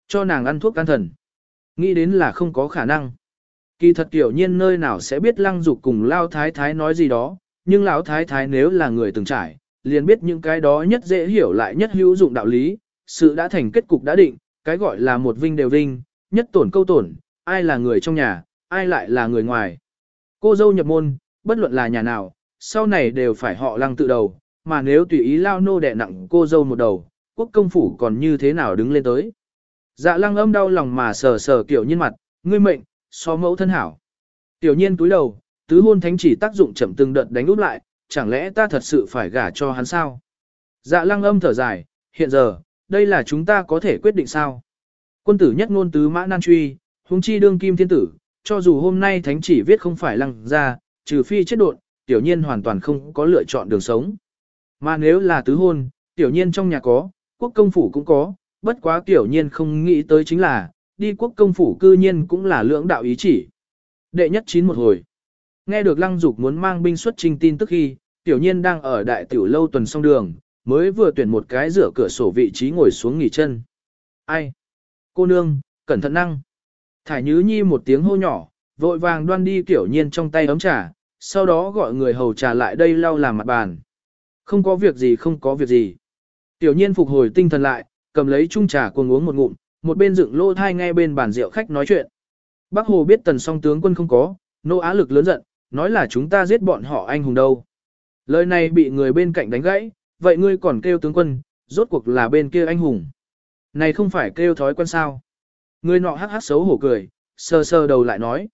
Cho nàng ăn thuốc can thần. Nghĩ đến là không có khả năng. Kỳ thật Tiểu Nhiên nơi nào sẽ biết Lăng Dục cùng Lao Thái Thái nói gì đó, nhưng Lão Thái Thái nếu là người từng trải, liền biết những cái đó nhất dễ hiểu lại nhất hữu dụng đạo lý, sự đã thành kết cục đã định, cái gọi là một vinh đều vinh, nhất tổn câu tổn, ai là người trong nhà, ai lại là người ngoài. Cô dâu nhập môn, bất luận là nhà nào, sau này đều phải họ Lăng tự đầu, mà nếu tùy ý Lao nô đè nặng cô dâu một đầu, quốc công phủ còn như thế nào đứng lên tới. Dạ Lăng âm đau lòng mà sờ sờ Tiểu Nhiên mặt, ngươi mệnh, so mẫu thân hảo. Tiểu Nhiên túi đầu, tứ hôn thánh chỉ tác dụng chậm từng đợt đánh úp lại, chẳng lẽ ta thật sự phải gả cho hắn sao? Dạ Lăng âm thở dài, hiện giờ, đây là chúng ta có thể quyết định sao? Quân tử nhất ngôn tứ mã nan truy, huống chi đương kim thiên tử, cho dù hôm nay thánh chỉ viết không phải Lăng ra, trừ phi chết đột, Tiểu Nhiên hoàn toàn không có lựa chọn đường sống. Mà nếu là tứ hôn, Tiểu Nhiên trong nhà có, quốc công phủ cũng có, bất quá Tiểu Nhiên không nghĩ tới chính là, đi quốc công phủ cư nhiên cũng là lưỡng đạo ý chỉ. Đệ nhất chín một hồi. Nghe được Lăng Dục muốn mang binh xuất chinh tin tức khi, Tiểu Nhiên đang ở đại tiểu lâu tuần song đường, mới vừa tuyển một cái rửa cửa sổ vị trí ngồi xuống nghỉ chân. Ai? Cô nương, cẩn thận năng. Thải Nhứ Nhi một tiếng hô nhỏ, vội vàng đoan đi Tiểu Nhiên trong tay ấm trà, sau đó gọi người hầu trà lại đây lau làm mặt bàn. Không có việc gì không có việc gì. Tiểu Nhiên phục hồi tinh thần lại, cầm lấy chung trà cuồng uống một ngụm, một bên dựng lô thai nghe bên bàn rượu khách nói chuyện. Bác Hồ biết Tần song tướng quân không có, nô á lực lớn giận, nói là chúng ta giết bọn họ anh hùng đâu. Lời này bị người bên cạnh đánh gãy, vậy ngươi còn kêu tướng quân, rốt cuộc là bên kia anh hùng. Này không phải kêu thói quen sao. Người nọ hắc hắc xấu hổ cười, sờ sờ đầu lại nói,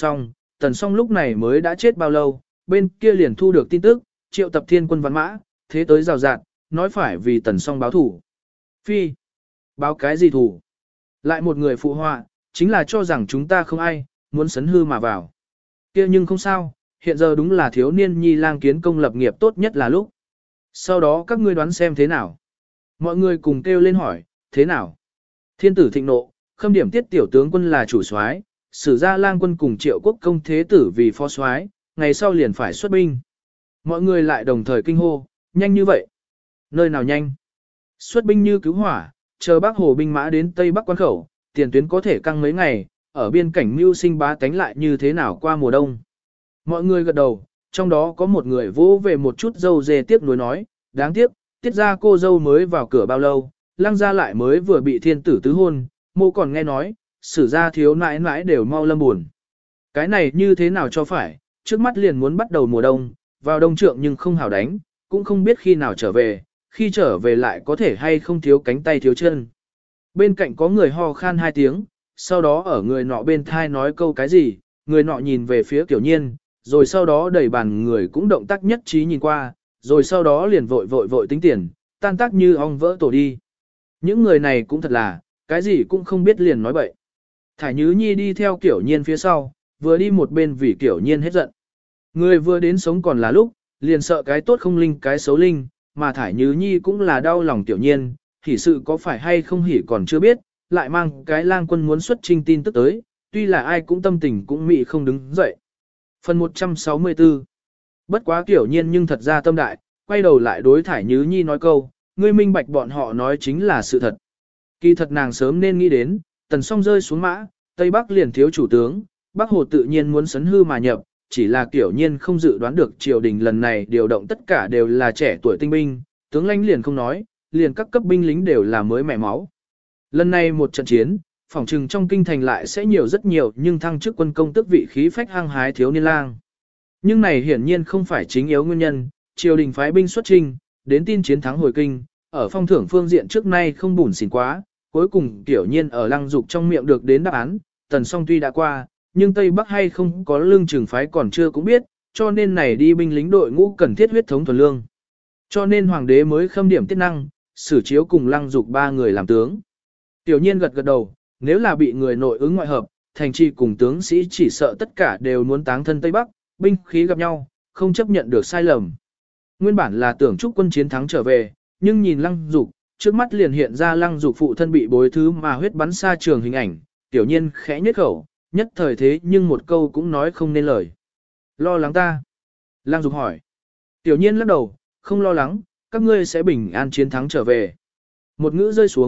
Tần song lúc này mới đã chết bao lâu, bên kia liền thu được tin tức, triệu tập thiên quân văn mã, thế tới rào rạt, nói phải vì Tần song báo thủ. Phi, báo cái gì thủ? Lại một người phụ họa, chính là cho rằng chúng ta không ai, muốn sấn hư mà vào. Kia nhưng không sao, hiện giờ đúng là thiếu niên nhi lang kiến công lập nghiệp tốt nhất là lúc. Sau đó các ngươi đoán xem thế nào. Mọi người cùng kêu lên hỏi, thế nào? Thiên tử thịnh nộ, khâm điểm tiết tiểu tướng quân là chủ soái, sử ra lang quân cùng triệu quốc công thế tử vì phó soái, ngày sau liền phải xuất binh. Mọi người lại đồng thời kinh hô, nhanh như vậy. Nơi nào nhanh? Xuất binh như cứu hỏa, chờ Bác Hồ binh mã đến Tây Bắc quan khẩu, tiền tuyến có thể căng mấy ngày, ở biên cảnh mưu sinh bá tánh lại như thế nào qua mùa đông. Mọi người gật đầu, trong đó có một người vỗ về một chút dâu dê tiếc nuối nói, đáng tiếc, tiết ra cô dâu mới vào cửa bao lâu, Lăng gia lại mới vừa bị thiên tử tứ hôn, mô còn nghe nói, sử gia thiếu nãi nãi đều mau lâm buồn. Cái này như thế nào cho phải, trước mắt liền muốn bắt đầu mùa đông, vào đông trượng nhưng không hảo đánh, cũng không biết khi nào trở về, khi trở về lại có thể hay không thiếu cánh tay thiếu chân. Bên cạnh có người ho khan hai tiếng, sau đó ở người nọ bên thai nói câu cái gì, người nọ nhìn về phía Tiểu Nhiên, rồi sau đó đẩy bàn người cũng động tác nhất trí nhìn qua, rồi sau đó liền vội vội tính tiền, tan tác như ong vỡ tổ đi. Những người này cũng thật là, cái gì cũng không biết liền nói bậy. Thải Nhứ Nhi đi theo Tiểu Nhiên phía sau, vừa đi một bên vì Tiểu Nhiên hết giận. Người vừa đến sống còn là lúc, liền sợ cái tốt không linh cái xấu linh, mà Thải Nhứ Nhi cũng là đau lòng Tiểu Nhiên, hỉ sự có phải hay không hỉ còn chưa biết, lại mang cái lang quân muốn xuất trinh tin tức tới, tuy là ai cũng tâm tình cũng mị không đứng dậy. Phần 164. Bất quá Tiểu Nhiên nhưng thật ra tâm đại, quay đầu lại đối Thải Nhứ Nhi nói câu, ngươi minh bạch bọn họ nói chính là sự thật. Kỳ thật nàng sớm nên nghĩ đến, Tần song rơi xuống mã, Tây Bắc liền thiếu chủ tướng, Bắc Hồ tự nhiên muốn sấn hư mà nhập, chỉ là Tiểu Nhiên không dự đoán được triều đình lần này điều động tất cả đều là trẻ tuổi tinh binh, tướng lãnh liền không nói, liền các cấp binh lính đều là mới mẻ máu. Lần này một trận chiến, phỏng trừng trong kinh thành lại sẽ nhiều rất nhiều nhưng thăng chức quân công tước vị khí phách hăng hái thiếu niên lang. Nhưng này hiển nhiên không phải chính yếu nguyên nhân, triều đình phái binh xuất chinh, đến tin chiến thắng hồi kinh, ở phong thưởng phương diện trước nay không bùn xỉn quá, cuối cùng Tiểu Nhiên ở Lăng Dục trong miệng được đến đáp án, Tần song tuy đã qua, nhưng Tây Bắc hay không có lương trường phái còn chưa cũng biết, cho nên này đi binh lính đội ngũ cần thiết huyết thống thuần lương. Cho nên hoàng đế mới khâm điểm tiết năng, xử chiếu cùng Lăng Dục ba người làm tướng. Tiểu Nhiên gật gật đầu, nếu là bị người nội ứng ngoại hợp, thành trì cùng tướng sĩ chỉ sợ tất cả đều muốn táng thân Tây Bắc, binh khí gặp nhau, không chấp nhận được sai lầm. Nguyên bản là tưởng chúc quân chiến thắng trở về, nhưng nhìn Lăng Dục, trước mắt liền hiện ra Lăng Dục phụ thân bị bối thứ mà huyết bắn xa trường hình ảnh, Tiểu Nhiên khẽ nhếch khẩu, nhất thời thế nhưng một câu cũng nói không nên lời. Lo lắng ta? Lăng Dục hỏi. Tiểu Nhiên lắc đầu, không lo lắng, các ngươi sẽ bình an chiến thắng trở về. Một ngữ rơi xuống,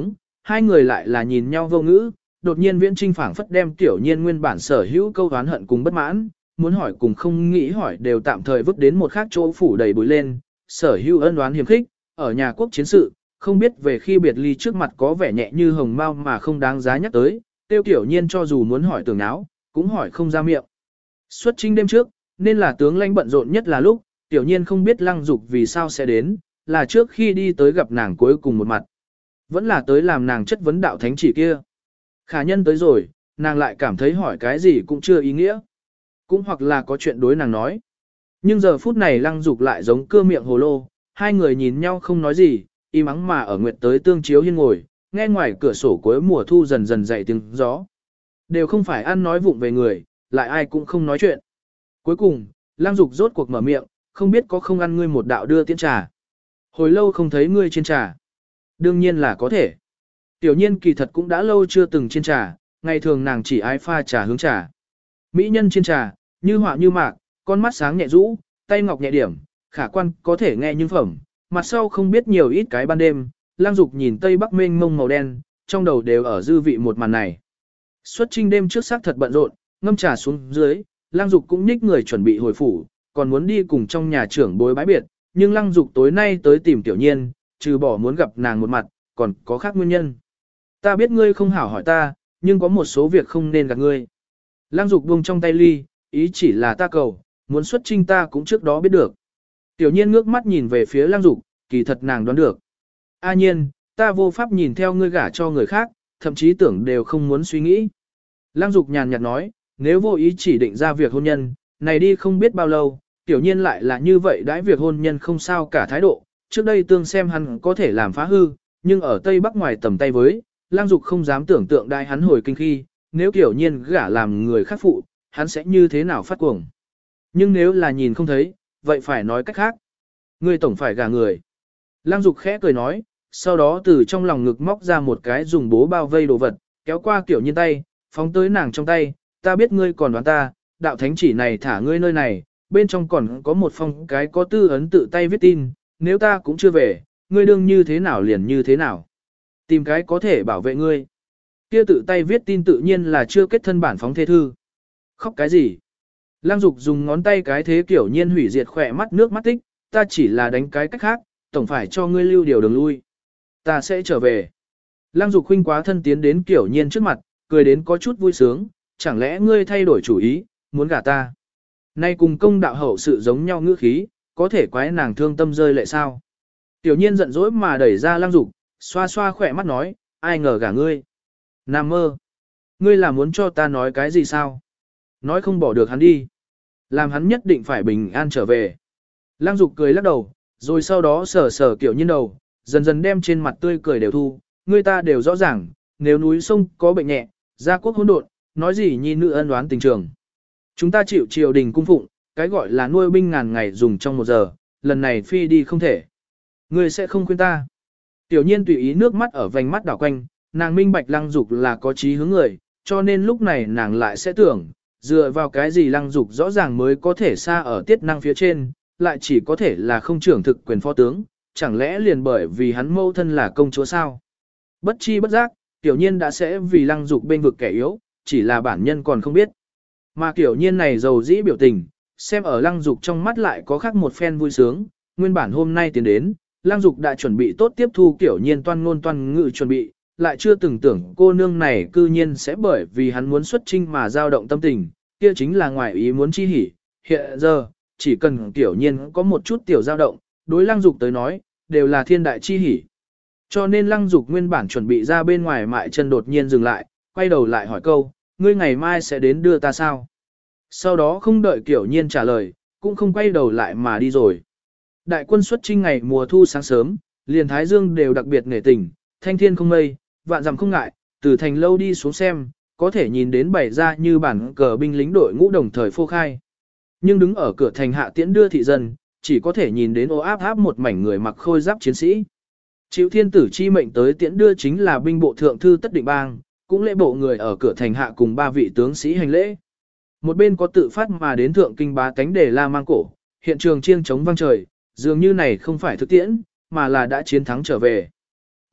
hai người lại là nhìn nhau vô ngữ, đột nhiên Viễn Trinh phảng phất đem Tiểu Nhiên nguyên bản sở hữu câu oán hận cùng bất mãn, muốn hỏi cùng không nghĩ hỏi đều tạm thời vứt đến một khác chỗ phủ đầy bụi lên, sở hữu ân oán hiềm khích, ở nhà quốc chiến sự, không biết về khi biệt ly trước mặt có vẻ nhẹ như hồng mao mà không đáng giá nhắc tới, Tiêu Tiểu Nhiên cho dù muốn hỏi tưởng náo, cũng hỏi không ra miệng. Xuất chinh đêm trước, nên là tướng lãnh bận rộn nhất là lúc, Tiểu Nhiên không biết Lăng Dục vì sao sẽ đến, là trước khi đi tới gặp nàng cuối cùng một mặt. Vẫn là tới làm nàng chất vấn đạo thánh chỉ kia. Khả nhân tới rồi, nàng lại cảm thấy hỏi cái gì cũng chưa ý nghĩa. Cũng hoặc là có chuyện đối nàng nói. Nhưng giờ phút này Lăng Dục lại giống cưa miệng hồ lô, hai người nhìn nhau không nói gì, im ắng mà ở nguyệt tới tương chiếu hiên ngồi, nghe ngoài cửa sổ cuối mùa thu dần dần dậy tiếng gió. Đều không phải ăn nói vụng về người, lại ai cũng không nói chuyện. Cuối cùng, Lăng Dục rốt cuộc mở miệng, không biết có không ăn ngươi một đạo đưa tiễn trà. Hồi lâu không thấy ngươi trên trà. Đương nhiên là có thể. Tiểu Nhiên kỳ thật cũng đã lâu chưa từng trên trà, ngày thường nàng chỉ ái pha trà hướng trà. Mỹ nhân trên trà, như họa như mạc, con mắt sáng nhẹ rũ, tay ngọc nhẹ điểm, khả quan có thể nghe nhưng phẩm, mặt sau không biết nhiều ít cái ban đêm, Lăng Dục nhìn tây bắc mênh mông màu đen, trong đầu đều ở dư vị một màn này. Xuất chinh đêm trước sắc thật bận rộn, ngâm trà xuống dưới, Lăng Dục cũng nhích người chuẩn bị hồi phủ, còn muốn đi cùng trong nhà trưởng bối bái biệt, nhưng Lăng Dục tối nay tới tìm Tiểu Nhiên, trừ bỏ muốn gặp nàng một mặt, còn có khác nguyên nhân. Ta biết ngươi không hảo hỏi ta, nhưng có một số việc không nên gạt ngươi. Lăng Dục buông trong tay ly, ý chỉ là ta cầu, muốn xuất chinh ta cũng trước đó biết được. Tiểu Nhiên ngước mắt nhìn về phía Lăng Dục, kỳ thật nàng đoán được. A Nhiên, ta vô pháp nhìn theo ngươi gả cho người khác, thậm chí tưởng đều không muốn suy nghĩ. Lăng Dục nhàn nhạt nói, nếu vô ý chỉ định ra việc hôn nhân, này đi không biết bao lâu, Tiểu Nhiên lại là như vậy đãi việc hôn nhân không sao cả thái độ, trước đây tương xem hắn có thể làm phá hư, nhưng ở Tây Bắc ngoài tầm tay với, Lăng Dục không dám tưởng tượng đai hắn hồi kinh khi, nếu Tiểu Nhiên gả làm người khác phụ, hắn sẽ như thế nào phát cuồng. Nhưng nếu là nhìn không thấy, vậy phải nói cách khác. Ngươi tổng phải gả người. Lăng Dục khẽ cười nói, sau đó từ trong lòng ngực móc ra một cái dùng bố bao vây đồ vật, kéo qua Tiểu Nhiên tay, phóng tới nàng trong tay, ta biết ngươi còn đoán ta, đạo thánh chỉ này thả ngươi nơi này, bên trong còn có một phong cái có tư ấn tự tay viết tin, nếu ta cũng chưa về, ngươi đương như thế nào liền như thế nào. Tìm cái có thể bảo vệ ngươi. Kia tự tay viết tin tự nhiên là chưa kết thân bản phóng thê thư. Khóc cái gì? Lăng Dục dùng ngón tay cái thế Kiểu Nhiên hủy diệt khỏe mắt nước mắt tích, ta chỉ là đánh cái cách khác, tổng phải cho ngươi lưu điều đường lui. Ta sẽ trở về. Lăng Dục khuynh quá thân tiến đến Kiểu Nhiên trước mặt, cười đến có chút vui sướng, chẳng lẽ ngươi thay đổi chủ ý, muốn gả ta. Nay cùng công đạo hậu sự giống nhau ngữ khí, có thể quái nàng thương tâm rơi lệ sao. Tiểu Nhiên giận dỗi mà đẩy ra Lăng Dục, xoa xoa khỏe mắt nói, ai ngờ gả ngươi. Nam mơ. Ngươi là muốn cho ta nói cái gì sao? Nói không bỏ được hắn đi. Làm hắn nhất định phải bình an trở về. Lăng Dục cười lắc đầu, rồi sau đó sờ sờ Tiểu Nhiên đầu, dần dần đem trên mặt tươi cười đều thu. Ngươi ta đều rõ ràng, nếu núi sông có bệnh nhẹ, gia quốc hỗn độn, nói gì nhi nữ ân oán tình trường. Chúng ta chịu triều đình cung phụng, cái gọi là nuôi binh ngàn ngày dùng trong 1 giờ, lần này phi đi không thể. Ngươi sẽ không khuyên ta. Tiểu Nhiên tùy ý nước mắt ở vành mắt đảo quanh, nàng minh bạch Lăng Dục là có chí hướng người, cho nên lúc này nàng lại sẽ tưởng, dựa vào cái gì Lăng Dục rõ ràng mới có thể xa ở tiết năng phía trên, lại chỉ có thể là không trưởng thực quyền phó tướng, chẳng lẽ liền bởi vì hắn mâu thân là công chúa sao? Bất chi bất giác, Tiểu Nhiên đã sẽ vì Lăng Dục bên vực kẻ yếu, chỉ là bản nhân còn không biết. Mà Tiểu Nhiên này giàu dĩ biểu tình, xem ở Lăng Dục trong mắt lại có khác một phen vui sướng, nguyên bản hôm nay tiến đến, Lăng Dục đã chuẩn bị tốt tiếp thu Tiểu Nhiên toan ngôn toan ngữ chuẩn bị, lại chưa từng tưởng cô nương này cư nhiên sẽ bởi vì hắn muốn xuất chinh mà dao động tâm tình, kia chính là ngoài ý muốn chi hỉ. Hiện giờ, chỉ cần Tiểu Nhiên có một chút tiểu dao động, đối Lăng Dục tới nói, đều là thiên đại chi hỉ. Cho nên Lăng Dục nguyên bản chuẩn bị ra bên ngoài mại chân đột nhiên dừng lại, quay đầu lại hỏi câu, ngươi ngày mai sẽ đến đưa ta sao? Sau đó không đợi Tiểu Nhiên trả lời, cũng không quay đầu lại mà đi rồi. Đại quân xuất chinh ngày mùa thu sáng sớm, liền Thái Dương đều đặc biệt nể tình, thanh thiên không mây, vạn dặm không ngại, từ thành lâu đi xuống xem, có thể nhìn đến bày ra như bản cờ binh lính đội ngũ đồng thời phô khai. Nhưng đứng ở cửa thành hạ tiễn đưa thị dân, chỉ có thể nhìn đến ô áp áp một mảnh người mặc khôi giáp chiến sĩ. Chịu thiên tử chi mệnh tới tiễn đưa chính là binh bộ thượng thư Tất Định Bang, cũng lễ bộ người ở cửa thành hạ cùng 3 vị tướng sĩ hành lễ. Một bên có tự phát mà đến thượng kinh bá tánh để la mang cổ, hiện trường chiêng chống vang trời, dường như này không phải thực tiễn, mà là đã chiến thắng trở về.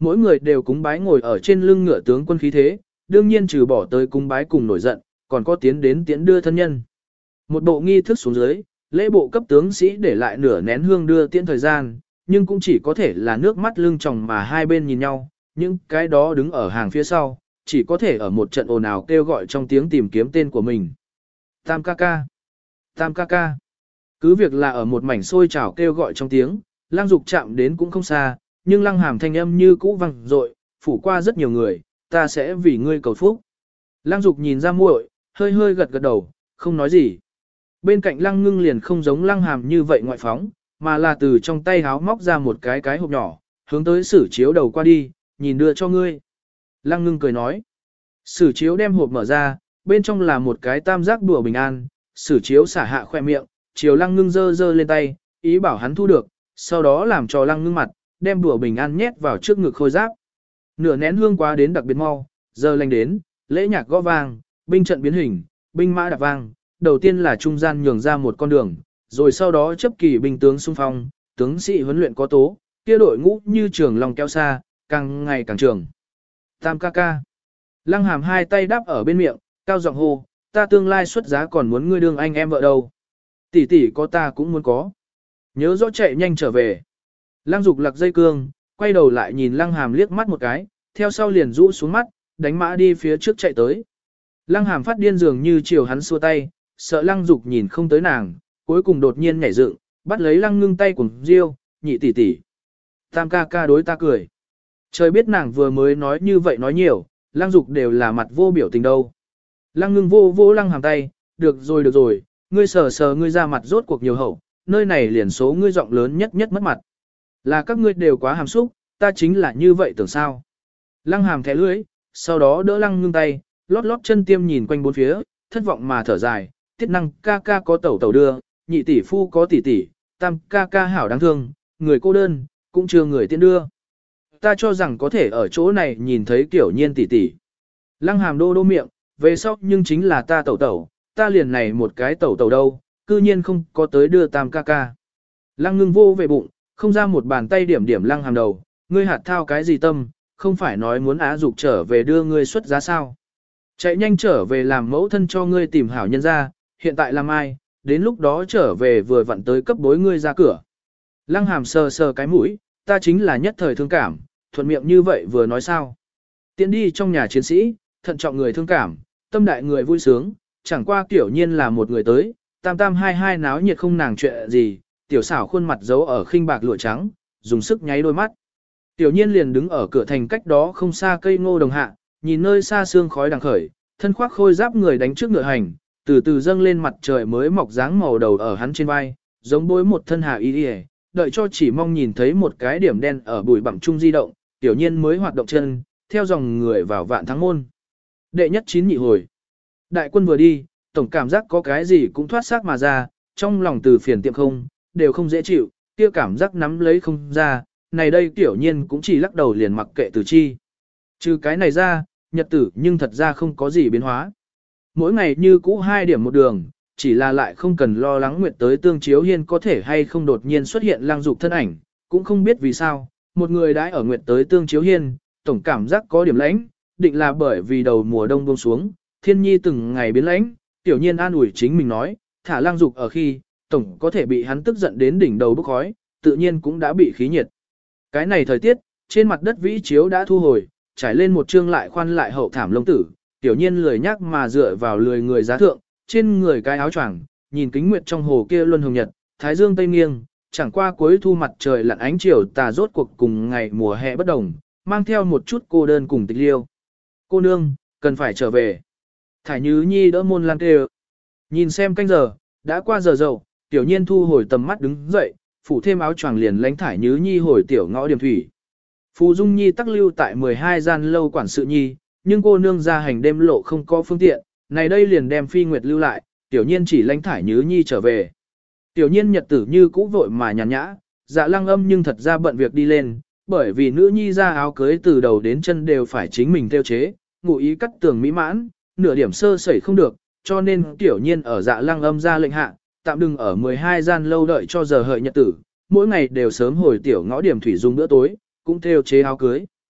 mỗi người đều cúng bái ngồi ở trên lưng ngựa tướng quân khí thế, đương nhiên trừ bỏ tới cúng bái cùng nổi giận, còn có tiến đến tiễn đưa thân nhân. Một bộ nghi thức xuống dưới, lễ bộ cấp tướng sĩ để lại nửa nén hương đưa tiễn thời gian, nhưng cũng chỉ có thể là nước mắt lưng tròng mà hai bên nhìn nhau, những cái đó đứng ở hàng phía sau, chỉ có thể ở một trận ồn ào kêu gọi trong tiếng tìm kiếm tên của mình. Tam ca ca, tam ca ca. Cứ việc là ở một mảnh xôi trào kêu gọi trong tiếng, Lăng Dục chạm đến cũng không xa, nhưng Lăng Hàm thanh âm như cũ vang dội, phủ qua rất nhiều người, ta sẽ vì ngươi cầu phúc. Lăng Dục nhìn ra muội, hơi hơi gật gật đầu, không nói gì. Bên cạnh Lăng Ngưng liền không giống Lăng Hàm như vậy ngoại phóng, mà là từ trong tay háo móc ra một cái hộp nhỏ, hướng tới Sử Chiếu đầu qua đi, nhìn đưa cho ngươi. Lăng Ngưng cười nói. Sử Chiếu đem hộp mở ra, bên trong là một cái tam giác đùa bình an, Sử Chiếu xả hạ khoe miệng, chiều Lăng Ngưng giơ giơ lên tay, ý bảo hắn thu được, sau đó làm cho Lăng Ngưng mặt, đem đùa bình an nhét vào trước ngực khôi giáp. Nửa nén hương quá đến đặc biệt mau, giờ lành đến, lễ nhạc gõ vang, binh trận biến hình, binh mã đạp vang, đầu tiên là trung gian nhường ra một con đường, rồi sau đó chấp kỳ binh tướng xung phong, tướng sĩ huấn luyện có tố, kia đội ngũ như trường lòng kéo xa, càng ngày càng trường. Tam ca ca. Lăng Hàm hai tay đáp ở bên miệng, cao giọng hô, ta tương lai xuất giá còn muốn ngươi đương anh em vợ đâu. Tỷ tỷ có ta cũng muốn có. Nhớ rõ chạy nhanh trở về. Lăng Dục lặc dây cương, quay đầu lại nhìn Lăng Hàm liếc mắt một cái, theo sau liền rũ xuống mắt, đánh mã đi phía trước chạy tới. Lăng Hàm phát điên dường như chiều hắn xua tay, sợ Lăng Dục nhìn không tới nàng, cuối cùng đột nhiên nhảy dựng, bắt lấy Lăng Ngưng tay của Diêu, nhị tỷ tỷ. Tam ca ca đối ta cười. Trời biết nàng vừa mới nói như vậy nói nhiều, Lăng Dục đều là mặt vô biểu tình đâu. Lăng Ngưng vô vô Lăng Hàm tay, được rồi, ngươi sờ sờ ngươi ra mặt rốt cuộc nhiều hậu, nơi này liền số ngươi giọng lớn nhất mất mặt. Là các ngươi đều quá hàm xúc, ta chính là như vậy tưởng sao. Lăng Hàm thẻ lưỡi, sau đó đỡ Lăng Ngưng tay, lót chân tiêm nhìn quanh bốn phía, thất vọng mà thở dài, Tiết Năng ca ca có tẩu đưa, nhị tỷ phu có tỷ tỷ, tam ca ca hảo đáng thương, người cô đơn, cũng chưa người tiễn đưa. Ta cho rằng có thể ở chỗ này nhìn thấy Tiểu Nhiên tỷ tỷ. Lăng Hàm đô miệng, về sau nhưng chính là ta tẩu, ta liền này một cái tẩu đâu, cư nhiên không có tới đưa tam ca ca. Lăng Ngưng vô về bụng, không ra một bàn tay điểm Lăng Hàm đầu, ngươi hạt thao cái gì tâm, không phải nói muốn Á Dục trở về đưa ngươi xuất giá sao. Chạy nhanh trở về làm mẫu thân cho ngươi tìm hảo nhân ra, hiện tại làm ai, đến lúc đó trở về vừa vặn tới cấp bối ngươi ra cửa. Lăng Hàm sờ cái mũi, ta chính là nhất thời thương cảm, thuận miệng như vậy vừa nói sao. Tiến đi trong nhà chiến sĩ, thận trọng người thương cảm, tâm đại người vui sướng, chẳng qua Tiểu Nhiên là một người tới, tam hai náo nhiệt không nàng chuyện gì, tiểu xảo khuôn mặt giấu ở khinh bạc lụa trắng, dùng sức nháy đôi mắt. Tiểu Nhiên liền đứng ở cửa thành cách đó không xa cây ngô đồng hạ, nhìn nơi xa sương khói đằng khởi, thân khoác khôi giáp người đánh trước ngựa hành, từ từ dâng lên mặt trời mới mọc dáng màu đầu ở hắn trên vai, giống bối một thân hà y y, đợi cho chỉ mong nhìn thấy một cái điểm đen ở bụi bặm trung di động, Tiểu Nhiên mới hoạt động chân, theo dòng người vào Vạn Thắng môn. Đệ nhất chín nhị hồi. Đại quân vừa đi, tổng cảm giác có cái gì cũng thoát xác mà ra, trong lòng từ phiền tiệm không, đều không dễ chịu, kia cảm giác nắm lấy không ra, này đây Tiểu Nhiên cũng chỉ lắc đầu liền mặc kệ từ chi. Trừ cái này ra, nhật tử nhưng thật ra không có gì biến hóa. Mỗi ngày như cũ 2 điểm một đường, chỉ là lại không cần lo lắng Nguyệt tới Tương Chiếu Hiên có thể hay không đột nhiên xuất hiện Lăng Dục thân ảnh, cũng không biết vì sao, một người đãi ở Nguyệt tới Tương Chiếu Hiên, tổng cảm giác có điểm lãnh, định là bởi vì đầu mùa đông buông xuống, thiên nhi từng ngày biến lãnh, Tiểu Nhiên an ủi chính mình nói, thả Lăng Dục ở khi, tổng có thể bị hắn tức giận đến đỉnh đầu bốc khói, tự nhiên cũng đã bị khí nhiệt. Cái này thời tiết, trên mặt đất vĩ chiếu đã thu hồi, trải lên một trương lại khoan lại hậu thảm lông tử, Tiểu Nhiên lười nhắc mà dựa vào lười người giá thượng, trên người cái áo choàng, nhìn kính nguyệt trong hồ kia luân hồng nhật, thái dương tây nghiêng, chẳng qua cuối thu mặt trời lặn ánh chiều tà rốt cuộc cùng ngày mùa hè bất đồng, mang theo một chút cô đơn cùng tịch liêu. Cô nương, cần phải trở về. Thải Nhứ Nhi đỡ môn lan kêu. Nhìn xem canh giờ, đã qua giờ dậu, Tiểu Nhiên thu hồi tầm mắt đứng dậy, phủ thêm áo choàng liền lánh Thải Nhứ Nhi hồi tiểu ngõ điểm thủy. Phù Dung Nhi tắc lưu tại 12 gian lâu quản sự nhi, nhưng cô nương ra hành đêm lộ không có phương tiện, này đây liền đem Phi Nguyệt lưu lại, Tiểu Nhiên chỉ lánh Thải Nhứ Nhi trở về. Tiểu Nhiên nhật tử như cũ vội mà nhàn nhã, Dạ Lăng Âm nhưng thật ra bận việc đi lên, bởi vì nữ nhi ra áo cưới từ đầu đến chân đều phải chính mình theo chế, ngụ ý cắt tường mỹ mãn, nửa điểm sơ sẩy không được, cho nên Tiểu Nhiên ở Dạ Lăng Âm ra lệnh hạ, tạm đừng ở 12 gian lâu đợi cho giờ hợi nhật tử, mỗi ngày đều sớm hồi tiểu ngõ điểm thủy dung bữa tối, cũng theo chế áo cưới.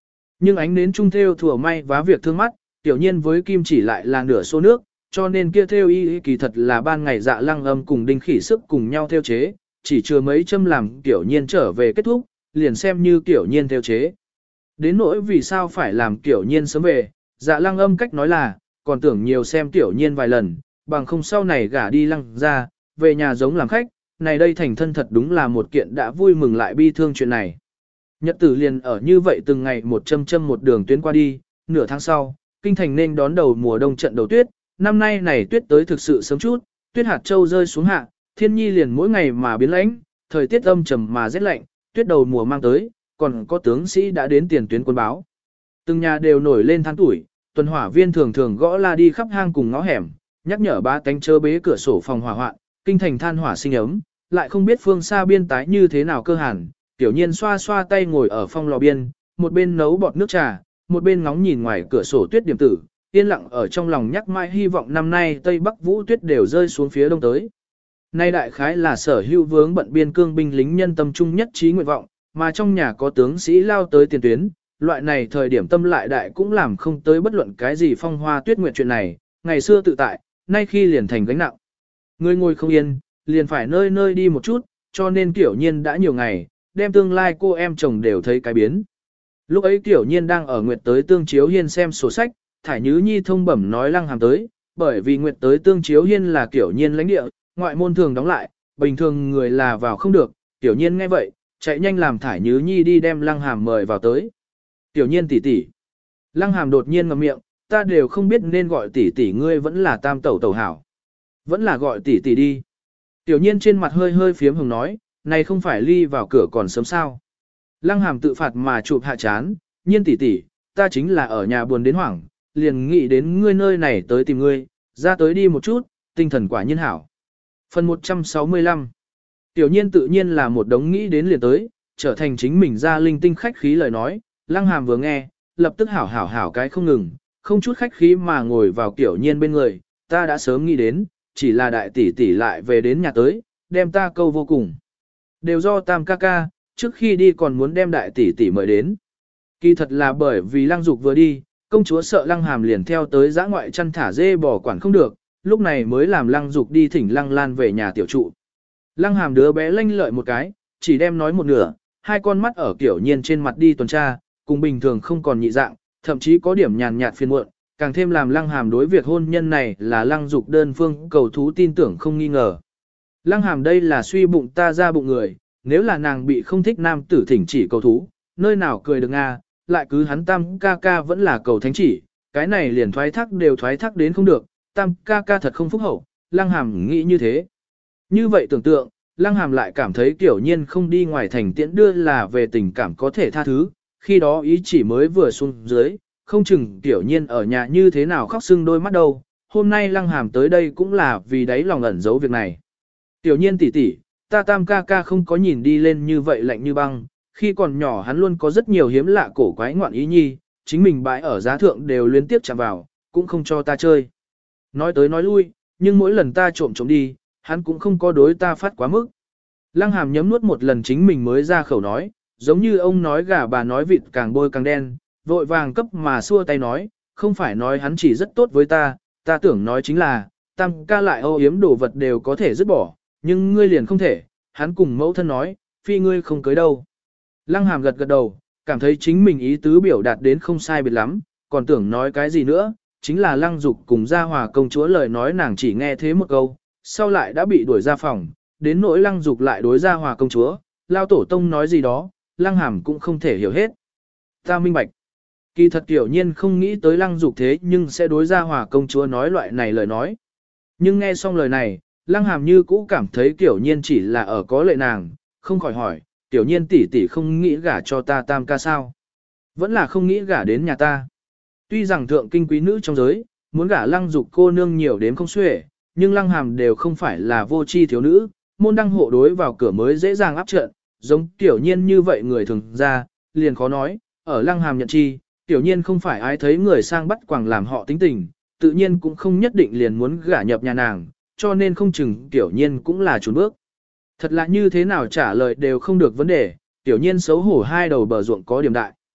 Nhưng ánh nến trung theo thừa may vá việc thương mắt, tiểu nhiên với kim chỉ lại là nửa số nước, cho nên kia theo y kỳ thật là ban ngày Dạ Lăng Âm cùng Đinh Khỉ Sức cùng nhau theo chế, chỉ chừa mấy châm làm tiểu nhiên trở về kết thúc, liền xem như tiểu nhiên theo chế. Đến nỗi vì sao phải làm tiểu nhiên sớm về, Dạ Lăng Âm cách nói là, còn tưởng nhiều xem tiểu nhiên vài lần, bằng không sau này gả đi lăng ra, về nhà giống làm khách, này đây thành thân thật đúng là một kiện đã vui mừng lại bi thương chuyện này. Nhật tử liền ở như vậy từng ngày một châm một đường tuyến qua đi, nửa tháng sau, kinh thành nên đón đầu mùa đông trận đầu tuyết, năm nay này tuyết tới thực sự sớm chút, tuyết hạt châu rơi xuống hạ, thiên nhi liền mỗi ngày mà biến lãnh, thời tiết âm trầm mà rét lạnh, tuyết đầu mùa mang tới, còn có tướng sĩ đã đến tiền tuyến quân báo. Từng nhà đều nổi lên than tuổi, tuần hỏa viên thường thường gõ la đi khắp hang cùng ngõ hẻm, nhắc nhở ba tánh chớ bế cửa sổ phòng hỏa hoạn, kinh thành than hỏa sinh ấm, lại không biết phương xa biên tái như thế nào cơ hàn, tiểu nhiên xoa xoa tay ngồi ở phong lò biên, một bên nấu bọt nước trà, một bên ngóng nhìn ngoài cửa sổ tuyết điểm tử, yên lặng ở trong lòng nhắc mãi hy vọng năm nay Tây Bắc Vũ tuyết đều rơi xuống phía đông tới. Nay đại khái là sở hữu vướng bận biên cương binh lính nhân tâm trung nhất trí nguyện vọng, mà trong nhà có tướng sĩ lao tới tiền tuyến, loại này thời điểm tâm lại đại cũng làm không tới bất luận cái gì phong hoa tuyết nguyện chuyện này, ngày xưa tự tại, nay khi liền thành gánh nặng. Người ngồi không yên, liền phải nơi nơi đi một chút, cho nên Tiểu Nhiên đã nhiều ngày, đem tương lai cô em chồng đều thấy cái biến. Lúc ấy Tiểu Nhiên đang ở Nguyệt tới Tương Chiếu Hiên xem sổ sách, Thải Nhứ Nhi thông bẩm nói Lăng Hàm tới, bởi vì Nguyệt tới Tương Chiếu Hiên là Tiểu Nhiên lãnh địa, ngoại môn thường đóng lại, bình thường người là vào không được, Tiểu Nhiên nghe vậy, chạy nhanh làm Thải Nhứ Nhi đi đem Lăng Hàm mời vào tới. Tiểu Nhiên tỷ tỷ. Lăng Hàm đột nhiên ngậm miệng, ta đều không biết nên gọi tỷ tỷ ngươi vẫn là tam tẩu tẩu hảo. Vẫn là gọi tỷ tỷ đi. Tiểu Nhiên trên mặt hơi hơi phiếm hồng nói, này không phải ly vào cửa còn sớm sao. Lăng Hàm tự phạt mà chụp hạ chán, Nhiên tỷ tỷ, ta chính là ở nhà buồn đến hoảng, liền nghĩ đến ngươi nơi này tới tìm ngươi, ra tới đi một chút, tinh thần quả nhiên hảo. Phần 165. Tiểu Nhiên tự nhiên là một đống nghĩ đến liền tới, trở thành chính mình ra linh tinh khách khí lời nói, Lăng Hàm vừa nghe, lập tức hảo cái không ngừng, không chút khách khí mà ngồi vào Tiểu Nhiên bên người, ta đã sớm nghĩ đến, chỉ là đại tỷ tỷ lại về đến nhà tới, đem ta câu vô cùng. Đều do tam ca ca, trước khi đi còn muốn đem đại tỷ tỷ mời đến. Kỳ thật là bởi vì Lăng Dục vừa đi, công chúa sợ Lăng Hàm liền theo tới giã ngoại chăn thả dê bò quản không được, lúc này mới làm Lăng Dục đi thỉnh Lăng Lan về nhà tiểu trụ. Lăng Hàm đứa bé lanh lợi một cái, chỉ đem nói một nửa, hai con mắt ở Tiểu Nhiên trên mặt đi tuần tra, cùng bình thường không còn nhị dạng, thậm chí có điểm nhàn nhạt phiền muộn, càng thêm làm Lăng Hàm đối việc hôn nhân này là Lăng Dục đơn phương cầu thú tin tưởng không nghi ngờ. Lăng Hàm đây là suy bụng ta ra bụng người, nếu là nàng bị không thích nam tử thỉnh chỉ cầu thú, nơi nào cười được Nga, lại cứ hắn tam ca ca vẫn là cầu thánh chỉ, cái này liền thoái thác đều thoái thác đến không được, tam ca ca thật không phúc hậu, Lăng Hàm nghĩ như thế. Như vậy tưởng tượng, Lăng Hàm lại cảm thấy Tiểu Nhiên không đi ngoài thành tiễn đưa là về tình cảm có thể tha thứ, khi đó ý chỉ mới vừa xuống dưới, không chừng Tiểu Nhiên ở nhà như thế nào khóc sưng đôi mắt đâu, hôm nay Lăng Hàm tới đây cũng là vì đấy lòng ẩn giấu việc này. Tiểu Nhiên tỷ tỷ, ta tam ca ca không có nhìn đi lên như vậy lạnh như băng, khi còn nhỏ hắn luôn có rất nhiều hiếm lạ cổ quái ngoạn ý nhi, chính mình bãi ở giá thượng đều liên tiếp chạm vào, cũng không cho ta chơi. Nói tới nói lui, nhưng mỗi lần ta trộm đi, hắn cũng không có đối ta phát quá mức. Lăng Hàm nhấm nuốt một lần chính mình mới ra khẩu nói, giống như ông nói gà bà nói vịt càng bôi càng đen, vội vàng cấp mà xua tay nói, không phải nói hắn chỉ rất tốt với ta tưởng nói chính là, tam ca lại âu yếm đồ vật đều có thể dứt bỏ, nhưng ngươi liền không thể, hắn cùng mẫu thân nói, phi ngươi không cưới đâu. Lăng Hàm gật gật đầu, cảm thấy chính mình ý tứ biểu đạt đến không sai biệt lắm, còn tưởng nói cái gì nữa, chính là Lăng Dục cùng Gia Hòa công chúa lời nói nàng chỉ nghe thế một câu, sau lại đã bị đuổi ra phòng, đến nỗi Lăng Dục lại đối Gia Hòa công chúa, lao tổ tông nói gì đó, Lăng Hàm cũng không thể hiểu hết. Ta minh bạch. Kỳ thật Tiểu Nhiên không nghĩ tới Lăng Dục thế nhưng sẽ đối Gia Hòa công chúa nói loại này lời nói. Nhưng nghe xong lời này, Lăng Hàm như cũ cảm thấy Tiểu Nhiên chỉ là ở có lệ nàng, không khỏi hỏi, Tiểu Nhiên tỷ tỷ không nghĩ gả cho ta tam ca sao? Vẫn là không nghĩ gả đến nhà ta. Tuy rằng thượng kinh quý nữ trong giới, muốn gả Lăng Dục cô nương nhiều đến không xuể, nhưng Lăng Hàm đều không phải là vô tri thiếu nữ, môn đăng hộ đối vào cửa mới dễ dàng áp trận, giống Tiểu Nhiên như vậy người thường ra, liền khó nói, ở Lăng Hàm nhận chi, Tiểu Nhiên không phải ai thấy người sang bắt quàng làm họ tính tình, tự nhiên cũng không nhất định liền muốn gả nhập nhà nàng, cho nên không chừng Tiểu Nhiên cũng là chùn bước. Thật là như thế nào trả lời đều không được vấn đề, Tiểu Nhiên xấu hổ hai đầu bờ ruộng có điểm đại.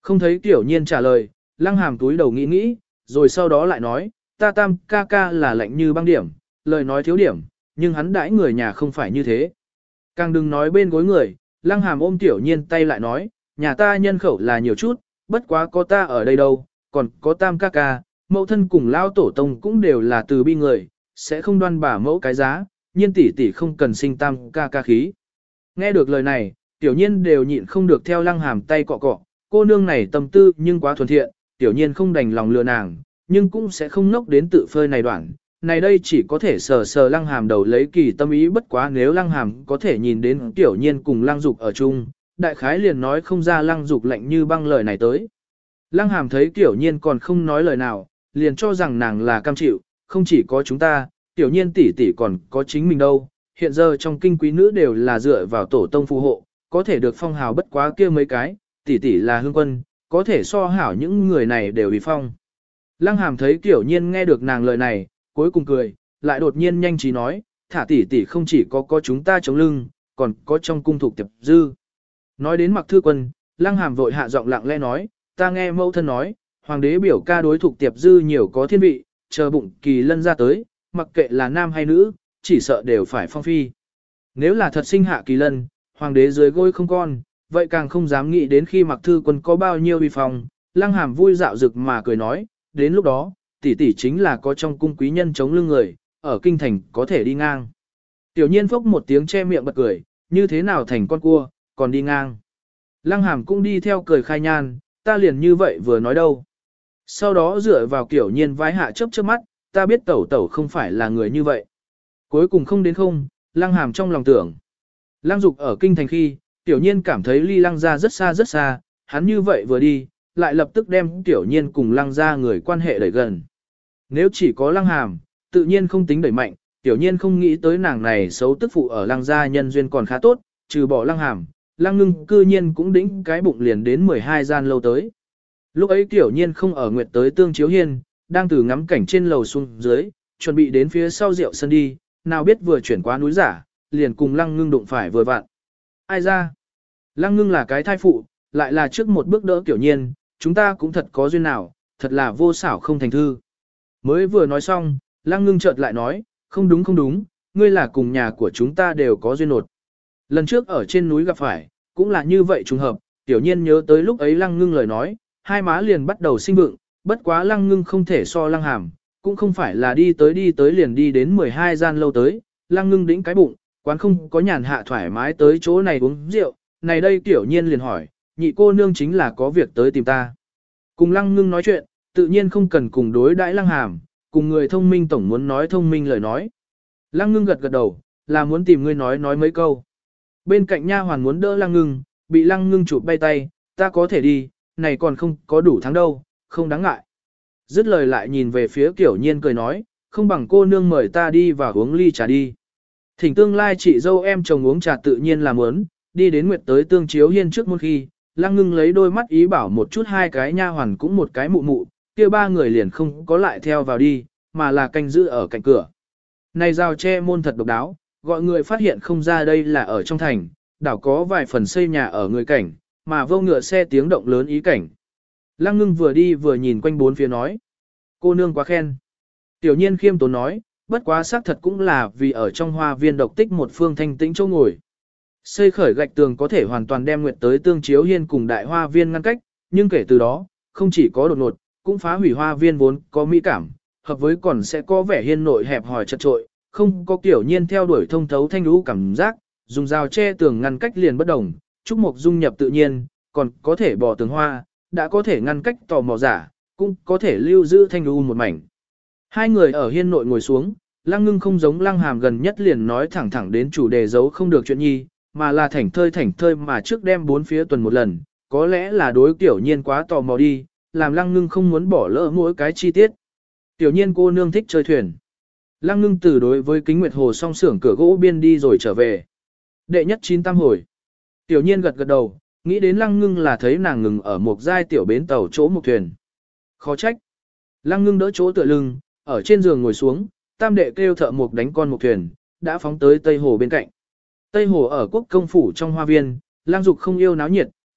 Không thấy Tiểu Nhiên trả lời, Lăng Hàm túi đầu nghĩ nghĩ, rồi sau đó lại nói, ta tam ca ca là lạnh như băng điểm, lời nói thiếu điểm, nhưng hắn đãi người nhà không phải như thế. Càng đừng nói bên gối người, Lăng Hàm ôm Tiểu Nhiên tay lại nói, nhà ta nhân khẩu là nhiều chút, bất quá có ta ở đây đâu, còn có tam ca ca, mẫu thân cùng lao tổ tông cũng đều là từ bi người, sẽ không đoan bà mẫu cái giá, Nhiên tỷ tỷ không cần sinh tam ca ca khí. Nghe được lời này, Tiểu Nhiên đều nhịn không được theo Lăng Hàm tay cọ cọ, cô nương này tâm tư nhưng quá thuần thiện, Tiểu Nhiên không đành lòng lừa nàng, nhưng cũng sẽ không nốc đến tự phơi này đoạn. Này đây chỉ có thể sờ sờ Lăng Hàm đầu lấy kỳ tâm ý, bất quá nếu Lăng Hàm có thể nhìn đến Tiểu Nhiên cùng Lăng Dục ở chung, đại khái liền nói không ra Lăng Dục lạnh như băng lời này tới. Lăng Hàm thấy Tiểu Nhiên còn không nói lời nào, liền cho rằng nàng là cam chịu, không chỉ có chúng ta, Tiểu Nhiên tỷ tỷ còn có chính mình đâu. Hiện giờ trong kinh quý nữ đều là dựa vào tổ tông phù hộ, có thể được phong hào bất quá kia mấy cái, tỷ tỷ là hương quân, có thể so hảo những người này đều bị phong. Lăng Hàm thấy Tiểu Nhiên nghe được nàng lời này, cuối cùng cười, lại đột nhiên nhanh trí nói, thả tỷ tỷ không chỉ có chúng ta chống lưng, còn có trong cung thuộc tiệp dư. Nói đến Mặc Thư Quân, Lăng Hàm vội hạ giọng lặng lẽ nói, ta nghe mẫu thân nói, hoàng đế biểu ca đối thuộc tiệp dư nhiều có thiên vị, chờ bụng kỳ lân ra tới, mặc kệ là nam hay nữ, chỉ sợ đều phải phong phi. Nếu là thật sinh hạ kỳ lân, hoàng đế dưới gối không con, vậy càng không dám nghĩ đến khi Mặc Thư Quân có bao nhiêu uy phong. Lăng Hàm vui dạo dực mà cười nói, đến lúc đó, tỷ tỷ chính là có trong cung quý nhân chống lưng người, ở kinh thành có thể đi ngang. Tiểu Nhiên phốc một tiếng che miệng bật cười, như thế nào thành con cua, còn đi ngang. Lăng Hàm cũng đi theo cười khai nhan, ta liền như vậy vừa nói đâu. Sau đó dựa vào Tiểu Nhiên vái hạ chớp chớp mắt, ta biết tẩu tẩu không phải là người như vậy. Cuối cùng không đến không, Lăng Hàm trong lòng tưởng. Lăng Dục ở kinh thành khi, Tiểu Nhiên cảm thấy ly Lăng gia rất xa, hắn như vậy vừa đi, lại lập tức đem Tiểu Nhiên cùng Lăng gia người quan hệ đẩy gần. Nếu chỉ có Lăng Hàm, tự nhiên không tính đẩy mạnh, Tiểu Nhiên không nghĩ tới nàng này xấu tức phụ ở Lăng gia nhân duyên còn khá tốt, trừ bỏ Lăng Hàm, Lăng Ngưng cư nhiên cũng đĩnh cái bụng liền đến 12 gian lâu tới. Lúc ấy Tiểu Nhiên không ở nguyệt tới Tương Chiếu Hiên, đang từ ngắm cảnh trên lầu xuống dưới, chuẩn bị đến phía sau rượu sân đi, nào biết vừa chuyển qua núi giả, liền cùng Lăng Ngưng đụng phải vừa vặn. Ai ra? Lăng Ngưng là cái thai phụ, lại là trước một bước đỡ Tiểu Nhiên, chúng ta cũng thật có duyên nào, thật là vô xảo không thành thư. Mới vừa nói xong, Lăng Ngưng chợt lại nói, không đúng, ngươi là cùng nhà của chúng ta đều có duyên nột. Lần trước ở trên núi gặp phải, cũng là như vậy trùng hợp, Tiểu Nhiên nhớ tới lúc ấy Lăng Ngưng lời nói, hai má liền bắt đầu sinh vượng, bất quá Lăng Ngưng không thể so Lăng Hàm, cũng không phải là đi tới liền đi đến 12 gian lâu tới, Lăng Ngưng đĩnh cái bụng, quán không có nhàn hạ thoải mái tới chỗ này uống rượu, này đây Tiểu Nhiên liền hỏi, nhị cô nương chính là có việc tới tìm ta. Cùng Lăng Ngưng nói chuyện, tự nhiên không cần cùng đối đãi Lăng Hàm, cùng người thông minh tổng muốn nói thông minh lời nói. Lăng Ngưng gật đầu, là muốn tìm ngươi nói mấy câu. Bên cạnh nha hoàn muốn đỡ Lăng Ngưng, bị Lăng Ngưng chụp bay tay, ta có thể đi, này còn không có đủ tháng đâu, không đáng ngại. Dứt lời lại nhìn về phía Tiểu Nhiên cười nói, không bằng cô nương mời ta đi vào uống ly trà đi. Thỉnh tương lai chị dâu em chồng uống trà tự nhiên là muốn, đi đến nguyệt tới Tương Chiếu Hiên trước môn khi, Lăng Ngưng lấy đôi mắt ý bảo một chút hai cái nha hoàn cũng một cái mụ mụ, kia ba người liền không có lại theo vào đi, mà là canh giữ ở cạnh cửa. Này rào che môn thật độc đáo, gọi người phát hiện không ra đây là ở trong thành, đảo có vài phần xây nhà ở người cảnh, mà vô ngựa xe tiếng động lớn ý cảnh. Lăng Ngưng vừa đi vừa nhìn quanh bốn phía nói. Cô nương quá khen. Tiểu Nhiên khiêm tốn nói, bất quá xác thật cũng là vì ở trong hoa viên độc tích một phương thanh tĩnh chỗ ngồi. Xây khởi gạch tường có thể hoàn toàn đem nguyệt tới Tương Chiếu Hiên cùng đại hoa viên ngăn cách, nhưng kể từ đó, không chỉ có đột ngột, cũng phá hủy hoa viên vốn có mỹ cảm, hợp với còn sẽ có vẻ hiên nội hẹp hòi chật trội, không có Tiểu Nhiên theo đuổi thông thấu thanh lũ cảm giác, dùng rào che tường ngăn cách liền bất đồng, trúc mục dung nhập tự nhiên, còn có thể bỏ tường hoa, đã có thể ngăn cách tò mò giả, cũng có thể lưu giữ thanh lũ một mảnh. Hai người ở hiên nội ngồi xuống, Lăng Ngưng không giống Lăng Hàm gần nhất liền nói thẳng đến chủ đề giấu không được chuyện nhi, mà là thảnh thơi mà trước đem bốn phía tuần một lần, có lẽ là đối Tiểu Nhiên quá tò mò đi, làm Lăng Ngưng không muốn bỏ lỡ mỗi cái chi tiết. Tiểu Nhiên cô nương thích chơi thuyền. Lăng Ngưng từ đối với Kính Nguyệt Hồ song xưởng cửa gỗ biên đi rồi trở về. Đệ nhất 98 hồi. Tiểu Nhiên gật đầu, nghĩ đến Lăng Ngưng là thấy nàng ngừng ở một giai tiểu bến tàu chỗ một thuyền. Khó trách. Lăng Ngưng đỡ chỗ tựa lưng, ở trên giường ngồi xuống, tam đệ kêu thợ mộc đánh con một thuyền, đã phóng tới Tây Hồ bên cạnh. Tây Hồ ở quốc công phủ trong hoa viên, Lăng Dục không yêu náo nhiệt,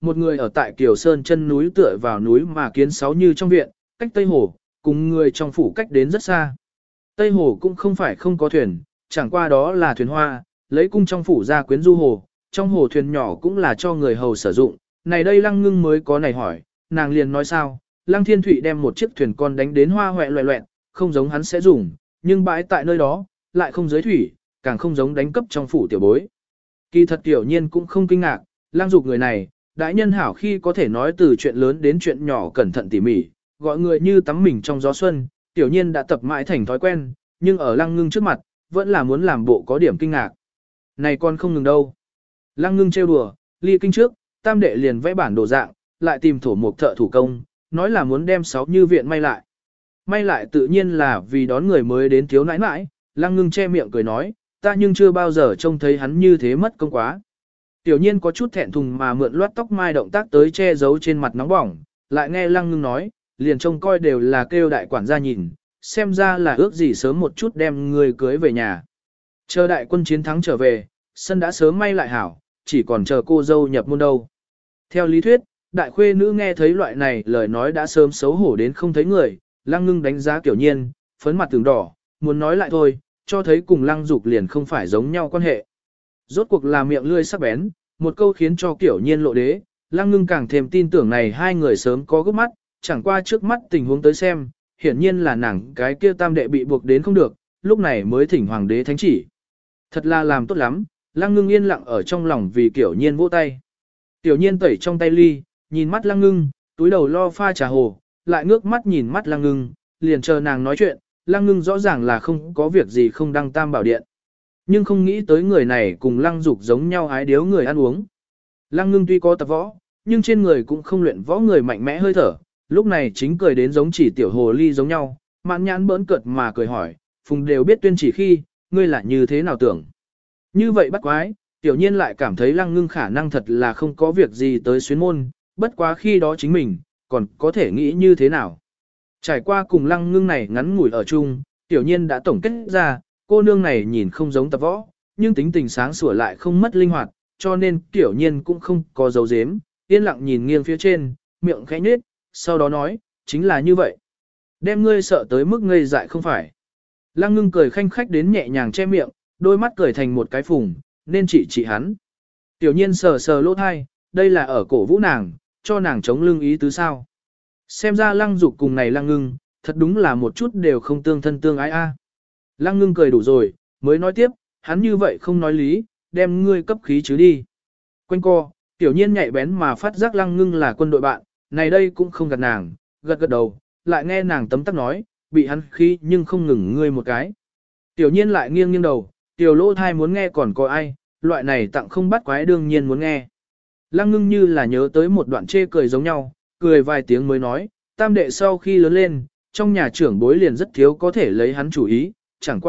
một người ở tại Kiều Sơn chân núi tựa vào núi mà kiến sáu như trong viện, cách Tây Hồ, cùng người trong phủ cách đến rất xa. Tây Hồ cũng không phải không có thuyền, chẳng qua đó là thuyền hoa, lấy cung trong phủ ra quyến du hồ, trong hồ thuyền nhỏ cũng là cho người hầu sử dụng, này đây Lăng Ngưng mới có này hỏi, nàng liền nói sao, Lăng Thiên Thụy đem một chiếc thuyền con đánh đến hoa hoẹ loẹ loẹn, không giống hắn sẽ dùng, nhưng bãi tại nơi đó, lại không giới thủy, càng không giống đánh cấp trong phủ tiểu bối. Kỳ thật tiểu nhiên cũng không kinh ngạc, Lăng Dục người này, đại nhân hảo khi có thể nói từ chuyện lớn đến chuyện nhỏ cẩn thận tỉ mỉ, gọi người như tắm mình trong gió xuân, tiểu nhiên đã tập mãi thành thói quen, nhưng ở Lăng Ngưng trước mặt, vẫn là muốn làm bộ có điểm kinh ngạc. Này con không ngừng đâu. Lăng Ngưng trêu đùa, ly kinh trước, tam đệ liền vẽ bản đồ dạng, lại tìm thổ mộc thợ thủ công, nói là muốn đem sáu như viện may lại. May lại tự nhiên là vì đón người mới đến thiếu nãi nãi, Lăng Ngưng che miệng cười nói, ta nhưng chưa bao giờ trông thấy hắn như thế mất công quá. Tiểu nhiên có chút thẹn thùng mà mượn loát tóc mai động tác tới che giấu trên mặt nóng bỏng, lại nghe Lăng Ngưng nói, liền trông coi đều là kêu đại quản gia nhìn, xem ra là ước gì sớm một chút đem người cưới về nhà. Chờ đại quân chiến thắng trở về, sân đã sớm may lại hảo, chỉ còn chờ cô dâu nhập môn đâu. Theo lý thuyết, đại khuê nữ nghe thấy loại này lời nói đã sớm xấu hổ đến không thấy người, Lăng Ngưng đánh giá Tiểu Nhiên, phấn mặt tường đỏ, muốn nói lại thôi, cho thấy cùng Lăng Dục liền không phải giống nhau quan hệ. Rốt cuộc là miệng lươi sắc bén, một câu khiến cho Tiểu Nhiên lộ đế, Lăng Ngưng càng thêm tin tưởng này hai người sớm có gấp mắt, chẳng qua trước mắt tình huống tới xem, hiển nhiên là nàng cái kia tam đệ bị buộc đến không được, lúc này mới thỉnh hoàng đế thánh chỉ. Thật là làm tốt lắm, Lăng Ngưng yên lặng ở trong lòng vì Tiểu Nhiên vỗ tay. Tiểu Nhiên tẩy trong tay ly, nhìn mắt Lăng Ngưng, túi đầu lo pha trà hồ, lại ngước mắt nhìn mắt Lăng Ngưng, liền chờ nàng nói chuyện, Lăng Ngưng rõ ràng là không có việc gì không đăng tam bảo điện. Nhưng không nghĩ tới người này cùng Lăng Dục giống nhau ái điếu người ăn uống. Lăng Ngưng tuy có tập võ, nhưng trên người cũng không luyện võ người mạnh mẽ hơi thở, lúc này chính cười đến giống chỉ tiểu hồ ly giống nhau, mãn nhãn bỡn cợt mà cười hỏi, Phùng đều biết tuyên chỉ khi, ngươi là như thế nào tưởng. Như vậy bắt quái, Tiểu Nhiên lại cảm thấy Lăng Ngưng khả năng thật là không có việc gì tới xuyến môn, bất quá khi đó chính mình, còn có thể nghĩ như thế nào. Trải qua cùng Lăng Ngưng này ngắn ngủi ở chung, Tiểu Nhiên đã tổng kết ra, cô nương này nhìn không giống tập võ, nhưng tính tình sáng sủa lại không mất linh hoạt, cho nên Tiểu Nhiên cũng không có dấu dếm, yên lặng nhìn nghiêng phía trên, miệng khẽ nhếch, sau đó nói, chính là như vậy. Đem ngươi sợ tới mức ngây dại không phải. Lăng Ngưng cười khanh khách đến nhẹ nhàng che miệng, đôi mắt cười thành một cái phùng, nên chỉ hắn. Tiểu Nhiên sờ sờ lỗ thai, đây là ở cổ vũ nàng, cho nàng chống lưng ý tứ sao. Xem ra Lăng Dục cùng này Lăng Ngưng, thật đúng là một chút đều không tương thân tương ái a. Lăng Ngưng cười đủ rồi, mới nói tiếp, hắn như vậy không nói lý, đem ngươi cấp khí chứ đi. Quanh co, Tiểu Nhiên nhạy bén mà phát giác Lăng Ngưng là quân đội bạn, này đây cũng không gạt nàng, gật gật đầu, lại nghe nàng tấm tắc nói, bị hắn khí nhưng không ngừng ngươi một cái. Tiểu Nhiên lại nghiêng nghiêng đầu, tiểu lỗ thai muốn nghe còn có ai, loại này tặng không bắt quái đương nhiên muốn nghe. Lăng Ngưng như là nhớ tới một đoạn chê cười giống nhau, cười vài tiếng mới nói, tam đệ sau khi lớn lên, trong nhà trưởng bối liền rất thiếu có thể lấy hắn chủ ý, chẳng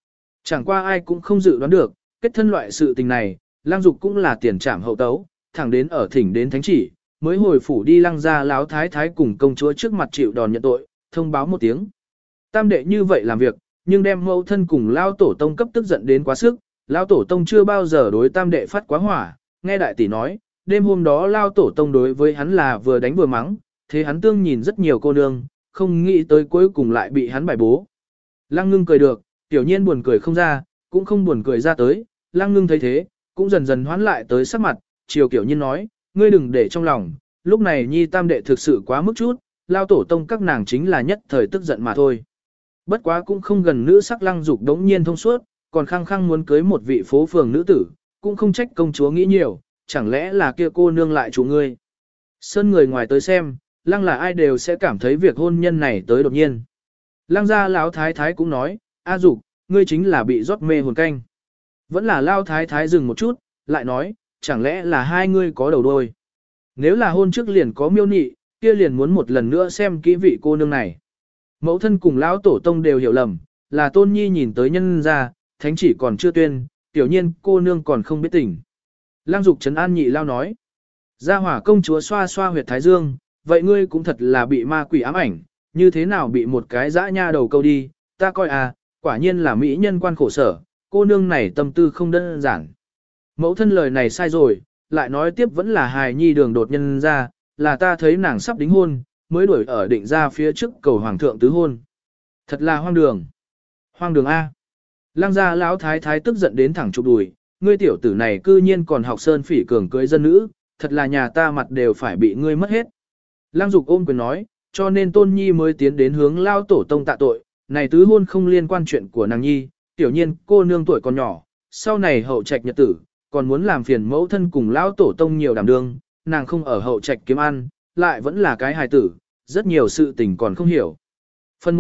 qua ai cũng không dự đoán được, kết thân loại sự tình này, Lăng Dục cũng là tiền trảm hậu tấu, thẳng đến ở thỉnh đến thánh chỉ, mới hồi phủ đi Lăng gia láo thái thái cùng công chúa trước mặt chịu đòn nhận tội, thông báo một tiếng. Tam đệ như vậy làm việc, nhưng đem mẫu thân cùng lao tổ tông cấp tức giận đến quá sức, lao tổ tông chưa bao giờ đối tam đệ phát quá hỏa, nghe đại tỷ nói, đêm hôm đó lao tổ tông đối với hắn là vừa đánh vừa mắng, thế hắn tương nhìn rất nhiều cô nương, không nghĩ tới cuối cùng lại bị hắn bài bố. Lăng Ngưng cười được, Tiểu Nhiên buồn cười không ra, cũng không buồn cười ra tới, Lăng Ngưng thấy thế, cũng dần dần hoán lại tới sắc mặt, chiều Tiểu Nhiên nói, ngươi đừng để trong lòng, lúc này nhi tam đệ thực sự quá mức chút, lao tổ tông các nàng chính là nhất thời tức giận mà thôi. Bất quá cũng không gần nữ sắc Lăng Dục đống nhiên thông suốt, còn khăng khăng muốn cưới một vị phố phường nữ tử, cũng không trách công chúa nghĩ nhiều, chẳng lẽ là kia cô nương lại chủ ngươi. Sơn người ngoài tới xem, Lăng là ai đều sẽ cảm thấy việc hôn nhân này tới đột nhiên. Lăng gia lão thái thái cũng nói, A Dục, ngươi chính là bị rót mê hồn canh. Vẫn là lao thái thái dừng một chút, lại nói, chẳng lẽ là hai ngươi có đầu đôi. Nếu là hôn trước liền có miêu nị, kia liền muốn một lần nữa xem kỹ vị cô nương này. Mẫu thân cùng lão tổ tông đều hiểu lầm, là Tôn Nhi nhìn tới nhân ra, thánh chỉ còn chưa tuyên, Tiểu Nhiên cô nương còn không biết tình. Lăng Dục trấn an nhị lao nói. Gia hỏa công chúa xoa xoa huyệt thái dương, vậy ngươi cũng thật là bị ma quỷ ám ảnh, như thế nào bị một cái dã nha đầu câu đi, ta coi à, quả nhiên là mỹ nhân quan khổ sở, cô nương này tâm tư không đơn giản. Mẫu thân lời này sai rồi, lại nói tiếp vẫn là hài nhi đường đột nhân ra, là ta thấy nàng sắp đính hôn, mới đuổi ở định ra phía trước cầu hoàng thượng tứ hôn. Thật là hoang đường. Hoang đường A. Lăng gia lão thái thái tức giận đến thẳng chụp đùi, ngươi tiểu tử này cư nhiên còn học sơn phỉ cường cưới dân nữ, thật là nhà ta mặt đều phải bị ngươi mất hết. Lăng Dục ôm quyền nói, cho nên Tôn Nhi mới tiến đến hướng lao tổ tông tạ tội, này tứ hôn không liên quan chuyện của nàng Nhi, tiểu nhiên cô nương tuổi còn nhỏ, sau này hậu trạch nhật tử, còn muốn làm phiền mẫu thân cùng lao tổ tông nhiều đảm đương, nàng không ở hậu trạch kiếm ăn, lại vẫn là cái hài tử, rất nhiều sự tình còn không hiểu. Phần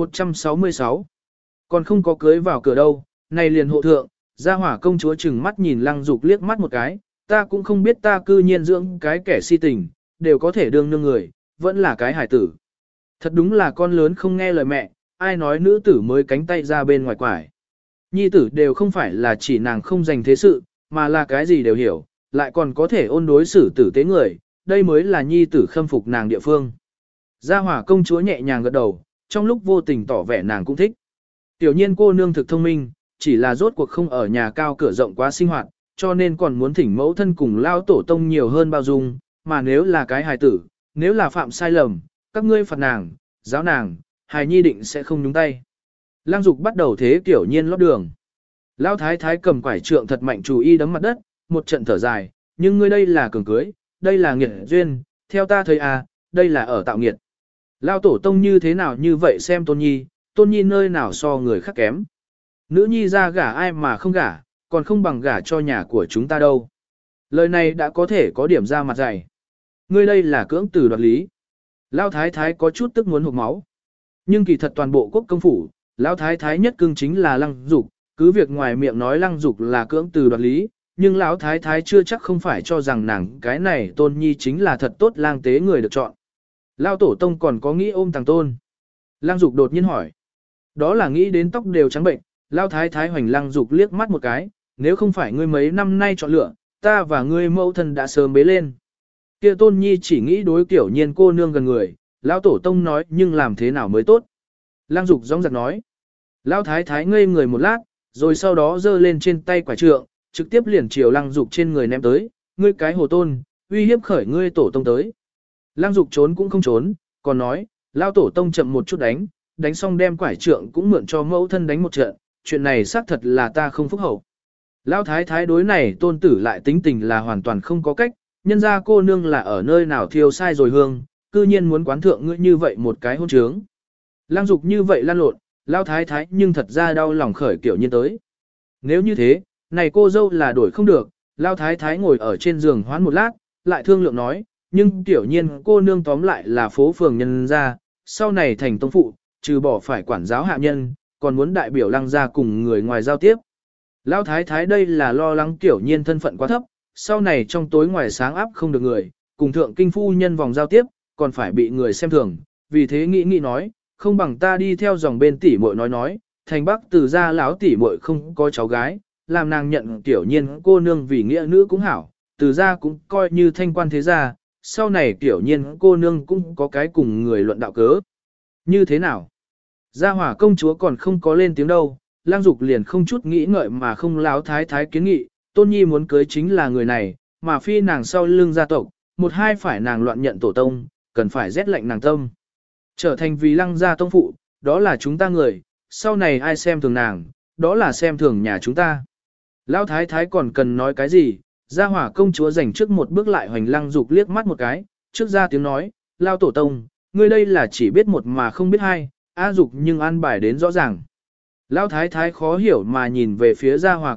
166 còn không có cưới vào cửa đâu, này liền hộ thượng, gia hỏa công chúa chừng mắt nhìn Lăng Dục liếc mắt một cái, ta cũng không biết ta cư nhiên dưỡng cái kẻ si tình, đều có thể đương nương người, vẫn là cái hải tử. Thật đúng là con lớn không nghe lời mẹ, ai nói nữ tử mới cánh tay ra bên ngoài quải. Nhi tử đều không phải là chỉ nàng không dành thế sự, mà là cái gì đều hiểu, lại còn có thể ôn đối xử tử tế người, đây mới là nhi tử khâm phục nàng địa phương. Gia hỏa công chúa nhẹ nhàng gật đầu, trong lúc vô tình tỏ vẻ nàng cũng thích. Tiểu nhiên cô nương thực thông minh, chỉ là rốt cuộc không ở nhà cao cửa rộng quá sinh hoạt, cho nên còn muốn thỉnh mẫu thân cùng lao tổ tông nhiều hơn bao dung, mà nếu là cái hài tử, nếu là phạm sai lầm, các ngươi phạt nàng, giáo nàng, hài nhi định sẽ không nhúng tay. Lăng Dục bắt đầu thế Tiểu nhiên lót đường. Lão thái thái cầm quải trượng thật mạnh chú y đấm mặt đất, một trận thở dài, nhưng ngươi đây là cường cưới, đây là nghiệt duyên, theo ta thấy đây là ở tạo nghiệt. Lao tổ tông như thế nào như vậy xem Tôn Nhi nơi nào so người khác kém. Nữ nhi ra gả ai mà không gả, còn không bằng gả cho nhà của chúng ta đâu. Lời này đã có thể có điểm ra mặt dày. Ngươi đây là cưỡng từ đoạt lý. Lao thái thái có chút tức muốn hộc máu. Nhưng kỳ thật toàn bộ quốc công phủ, Lao thái thái nhất cưng chính là Lăng Dục, cứ việc ngoài miệng nói Lăng Dục là cưỡng từ đoạt lý, nhưng Lão thái thái chưa chắc không phải cho rằng nàng cái này Tôn Nhi chính là thật tốt lang tế người được chọn. Lao tổ tông còn có nghĩ ôm thằng Tôn. Lăng Dục đột nhiên hỏi. Đó là nghĩ đến tóc đều trắng bệnh, Lao thái thái hoành Lăng Dục liếc mắt một cái, nếu không phải ngươi mấy năm nay chọn lựa, ta và ngươi mẫu thân đã sớm bế lên. Kia Tôn Nhi chỉ nghĩ đối Tiểu nhiên cô nương gần người, Lão tổ tông nói nhưng làm thế nào mới tốt. Lăng Dục rõng rạc nói. Lão thái thái ngây người một lát, rồi sau đó giơ lên trên tay quả trượng, trực tiếp liền chiều Lăng Dục trên người ném tới, ngươi cái hồ tôn, uy hiếp khởi ngươi tổ tông tới. Lăng Dục trốn cũng không trốn, còn nói, Lão tổ tông chậm một chút đánh xong đem quải trượng cũng mượn cho mẫu thân đánh một trận, chuyện này xác thật là ta không phúc hậu. Lão thái thái đối này tôn tử lại tính tình là hoàn toàn không có cách, nhân ra cô nương là ở nơi nào thiêu sai rồi hương, cư nhiên muốn quán thượng ngươi như vậy một cái hôn trướng. Lăng Dục như vậy lan lộn, Lão thái thái nhưng thật ra đau lòng khởi Tiểu nhiên tới. Nếu như thế, này cô dâu là đổi không được, Lão thái thái ngồi ở trên giường hoán một lát, lại thương lượng nói, nhưng Tiểu nhiên cô nương tóm lại là phố phường nhân ra, sau này thành tông phụ, trừ bỏ phải quản giáo hạ nhân, còn muốn đại biểu Lăng gia cùng người ngoài giao tiếp. Lão thái thái đây là lo lắng Tiểu nhiên thân phận quá thấp, sau này trong tối ngoài sáng áp không được người, cùng thượng kinh phu nhân vòng giao tiếp, còn phải bị người xem thường, vì thế nghĩ nói, không bằng ta đi theo dòng bên tỷ muội nói, thành bắc từ gia lão tỷ muội không có cháu gái, làm nàng nhận Tiểu nhiên cô nương vì nghĩa nữ cũng hảo, từ gia cũng coi như thanh quan thế gia, sau này Tiểu nhiên cô nương cũng có cái cùng người luận đạo cớ. Như thế nào? Gia hỏa công chúa còn không có lên tiếng đâu, Lăng Dục liền không chút nghĩ ngợi mà không láo thái thái kiến nghị, Tôn Nhi muốn cưới chính là người này, mà phi nàng sau lưng gia tộc, một hai phải nàng loạn nhận tổ tông, cần phải rét lạnh nàng tâm. Trở thành vì Lăng gia tông phụ, đó là chúng ta người, sau này ai xem thường nàng, đó là xem thường nhà chúng ta. Lão thái thái còn cần nói cái gì, gia hỏa công chúa dành trước một bước lại hoành Lăng Dục liếc mắt một cái, trước ra tiếng nói, Lao tổ tông, ngươi đây là chỉ biết một mà không biết hai, Dục nhưng an bài đến rõ ràng. Lão thái thái khó hiểu mà nhìn về phía gia hỏa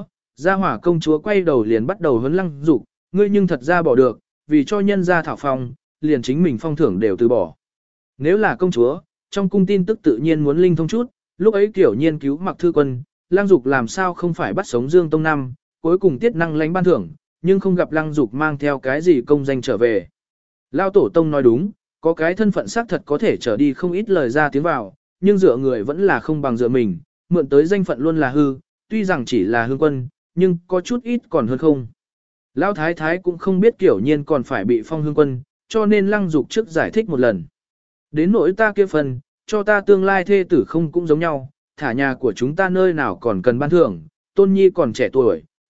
công chúa quay đầu liền bắt đầu huấn Lăng Dục, ngươi nhưng thật ra bỏ được, vì cho nhân gia thảo phong, liền chính mình phong thưởng đều từ bỏ. Nếu là công chúa, trong cung tin tức tự nhiên muốn linh thông chút, lúc ấy Tiểu nhiên cứu Mặc Thư Quân, Lăng Dục làm sao không phải bắt sống Dương Tông Năm, cuối cùng tiết năng lánh ban thưởng, nhưng không gặp Lăng Dục mang theo cái gì công danh trở về. Lão tổ tông nói đúng, có cái thân phận xác thật có thể trở đi không ít lời ra tiếng vào, nhưng dựa người vẫn là không bằng dựa mình, mượn tới danh phận luôn là hư, tuy rằng chỉ là hương quân, nhưng có chút ít còn hơn không. Lão thái thái cũng không biết Tiểu nhiên còn phải bị phong hương quân, cho nên Lăng Dục trước giải thích một lần. Đến nỗi ta kia phần, cho ta tương lai thê tử không cũng giống nhau, thả nhà của chúng ta nơi nào còn cần ban thưởng, Tôn Nhi còn trẻ tuổi,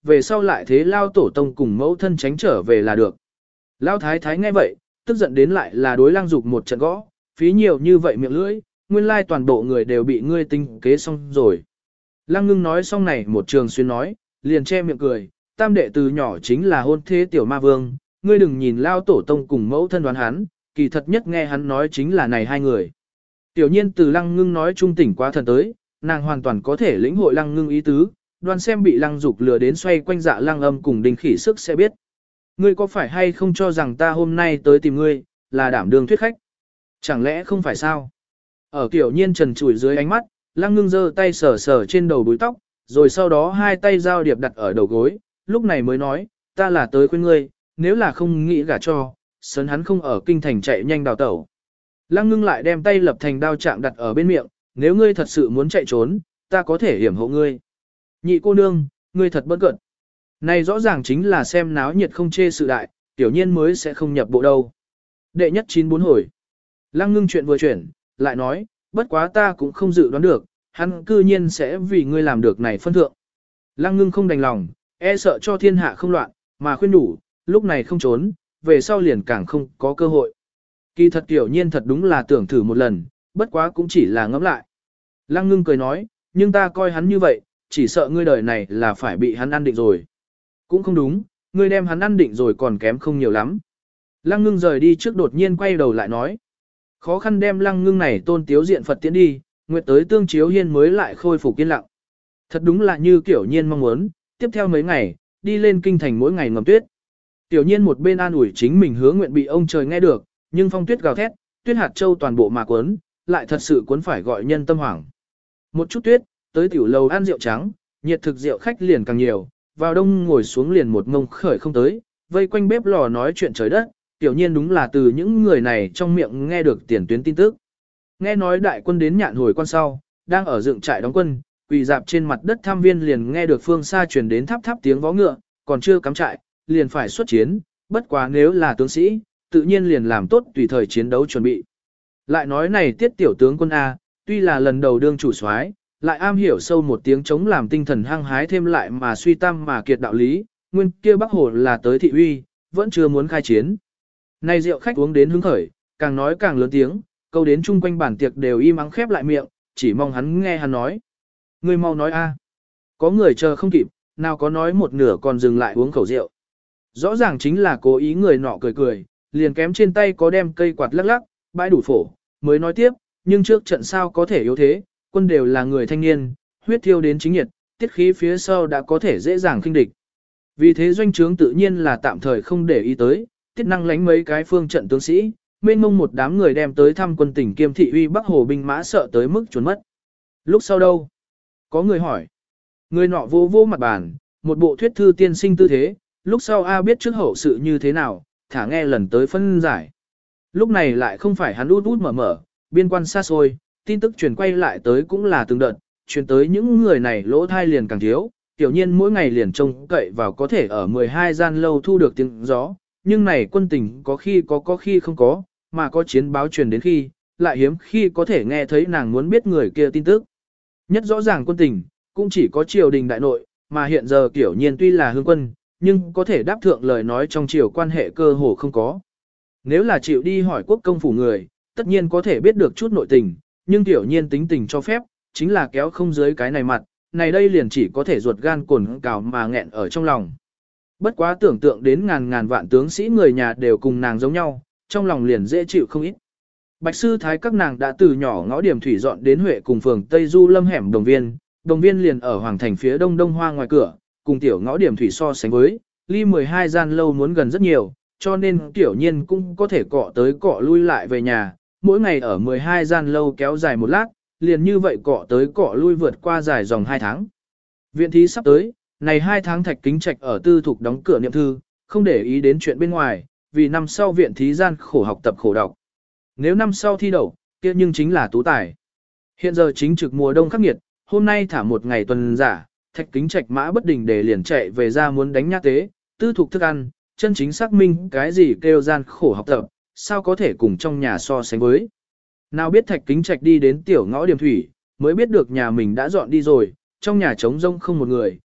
về sau lại thế lao tổ tông cùng mẫu thân tránh trở về là được. Lao thái thái nghe vậy, tức giận đến lại là đối Lăng Dục một trận gõ, phí nhiều như vậy miệng lưỡi, nguyên lai toàn bộ người đều bị ngươi tinh kế xong rồi. Lăng Ngưng nói xong này một trường xuyên nói, liền che miệng cười, tam đệ từ nhỏ chính là hôn thế tiểu ma vương, ngươi đừng nhìn lao tổ tông cùng mẫu thân đoán hắn, kỳ thật nhất nghe hắn nói chính là này hai người. Tiểu nhiên từ Lăng Ngưng nói trung tỉnh quá thần tới, nàng hoàn toàn có thể lĩnh hội Lăng Ngưng ý tứ, đoán xem bị Lăng Dục lừa đến xoay quanh dạ Lăng Âm cùng Đinh Khỉ sức sẽ biết. Ngươi có phải hay không cho rằng ta hôm nay tới tìm ngươi, là đảm đương thuyết khách? Chẳng lẽ không phải sao? Ở Tiểu nhiên trần trụi dưới ánh mắt, Lăng Ngưng giơ tay sờ sờ trên đầu búi tóc, rồi sau đó hai tay giao điệp đặt ở đầu gối, lúc này mới nói, ta là tới khuyên ngươi, nếu là không nghĩ gả cho, sớn hắn không ở kinh thành chạy nhanh đào tẩu. Lăng Ngưng lại đem tay lập thành đao trạng đặt ở bên miệng, nếu ngươi thật sự muốn chạy trốn, ta có thể hiểm hộ ngươi. Nhị cô nương, ngươi thật bất cận. Này rõ ràng chính là xem náo nhiệt không chê sự đại, Tiểu nhiên mới sẽ không nhập bộ đâu. Đệ nhất 94 hồi. Lăng Ngưng chuyện vừa chuyển, lại nói, bất quá ta cũng không dự đoán được, hắn cư nhiên sẽ vì ngươi làm được này phân thượng. Lăng Ngưng không đành lòng, e sợ cho thiên hạ không loạn, mà khuyên đủ, lúc này không trốn, về sau liền càng không có cơ hội. Kỳ thật Tiểu nhiên thật đúng là tưởng thử một lần, bất quá cũng chỉ là ngẫm lại. Lăng Ngưng cười nói, nhưng ta coi hắn như vậy, chỉ sợ ngươi đời này là phải bị hắn ăn định rồi. Cũng không đúng, ngươi đem hắn ăn định rồi còn kém không nhiều lắm. Lăng Ngưng rời đi trước đột nhiên quay đầu lại nói. Khó khăn đem Lăng Ngưng này tôn tiếu diện Phật tiến đi, nguyệt tới tương chiếu hiên mới lại khôi phục yên lặng. Thật đúng là như Tiểu nhiên mong muốn, tiếp theo mấy ngày, đi lên kinh thành mỗi ngày ngầm tuyết. Tiểu nhiên một bên an ủi chính mình hứa nguyện bị ông trời nghe được, nhưng phong tuyết gào thét, tuyết hạt châu toàn bộ mà cuốn, lại thật sự cuốn phải gọi nhân tâm hoảng. Một chút tuyết, tới tiểu lầu ăn rượu trắng, nhiệt thực rượu khách liền càng nhiều, vào đông ngồi xuống liền một ngông khởi không tới, vây quanh bếp lò nói chuyện trời đất, tiểu nhiên đúng là từ những người này trong miệng nghe được tiền tuyến tin tức. Nghe nói đại quân đến Nhạn Hồi quan sau, đang ở dựng trại đóng quân, quỳ dạp trên mặt đất tham viên liền nghe được phương xa truyền đến tháp tháp tiếng vó ngựa, còn chưa cắm trại, liền phải xuất chiến, bất quá nếu là tướng sĩ, tự nhiên liền làm tốt tùy thời chiến đấu chuẩn bị. Lại nói này tiết tiểu tướng quân A, tuy là lần đầu đương chủ soái, lại am hiểu sâu một tiếng chống làm tinh thần hăng hái thêm lại mà suy tam mà kiệt đạo lý, nguyên kia Bắc Hồ là tới thị uy, vẫn chưa muốn khai chiến. Này rượu khách uống đến hứng khởi, càng nói càng lớn tiếng, câu đến chung quanh bàn tiệc đều im ắng khép lại miệng, chỉ mong hắn nghe hắn nói. Người mau nói A. Có người chờ không kịp, nào có nói một nửa còn dừng lại uống khẩu rượu. Rõ ràng chính là cố ý người nọ cười cười, liền kém trên tay có đem cây quạt lắc lắc, bãi đủ phổ, mới nói tiếp, nhưng trước trận sao có thể yếu thế, quân đều là người thanh niên, huyết thiêu đến chính nhiệt, tiết khí phía sau đã có thể dễ dàng khinh địch. Vì thế doanh trướng tự nhiên là tạm thời không để ý tới, tiết năng lánh mấy cái phương trận tướng sĩ, mênh mông một đám người đem tới thăm quân tỉnh kiêm thị uy Bắc Hồ binh mã sợ tới mức trốn mất. Lúc sau đâu? Có người hỏi. Người nọ vô vô mặt bàn, một bộ thuyết thư tiên sinh tư thế, lúc sau A biết trước hậu sự như thế nào, thả nghe lần tới phân giải. Lúc này lại không phải hắn út út mở mở, biên quan xa xôi, tin tức truyền quay lại tới cũng là từng đợt, truyền tới những người này lỗ thai liền càng thiếu, tiểu nhiên mỗi ngày liền trông cậy vào có thể ở 12 gian lâu thu được tiếng gió, nhưng này quân tình có khi không có, mà có chiến báo truyền đến khi, lại hiếm khi có thể nghe thấy nàng muốn biết người kia tin tức. Nhất rõ ràng quân tình, cũng chỉ có triều đình đại nội, mà hiện giờ tiểu nhiên tuy là hương quân, nhưng có thể đáp thượng lời nói trong triều quan hệ cơ hồ không có. Nếu là chịu đi hỏi quốc công phủ người, tất nhiên có thể biết được chút nội tình, nhưng tiểu nhiên tính tình cho phép, chính là kéo không dưới cái này mặt, này đây liền chỉ có thể ruột gan cồn cào mà nghẹn ở trong lòng. Bất quá tưởng tượng đến ngàn ngàn vạn tướng sĩ người nhà đều cùng nàng giống nhau, trong lòng liền dễ chịu không ít. Bạch sư thái các nàng đã từ nhỏ ngõ điểm thủy dọn đến Huệ cùng phường Tây Du Lâm hẻm Đồng Viên liền ở Hoàng Thành phía đông đông hoa ngoài cửa, cùng tiểu ngõ điểm thủy so sánh với, ly 12 gian lâu muốn gần rất nhiều, cho nên tiểu nhiên cũng có thể cọ tới cọ lui lại về nhà, mỗi ngày ở 12 gian lâu kéo dài một lát, liền như vậy cọ tới cọ lui vượt qua dài dòng 2 tháng. Viện thí sắp tới, này 2 tháng Thạch Kính Trạch ở tư thục đóng cửa niệm thư, không để ý đến chuyện bên ngoài, vì năm sau viện thí gian khổ học tập khổ đọc. Nếu năm sau thi đậu, kia nhưng chính là tú tài. Hiện giờ chính trực mùa đông khắc nghiệt, hôm nay thả một ngày tuần giả, Thạch Kính Trạch mã bất đình để liền chạy về ra muốn đánh nhát tế, tư thục thức ăn, chân chính xác minh cái gì kêu gian khổ học tập, sao có thể cùng trong nhà so sánh với. Nào biết Thạch Kính Trạch đi đến tiểu ngõ điểm thủy, mới biết được nhà mình đã dọn đi rồi, trong nhà trống rông không một người,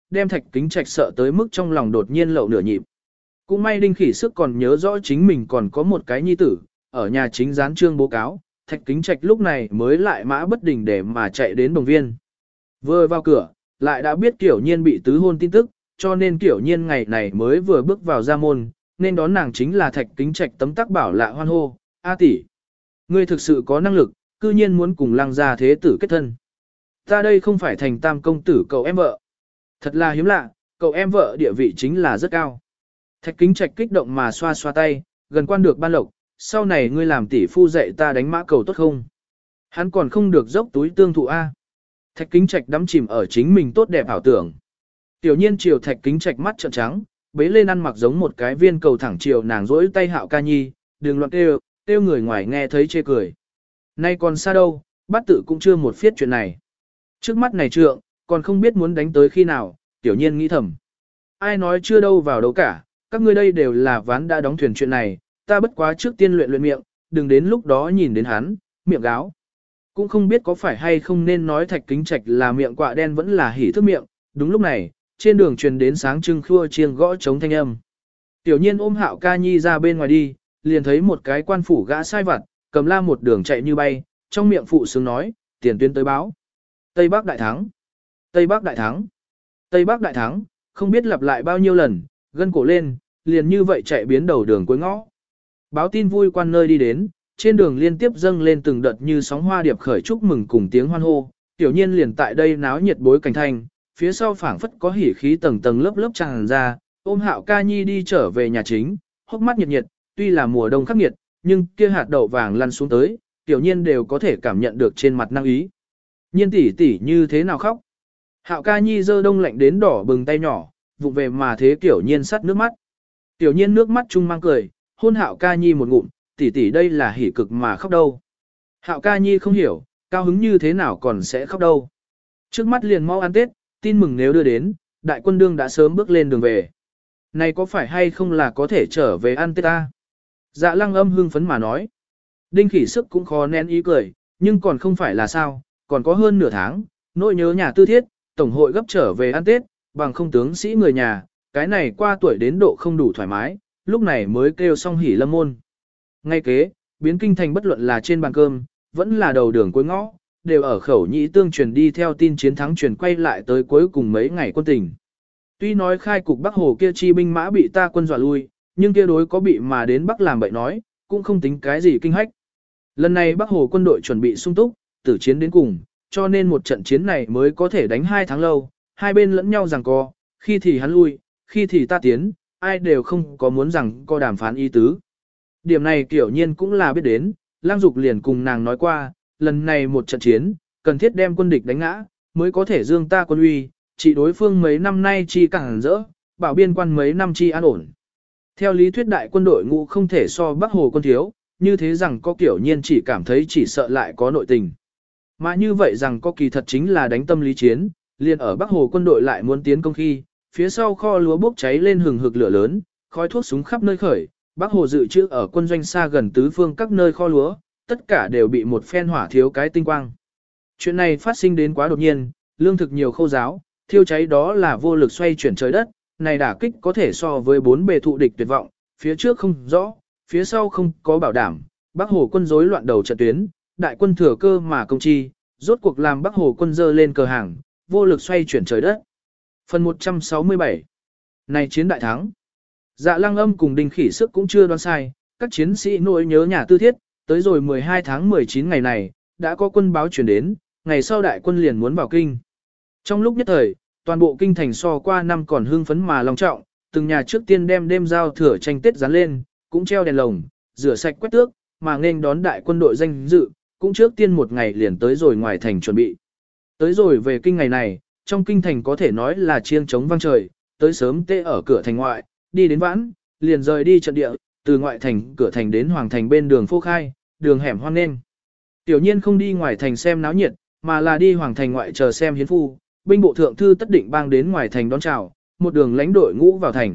đem Thạch Kính Trạch sợ tới mức trong lòng đột nhiên lậu nửa nhịp. Cũng may Đinh Khỉ Sức còn nhớ rõ chính mình còn có một cái nhi tử, ở nhà chính gián trương bố cáo, Thạch Kính Trạch lúc này mới lại mã bất đình để mà chạy đến Đồng Viên. Vừa vào cửa, lại đã biết Kiểu Nhiên bị tứ hôn tin tức, cho nên Kiểu Nhiên ngày này mới vừa bước vào gia môn, nên đón nàng chính là Thạch Kính Trạch tấm tắc bảo lạ hoan hô, "A tỷ, ngươi thực sự có năng lực, cư nhiên muốn cùng Lăng gia thế tử kết thân. Ta đây không phải thành tam công tử cậu em vợ. Thật là hiếm lạ, cậu em vợ địa vị chính là rất cao." Thạch Kính Trạch kích động mà xoa xoa tay, gần quan được ban lộc, sau này ngươi làm tỷ phu dạy ta đánh mã cầu tốt không? Hắn còn không được dốc túi tương thụ A. Thạch Kính Trạch đắm chìm ở chính mình tốt đẹp ảo tưởng. Tiểu nhiên chiều Thạch Kính Trạch mắt trợn trắng, bế lên ăn mặc giống một cái viên cầu thẳng chiều nàng rỗi tay Hạo Ca Nhi, đừng loạn kêu người ngoài nghe thấy chê cười. Nay còn xa đâu, bát tự cũng chưa một phiết chuyện này. Trước mắt này trượng, còn không biết muốn đánh tới khi nào, tiểu nhiên nghĩ thầm. Ai nói chưa đâu vào đâu cả, các ngươi đây đều là ván đã đóng thuyền chuyện này, ta bất quá trước tiên luyện miệng, đừng đến lúc đó nhìn đến hắn, miệng gáo. Cũng không biết có phải hay không nên nói Thạch Kính Trạch là miệng quạ đen vẫn là hỉ thức miệng, đúng lúc này, trên đường truyền đến sáng trưng khua chiêng gõ trống thanh âm. Tiểu nhiên ôm Hạo Ca Nhi ra bên ngoài đi, liền thấy một cái quan phủ gã sai vặt, cầm la một đường chạy như bay, trong miệng phụ sướng nói, tiền tuyến tới báo. Tây Bắc đại thắng, Tây Bắc đại thắng, Tây Bắc đại thắng, không biết lặp lại bao nhiêu lần, gân cổ lên, liền như vậy chạy biến đầu đường cuối ngõ. Báo tin vui quan nơi đi đến, trên đường liên tiếp dâng lên từng đợt như sóng hoa điệp khởi chúc mừng cùng tiếng hoan hô, tiểu nhiên liền tại đây náo nhiệt bối cảnh thanh, phía sau phảng phất có hỉ khí tầng tầng lớp lớp tràn ra, ôm Hạo Ca Nhi đi trở về nhà chính, hốc mắt nhiệt nhiệt, tuy là mùa đông khắc nghiệt, nhưng kia hạt đậu vàng lăn xuống tới, tiểu nhiên đều có thể cảm nhận được trên mặt năng ý. Nhiên tỷ tỷ như thế nào khóc? Hạo Ca Nhi giơ đông lạnh đến đỏ bừng tay nhỏ, vụng về mà thế tiểu nhiên sắt nước mắt. Tiểu nhiên nước mắt chung mang cười, hôn Hạo Ca Nhi một ngụm, tỷ tỷ đây là hỉ cực mà khóc đâu. Hạo Ca Nhi không hiểu, cao hứng như thế nào còn sẽ khóc đâu. Trước mắt liền mau ăn Tết, tin mừng nếu đưa đến, đại quân đương đã sớm bước lên đường về. Này có phải hay không là có thể trở về ăn Tết ta? Dạ Lăng Âm hưng phấn mà nói. Đinh Khỉ Sức cũng khó nén ý cười, nhưng còn không phải là sao, còn có hơn nửa tháng, nỗi nhớ nhà tư thiết, tổng hội gấp trở về ăn Tết, bằng không tướng sĩ người nhà, cái này qua tuổi đến độ không đủ thoải mái, lúc này mới kêu xong hỉ lâm môn. Ngay kế, biến kinh thành bất luận là trên bàn cơm, vẫn là đầu đường cuối ngõ, đều ở khẩu nhĩ tương truyền đi theo tin chiến thắng truyền quay lại tới cuối cùng mấy ngày quân tình. Tuy nói khai cục Bắc Hồ kia chi binh mã bị ta quân dọa lui, nhưng kia đối có bị mà đến Bắc làm bậy nói, cũng không tính cái gì kinh hách. Lần này Bắc Hồ quân đội chuẩn bị sung túc, tử chiến đến cùng, cho nên một trận chiến này mới có thể đánh 2 tháng lâu, hai bên lẫn nhau giằng co, khi thì hắn lui, khi thì ta tiến, ai đều không có muốn rằng co đàm phán ý tứ. Điểm này Kiểu Nhiên cũng là biết đến, Lang Dục liền cùng nàng nói qua, lần này một trận chiến, cần thiết đem quân địch đánh ngã, mới có thể dương ta quân uy, chỉ đối phương mấy năm nay chi càng rỡ, bảo biên quan mấy năm chi an ổn. Theo lý thuyết đại quân đội ngũ không thể so Bắc Hồ quân thiếu, như thế rằng có Kiểu Nhiên chỉ cảm thấy chỉ sợ lại có nội tình. Mà như vậy rằng có kỳ thật chính là đánh tâm lý chiến, liền ở Bắc Hồ quân đội lại muốn tiến công khi, phía sau kho lúa bốc cháy lên hừng hực lửa lớn, khói thuốc súng khắp nơi khởi, Bắc Hồ dự trữ ở quân doanh xa gần tứ phương các nơi kho lúa, tất cả đều bị một phen hỏa thiếu cái tinh quang. Chuyện này phát sinh đến quá đột nhiên, lương thực nhiều khô giáo, thiêu cháy đó là vô lực xoay chuyển trời đất, này đả kích có thể so với 4 bề thụ địch tuyệt vọng, phía trước không rõ, phía sau không có bảo đảm, Bắc Hồ quân rối loạn đầu trận tuyến, đại quân thừa cơ mà công chi, rốt cuộc làm Bắc Hồ quân dơ lên cờ hàng, vô lực xoay chuyển trời đất. Phần 167. Này chiến đại thắng. Dạ Lăng Âm cùng Đinh Khỉ Sức cũng chưa đoán sai, các chiến sĩ nỗi nhớ nhà tư thiết, tới rồi 12 tháng 19 ngày này, đã có quân báo chuyển đến, ngày sau đại quân liền muốn vào kinh. Trong lúc nhất thời, toàn bộ kinh thành so qua năm còn hưng phấn mà long trọng, từng nhà trước tiên đem đêm giao thừa tranh Tết dán lên, cũng treo đèn lồng, rửa sạch quét tước, mà nên đón đại quân đội danh dự, cũng trước tiên một ngày liền tới rồi ngoài thành chuẩn bị. Tới rồi về kinh ngày này, trong kinh thành có thể nói là chiêng trống vang trời, tới sớm tê ở cửa thành ngoại, đi đến vãn, liền rời đi trận địa, từ ngoại thành cửa thành đến hoàng thành bên đường phô khai, đường hẻm hoang nên. Tiểu nhiên không đi ngoài thành xem náo nhiệt, mà là đi hoàng thành ngoại chờ xem hiến phu, binh bộ thượng thư tất định bang đến ngoài thành đón chào, một đường lãnh đội ngũ vào thành.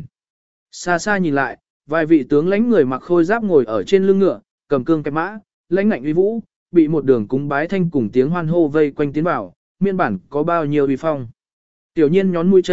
Xa xa nhìn lại, vài vị tướng lãnh người mặc khôi giáp ngồi ở trên lưng ngựa, cầm cương kẹp mã, lãnh ngạnh uy vũ, bị một đường cúng bái thanh cùng tiếng hoan hô vây quanh tiến vào, miên bản có bao nhiêu uy phong. Tiểu nhiên nhón mũi chân,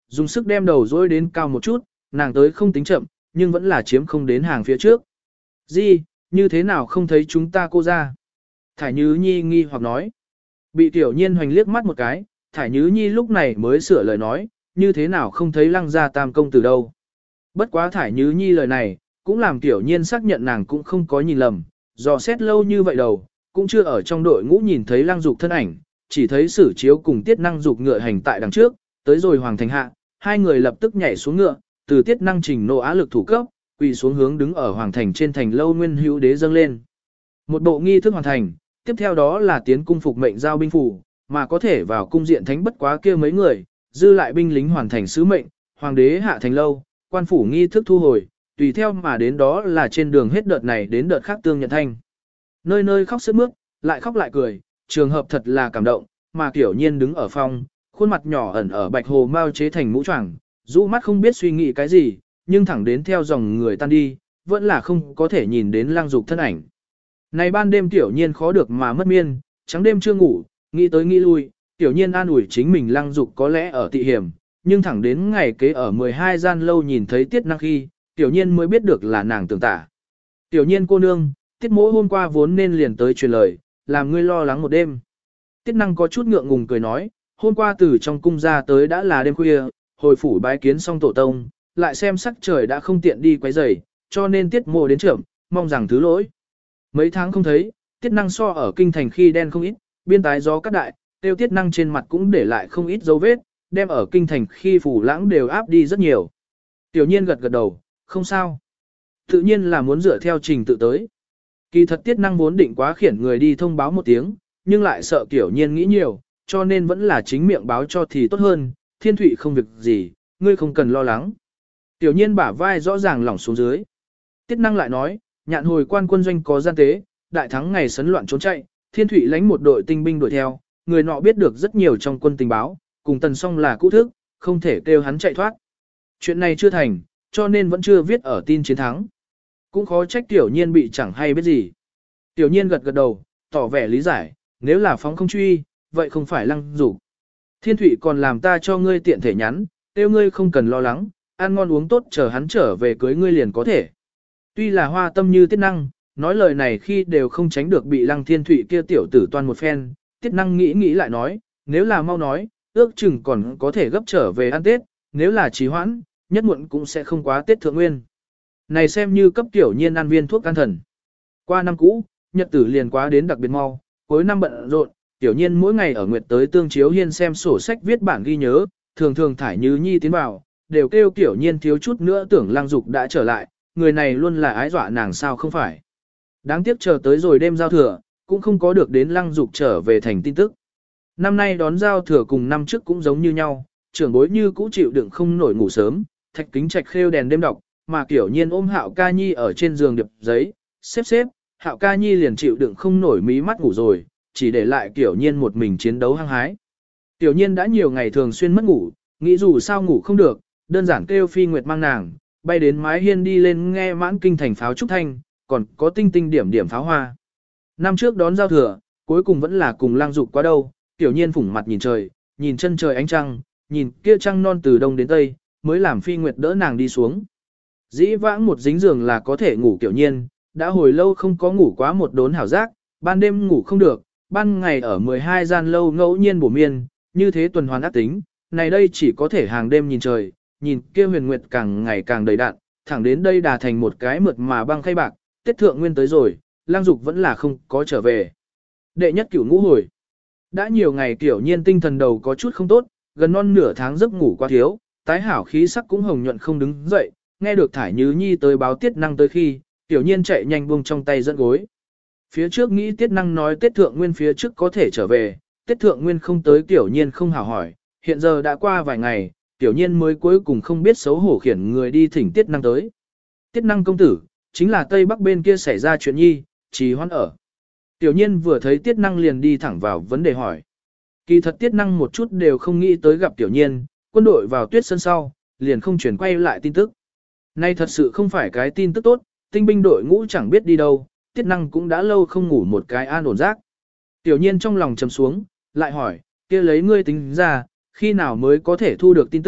dùng sức đem đầu dối đến cao một chút, nàng tới không tính chậm, nhưng vẫn là chiếm không đến hàng phía trước. Gì, như thế nào không thấy chúng ta cô ra? Thải Nhứ Nhi nghi hoặc nói. Bị Tiểu Nhiên hoành liếc mắt một cái, Thải Nhứ Nhi lúc này mới sửa lời nói, như thế nào không thấy Lăng gia tam công tử đâu. Bất quá Thải Nhứ Nhi lời này, cũng làm Tiểu Nhiên xác nhận nàng cũng không có nhìn lầm, dò xét lâu như vậy đầu, cũng chưa ở trong đội ngũ nhìn thấy Lăng Dục thân ảnh, chỉ thấy Sử Chiếu cùng Tiết Năng Dục ngựa hành tại đằng trước, tới rồi Hoàng Thành hạ, hai người lập tức nhảy xuống ngựa, từ Tiết Năng trình nộ á lực thủ cấp, quỳ xuống hướng đứng ở Hoàng Thành trên thành lâu Nguyên Hữu Đế dâng lên. Một bộ nghi thức hoàn thành, tiếp theo đó là tiến cung phục mệnh giao binh phủ, mà có thể vào cung diện thánh bất quá kia mấy người, dư lại binh lính hoàn thành sứ mệnh, Hoàng đế hạ thành lâu, quan phủ nghi thức thu hồi, tùy theo mà đến đó là trên đường hết đợt này đến đợt khác tương nhận thanh. Nơi nơi khóc sướt mướt, lại khóc lại cười, trường hợp thật là cảm động, mà Tiểu Nhiên đứng ở phòng, khuôn mặt nhỏ ẩn ở bạch hồ mao chế thành mũ choàng, rũ mắt không biết suy nghĩ cái gì, nhưng thẳng đến theo dòng người tan đi, vẫn là không có thể nhìn đến Lăng Dục thân ảnh. Này ban đêm Tiểu Nhiên khó được mà mất miên, trắng đêm chưa ngủ, nghĩ tới nghĩ lui, Tiểu Nhiên an ủi chính mình Lăng Dục có lẽ ở tị hiểm, nhưng thẳng đến ngày kế ở 12 gian lâu nhìn thấy Tiết Năng khi, Tiểu Nhiên mới biết được là nàng tưởng tả. Tiểu Nhiên cô nương, Tiết mỗ hôm qua vốn nên liền tới truyền lời, làm ngươi lo lắng một đêm. Tiết Năng có chút ngượng ngùng cười nói, hôm qua từ trong cung ra tới đã là đêm khuya, hồi phủ bái kiến xong tổ tông, lại xem sắc trời đã không tiện đi quấy rầy, cho nên Tiết mỗ đến trưởng, mong rằng thứ lỗi. Mấy tháng không thấy, Tiết Năng so ở kinh thành khi đen không ít, biên tái gió cắt đại, tiêu Tiết Năng trên mặt cũng để lại không ít dấu vết, đem ở kinh thành khi phủ lãng đều áp đi rất nhiều. Tiểu Nhiên gật gật đầu, không sao. Tự nhiên là muốn dựa theo trình tự tới. Kỳ thật Tiết Năng vốn định quá khiển người đi thông báo một tiếng, nhưng lại sợ Tiểu Nhiên nghĩ nhiều, cho nên vẫn là chính miệng báo cho thì tốt hơn, Thiên Thụy không việc gì, ngươi không cần lo lắng. Tiểu Nhiên bả vai rõ ràng lỏng xuống dưới. Tiết Năng lại nói, nhạn hồi quan quân doanh có gian tế, đại thắng ngày sấn loạn trốn chạy, Thiên Thụy lãnh một đội tinh binh đuổi theo, người nọ biết được rất nhiều trong quân tình báo, cùng Tần Song là cũ thức, không thể kêu hắn chạy thoát. Chuyện này chưa thành, cho nên vẫn chưa viết ở tin chiến thắng. Cũng khó trách Tiểu Nhiên bị chẳng hay biết gì. Tiểu Nhiên gật gật đầu, tỏ vẻ lý giải, nếu là phóng không truy, vậy không phải Lăng Dục. Thiên Thụy còn làm ta cho ngươi tiện thể nhắn, kêu ngươi không cần lo lắng, ăn ngon uống tốt chờ hắn trở về cưới ngươi liền có thể. Tuy là hoa tâm như Tiết Năng, nói lời này khi đều không tránh được bị Lăng Thiên Thụy kia tiểu tử toan một phen, Tiết Năng nghĩ lại nói, nếu là mau nói, ước chừng còn có thể gấp trở về ăn Tết, nếu là trì hoãn, nhất muộn cũng sẽ không quá Tết Thượng Nguyên. Này xem như cấp Tiểu Nhiên ăn viên thuốc can thần. Qua năm cũ, nhật tử liền quá đến đặc biệt mau, cuối năm bận rộn, Tiểu Nhiên mỗi ngày ở nguyệt tới tương chiếu hiên xem sổ sách viết bản ghi nhớ, thường thường Thải Nhứ Nhi tiến vào, đều kêu Tiểu Nhiên thiếu chút nữa tưởng Lăng Dục đã trở lại, người này luôn là ái dọa nàng sao không phải. Đáng tiếc chờ tới rồi đêm giao thừa, cũng không có được đến Lăng Dục trở về thành tin tức. Năm nay đón giao thừa cùng năm trước cũng giống như nhau, trưởng bối như cũ chịu đựng không nổi ngủ sớm, Thạch Kính Trạch khêu đèn đêm đọc, mà Tiểu Nhiên ôm Hạo Ca Nhi ở trên giường điệp giấy, xếp, Hạo Ca Nhi liền chịu đựng không nổi mí mắt ngủ rồi, chỉ để lại Tiểu Nhiên một mình chiến đấu hăng hái. Tiểu Nhiên đã nhiều ngày thường xuyên mất ngủ, nghĩ dù sao ngủ không được, đơn giản kêu Phi Nguyệt mang nàng, bay đến mái hiên đi lên nghe mãn kinh thành pháo trúc thanh, còn có tinh tinh điểm điểm pháo hoa. Năm trước đón giao thừa, cuối cùng vẫn là cùng Lăng Dục qua đâu, Tiểu Nhiên phủng mặt nhìn trời, nhìn chân trời ánh trăng, nhìn kia trăng non từ đông đến tây, mới làm Phi Nguyệt đỡ nàng đi xuống. Dĩ vãng một dính giường là có thể ngủ Tiểu Nhiên, đã hồi lâu không có ngủ quá một đốn hảo giác, ban đêm ngủ không được, ban ngày ở 12 gian lâu ngẫu nhiên bổ miên, như thế tuần hoàn ác tính, này đây chỉ có thể hàng đêm nhìn trời, nhìn kia huyền nguyệt càng ngày càng đầy đặn, thẳng đến đây đà thành một cái mượt mà băng khay bạc, Tết Thượng Nguyên tới rồi, Lăng Dục vẫn là không có trở về. Đệ nhất cửu ngũ hồi. Đã nhiều ngày Tiểu Nhiên tinh thần đầu có chút không tốt, gần non nửa tháng giấc ngủ quá thiếu, tái hảo khí sắc cũng hồng nhuận không đứng dậy, nghe được Thải Nhứ Nhi tới báo Tiết Năng tới khi, Tiểu Nhiên chạy nhanh buông trong tay dẫn gối. Phía trước nghĩ Tiết Năng nói Tết Thượng Nguyên phía trước có thể trở về, Tết Thượng Nguyên không tới Tiểu Nhiên không hảo hỏi, hiện giờ đã qua vài ngày, Tiểu Nhiên mới cuối cùng không biết xấu hổ khiển người đi thỉnh Tiết Năng tới. Tiết Năng công tử, chính là Tây Bắc bên kia xảy ra chuyện nhi, trì hoãn ở. Tiểu Nhiên vừa thấy Tiết Năng liền đi thẳng vào vấn đề hỏi. Kỳ thật Tiết Năng một chút đều không nghĩ tới gặp Tiểu Nhiên, quân đội vào Tuyết Sơn sau, liền không chuyển quay lại tin tức. Nay thật sự không phải cái tin tức tốt, tinh binh đội ngũ chẳng biết đi đâu, Tiết Năng cũng đã lâu không ngủ một cái an ổn giấc. Tiểu Nhiên trong lòng trầm xuống, lại hỏi, kia lấy ngươi tính ra, khi nào mới có thể thu được tin tức,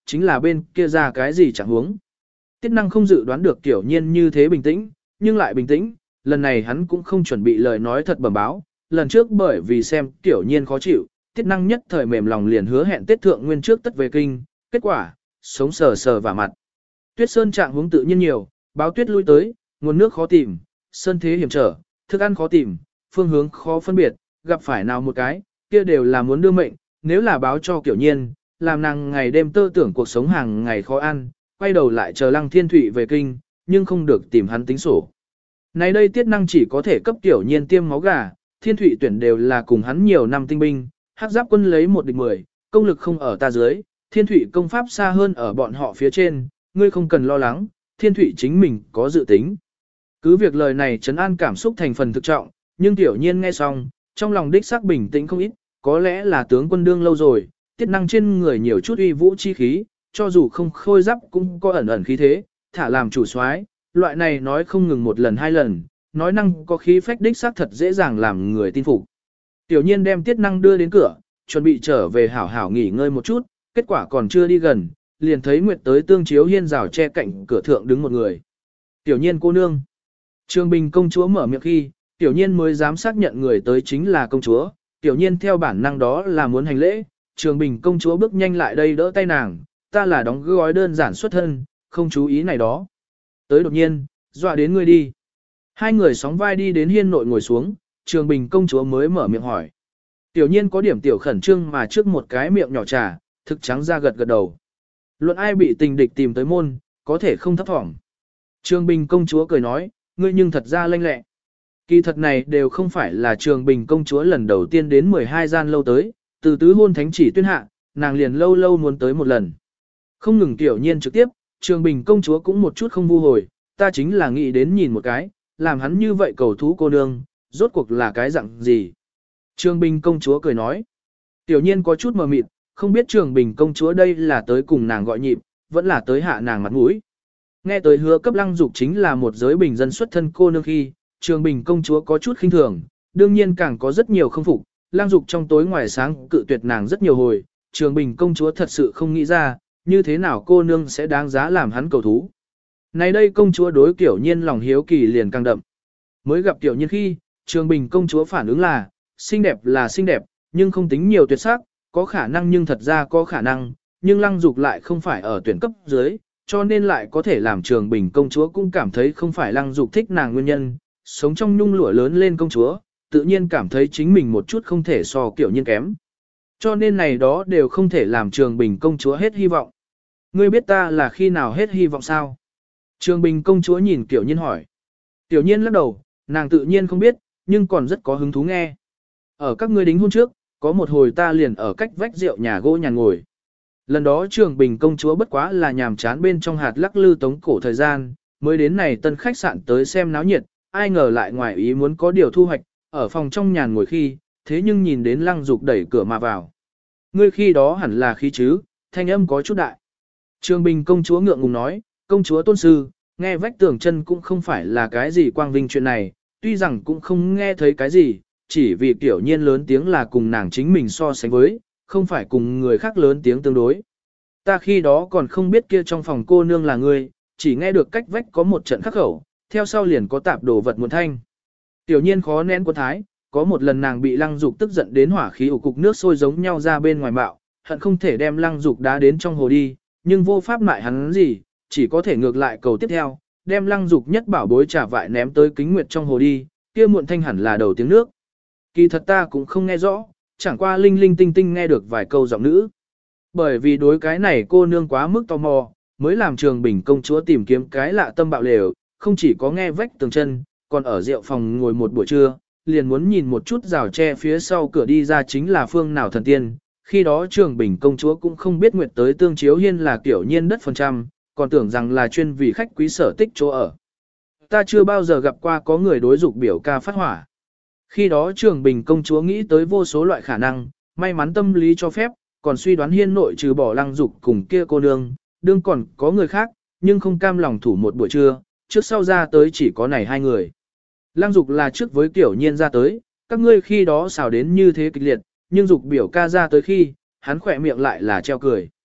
chính là bên kia ra cái gì chẳng huống. Tiết năng không dự đoán được Tiểu Nhiên như thế bình tĩnh, nhưng lại bình tĩnh, lần này hắn cũng không chuẩn bị lời nói thật bẩm báo, lần trước bởi vì xem Tiểu Nhiên khó chịu, Tiết năng nhất thời mềm lòng liền hứa hẹn Tết thượng nguyên trước tất về kinh, kết quả, sống sờ sờ vào mặt. Tuyết sơn trạng huống tự nhiên nhiều, báo tuyết lui tới, nguồn nước khó tìm, sơn thế hiểm trở, thức ăn khó tìm, phương hướng khó phân biệt, gặp phải nào một cái, kia đều là muốn đưa mệnh, nếu là báo cho Tiểu Nhiên, làm nàng ngày đêm tơ tưởng cuộc sống hàng ngày khó ăn, quay đầu lại chờ Lăng Thiên Thụy về kinh, nhưng không được tìm hắn tính sổ. Này đây Tiết năng chỉ có thể cấp Tiểu Nhiên tiêm máu gà, Thiên Thụy tuyển đều là cùng hắn nhiều năm tinh binh, Hắc Giáp quân lấy 1 địch 10, công lực không ở ta dưới, Thiên Thụy công pháp xa hơn ở bọn họ phía trên, ngươi không cần lo lắng, Thiên Thụy chính mình có dự tính. Cứ việc lời này trấn an cảm xúc thành phần thực trọng, nhưng Tiểu Nhiên nghe xong, trong lòng đích xác bình tĩnh không ít, có lẽ là tướng quân đương lâu rồi, Tiết năng trên người nhiều chút uy vũ chi khí, cho dù không khôi giáp cũng có ẩn ẩn khí thế, thả làm chủ soái, loại này nói không ngừng 1 lần 2 lần, nói năng có khí phách đích xác thật dễ dàng làm người tin phục. Tiểu Nhiên đem Tiết năng đưa đến cửa, chuẩn bị trở về hảo hảo nghỉ ngơi một chút, kết quả còn chưa đi gần, liền thấy Nguyệt tới tương chiếu hiên rào che cạnh cửa thượng đứng một người. Tiểu Nhiên cô nương. Trường Bình công chúa mở miệng khi, Tiểu Nhiên mới dám xác nhận người tới chính là công chúa, Tiểu Nhiên theo bản năng đó là muốn hành lễ, Trường Bình công chúa bước nhanh lại đây đỡ tay nàng, ta là đóng gói đơn giản xuất thân, không chú ý này đó. Tới đột nhiên, dọa đến ngươi đi. Hai người sóng vai đi đến hiên nội ngồi xuống, Trường Bình công chúa mới mở miệng hỏi. Tiểu Nhiên có điểm tiểu khẩn trương mà trước một cái miệng nhỏ trà, thực trắng ra gật gật đầu. Luận ai bị tình địch tìm tới môn, có thể không thấp thỏm. Trường Bình công chúa cười nói, ngươi nhưng thật ra lanh lẹ. Kỳ thật này đều không phải là Trường Bình công chúa lần đầu tiên đến 12 gian lâu tới, từ tứ hôn thánh chỉ tuyên hạ, nàng liền lâu lâu muốn tới một lần. Không ngừng Tiểu Nhiên trực tiếp, Trường Bình công chúa cũng một chút không vu hồi, ta chính là nghĩ đến nhìn một cái, làm hắn như vậy cầu thú cô nương, rốt cuộc là cái dạng gì. Trường Bình công chúa cười nói, Tiểu Nhiên có chút mờ mịt, không biết Trường Bình công chúa đây là tới cùng nàng gọi nhịp, vẫn là tới hạ nàng mặt mũi. Nghe tới hứa cấp Lăng Dục chính là một giới bình dân xuất thân cô nương khi, Trường Bình công chúa có chút khinh thường, đương nhiên càng có rất nhiều không phục, Lăng Dục trong tối ngoài sáng cự tuyệt nàng rất nhiều hồi, Trường Bình công chúa thật sự không nghĩ ra, như thế nào cô nương sẽ đáng giá làm hắn cầu thú. Này đây công chúa đối Tiểu Nhiên lòng hiếu kỳ liền càng đậm. Mới gặp Tiểu Nhiên khi, Trường Bình công chúa phản ứng là xinh đẹp, nhưng không tính nhiều tuyệt sắc, có khả năng nhưng thật ra có khả năng, nhưng Lăng Dục lại không phải ở tuyển cấp dưới, cho nên lại có thể làm Trường Bình công chúa cũng cảm thấy không phải Lăng Dục thích nàng nguyên nhân, sống trong nhung lụa lớn lên công chúa, tự nhiên cảm thấy chính mình một chút không thể so Tiểu Nhiên kém. Cho nên này đó đều không thể làm Trường Bình công chúa hết hy vọng. Ngươi biết ta là khi nào hết hy vọng sao? Trường Bình công chúa nhìn Tiểu Nhiên hỏi. Tiểu Nhiên lắc đầu, nàng tự nhiên không biết, nhưng còn rất có hứng thú nghe. Ở các ngươi đính hôn trước, có một hồi ta liền ở cách vách rượu nhà gỗ nhàn ngồi. Lần đó Trường Bình công chúa bất quá là nhàm chán bên trong hạt lắc lư tống cổ thời gian, mới đến này tân khách sạn tới xem náo nhiệt, ai ngờ lại ngoài ý muốn có điều thu hoạch, ở phòng trong nhàn ngồi khi, thế nhưng nhìn đến Lăng Dục đẩy cửa mà vào. Ngươi khi đó hẳn là khí chứ, thanh âm có chút đại. Trường Bình công chúa ngượng ngùng nói, công chúa tôn sư, nghe vách tường chân cũng không phải là cái gì quang vinh chuyện này, tuy rằng cũng không nghe thấy cái gì, chỉ vì Tiểu Nhiên lớn tiếng là cùng nàng chính mình so sánh với, không phải cùng người khác lớn tiếng tương đối. Ta khi đó còn không biết kia trong phòng cô nương là ngươi, chỉ nghe được cách vách có một trận khắc khẩu, theo sau liền có tạp đồ vật một thanh. Tiểu Nhiên khó nén quân thái, có một lần nàng bị Lăng Dục tức giận đến hỏa khí ủ cục nước sôi giống nhau ra bên ngoài bạo, hận không thể đem Lăng Dục đá đến trong hồ đi, nhưng vô pháp mại hắn gì, chỉ có thể ngược lại cầu tiếp theo, đem Lăng Dục nhất bảo bối trả vại ném tới Kính Nguyệt trong hồ đi, kia muộn thanh hẳn là đầu tiếng nước. Kỳ thật ta cũng không nghe rõ, chẳng qua linh linh tinh tinh nghe được vài câu giọng nữ. Bởi vì đối cái này cô nương quá mức tò mò, mới làm Trường Bình công chúa tìm kiếm cái lạ tâm bạo lều, không chỉ có nghe vách tường chân, còn ở rượu phòng ngồi một buổi trưa, liền muốn nhìn một chút rào tre phía sau cửa đi ra chính là phương nào thần tiên. Khi đó Trường Bình công chúa cũng không biết Nguyệt tới tương chiếu hiên là Tiểu Nhiên đất phần trăm, còn tưởng rằng là chuyên vì khách quý sở tích chỗ ở. Ta chưa bao giờ gặp qua có người đối dục biểu ca phát hỏa. Khi đó Trường Bình công chúa nghĩ tới vô số loại khả năng, may mắn tâm lý cho phép, còn suy đoán hiên nội trừ bỏ Lăng Dục cùng kia cô nương, đương còn có người khác, nhưng không cam lòng thủ một buổi trưa, trước sau ra tới chỉ có này hai người. Lăng Dục là trước với Tiểu Nhiên ra tới, các ngươi khi đó xào đến như thế kịch liệt, nhưng Dục biểu ca ra tới khi, hắn khỏe miệng lại là treo cười.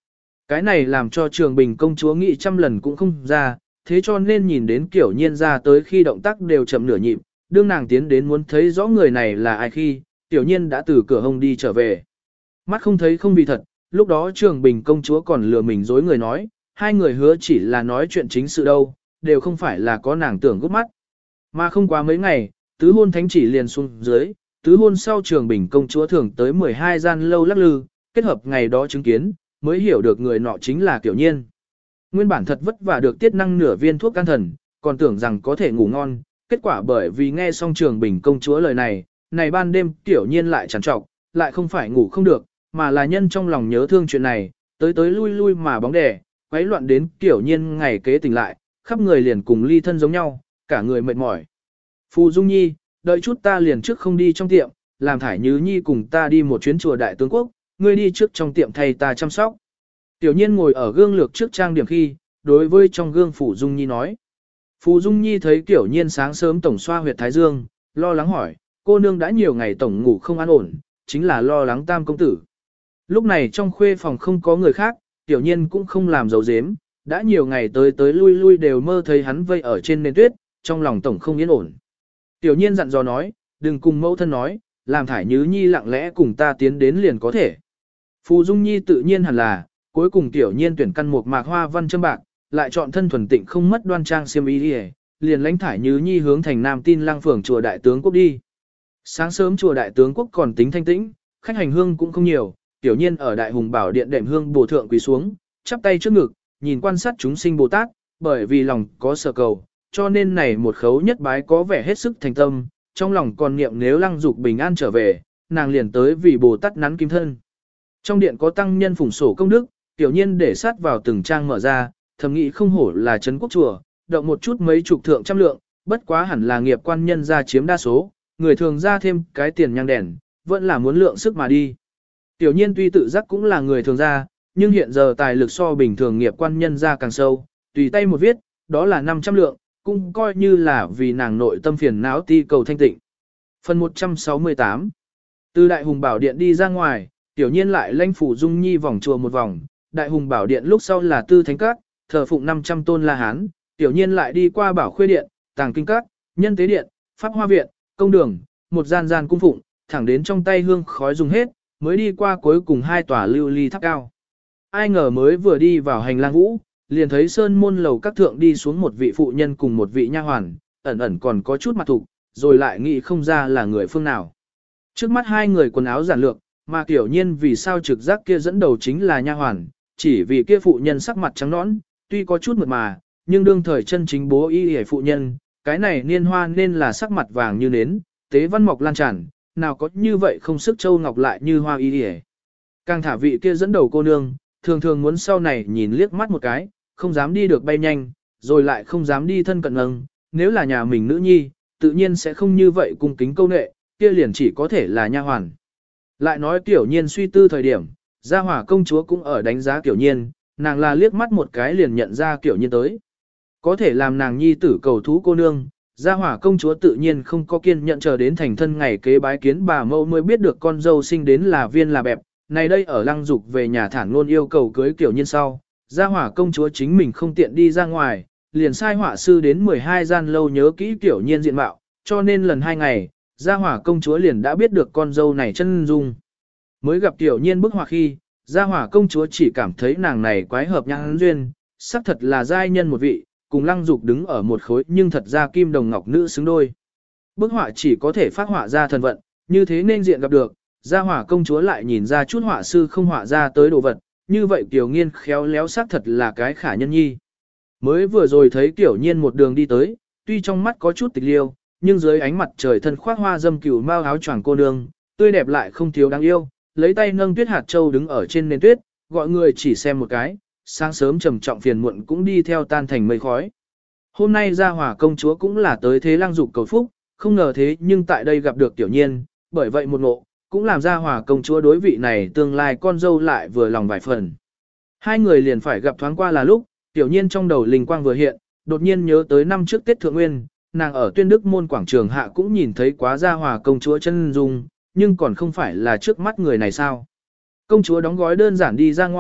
Cái này làm cho Trường Bình công chúa nghĩ trăm lần cũng không ra, thế cho nên nhìn đến Kiểu Nhiên ra tới khi động tác đều chậm nửa nhịp, đương nàng tiến đến muốn thấy rõ người này là ai khi, Tiểu Nhiên đã từ cửa hông đi trở về. Mắt không thấy không vì thật, lúc đó Trường Bình công chúa còn lừa mình dối người nói, hai người hứa chỉ là nói chuyện chính sự đâu, đều không phải là có nàng tưởng gút mắt. Mà không quá mấy ngày, tứ hôn thánh chỉ liền xuống dưới, tứ hôn sau Trường Bình công chúa thưởng tới 12 gian lâu lắc lư, kết hợp ngày đó chứng kiến, mới hiểu được người nọ chính là Kiểu Nhiên. Nguyên bản thật vất vả được tiết năng nửa viên thuốc can thần, còn tưởng rằng có thể ngủ ngon, kết quả bởi vì nghe xong Trường Bình công chúa lời này, này ban đêm Kiểu Nhiên lại trằn trọc, lại không phải ngủ không được, mà là nhân trong lòng nhớ thương chuyện này, tới tới lui lui mà bóng đè, quấy loạn đến Kiểu Nhiên ngày kế tỉnh lại, khắp người liền cùng ly thân giống nhau, cả người mệt mỏi. Phù Dung Nhi, đợi chút ta liền trước không đi trong tiệm, làm Thải Nhứ Nhi cùng ta đi một chuyến chùa Đại Tướng Quốc, ngươi đi trước trong tiệm thay ta chăm sóc. Tiểu Nhiên ngồi ở gương lược trước trang điểm khi, đối với trong gương Phù Dung Nhi nói. Phù Dung Nhi thấy Tiểu Nhiên sáng sớm tổng xoa huyệt thái dương, lo lắng hỏi, cô nương đã nhiều ngày tổng ngủ không an ổn, chính là lo lắng Tam công tử. Lúc này trong khuê phòng không có người khác, Tiểu Nhiên cũng không làm dấu dếm, đã nhiều ngày tới tới lui lui đều mơ thấy hắn vây ở trên nền tuyết, trong lòng tổng không yên ổn. Tiểu Nhiên dặn dò nói, đừng cùng mẫu thân nói, làm Thải Nhứ Nhi lặng lẽ cùng ta tiến đến liền có thể. Phù Dung Nhi tự nhiên hẳn là, cuối cùng Tiểu Nhiên tuyển căn một mạc hoa văn châm bạc, lại chọn thân thuần tịnh không mất đoan trang xiêm y đi, liền lãnh Thải Nhứ Nhi hướng thành Nam Tin Lang phường chùa Đại Tướng Quốc đi. Sáng sớm chùa Đại Tướng Quốc còn tính thanh tĩnh, khách hành hương cũng không nhiều, Tiểu Nhiên ở Đại Hùng Bảo Điện đệm hương bổ thượng quỳ xuống, chắp tay trước ngực, nhìn quan sát chúng sinh Bồ Tát, bởi vì lòng có sở cầu, cho nên này một khấu nhất bái có vẻ hết sức thành tâm, trong lòng còn niệm nếu Lăng Dục bình an trở về, nàng liền tới vì Bồ Tát nắn kim thân. Trong điện có tăng nhân phủng sổ công đức, Tiểu Nhiên để sát vào từng trang mở ra, thầm nghĩ không hổ là trấn quốc chùa, động một chút mấy chục thượng trăm lượng, bất quá hẳn là nghiệp quan nhân ra chiếm đa số, người thường ra thêm cái tiền nhang đèn, vẫn là muốn lượng sức mà đi. Tiểu Nhiên tuy tự giác cũng là người thường ra, nhưng hiện giờ tài lực so bình thường nghiệp quan nhân ra càng sâu, tùy tay một viết, đó là 500 lượng, cũng coi như là vì nàng nội tâm phiền não ti cầu thanh tịnh. Phần 168. Từ Đại Hùng Bảo Điện đi ra ngoài, Tiểu Nhiên lại lãnh Phù Dung Nhi vòng chùa một vòng, Đại Hùng Bảo Điện lúc sau là Tư Thánh Các, thờ phụng 500 tôn La Hán, Tiểu Nhiên lại đi qua Bảo Khuê Điện, Tàng Kinh Các, Nhân Tế Điện, Pháp Hoa Viện, Công Đường, một gian gian cung phụng, thẳng đến trong tay hương khói dùng hết, mới đi qua cuối cùng hai tòa lưu ly tháp cao. Ai ngờ mới vừa đi vào hành lang vũ, liền thấy sơn môn lầu các thượng đi xuống một vị phụ nhân cùng một vị nha hoàn, ẩn ẩn còn có chút mặt thục, rồi lại nghĩ không ra là người phương nào. Trước mắt hai người quần áo giản lược, mà Tiểu Nhiên vì sao trực giác kia dẫn đầu chính là nha hoàn, chỉ vì kia phụ nhân sắc mặt trắng nõn, tuy có chút mượt mà, nhưng đương thời chân chính bố y hề phụ nhân, cái này niên hoa nên là sắc mặt vàng như nến, tế văn mọc lan tràn, nào có như vậy không sức châu ngọc lại như hoa y hề. Càng thả vị kia dẫn đầu cô nương, thường thường muốn sau này nhìn liếc mắt một cái, không dám đi được bay nhanh, rồi lại không dám đi thân cận ngâng, nếu là nhà mình nữ nhi, tự nhiên sẽ không như vậy cung kính câu nệ, kia liền chỉ có thể là nha hoàn. Lại nói Tiểu Nhiên suy tư thời điểm, Gia Hỏa công chúa cũng ở đánh giá Tiểu Nhiên, nàng là liếc mắt một cái liền nhận ra Tiểu Nhiên tới. Có thể làm nàng nhi tử cầu thú cô nương, Gia Hỏa công chúa tự nhiên không có kiên nhận chờ đến thành thân ngày kế bái kiến bà mẫu mới biết được con dâu sinh đến là viên là bẹp. Này đây ở Lăng Dục về nhà thản luôn yêu cầu cưới Tiểu Nhiên sau, Gia Hỏa công chúa chính mình không tiện đi ra ngoài, liền sai họa sư đến 12 gian lâu nhớ kỹ Tiểu Nhiên diện mạo, cho nên lần 2 ngày, Gia Hỏa công chúa liền đã biết được con dâu này chân dung. Mới gặp Tiểu Nhiên bức họa khi, Gia Hỏa công chúa chỉ cảm thấy nàng này quái hợp nhãn duyên, sắc thật là giai nhân một vị, cùng Lăng Dục đứng ở một khối nhưng thật ra kim đồng ngọc nữ xứng đôi. Bức họa chỉ có thể phát họa ra thần vận, như thế nên diện gặp được, Gia Hỏa công chúa lại nhìn ra chút họa sư không họa ra tới đồ vật, như vậy Tiểu Nhiên khéo léo xác thật là cái khả nhân nhi. Mới vừa rồi thấy Tiểu Nhiên một đường đi tới, tuy trong mắt có chút tịch liêu, nhưng dưới ánh mặt trời thân khoác hoa dâm cửu mao áo choàng cô nương, tươi đẹp lại không thiếu đáng yêu, lấy tay nâng tuyết hạt châu đứng ở trên nền tuyết, gọi người chỉ xem một cái, sáng sớm trầm trọng phiền muộn cũng đi theo tan thành mây khói. Hôm nay Gia Hỏa công chúa cũng là tới thế Lăng Dục cầu phúc, không ngờ thế nhưng tại đây gặp được Tiểu Nhiên, bởi vậy một ngộ, cũng làm Gia Hỏa công chúa đối vị này tương lai con dâu lại vừa lòng vài phần. Hai người liền phải gặp thoáng qua là lúc, Tiểu Nhiên trong đầu linh quang vừa hiện, đột nhiên nhớ tới năm trước Tết Thượng Nguyên, nàng ở Tuyên Đức môn quảng trường hạ cũng nhìn thấy quá Gia Hỏa công chúa chân dung, nhưng còn không phải là trước mắt người này sao. Công chúa đóng gói đơn giản đi ra ngoài,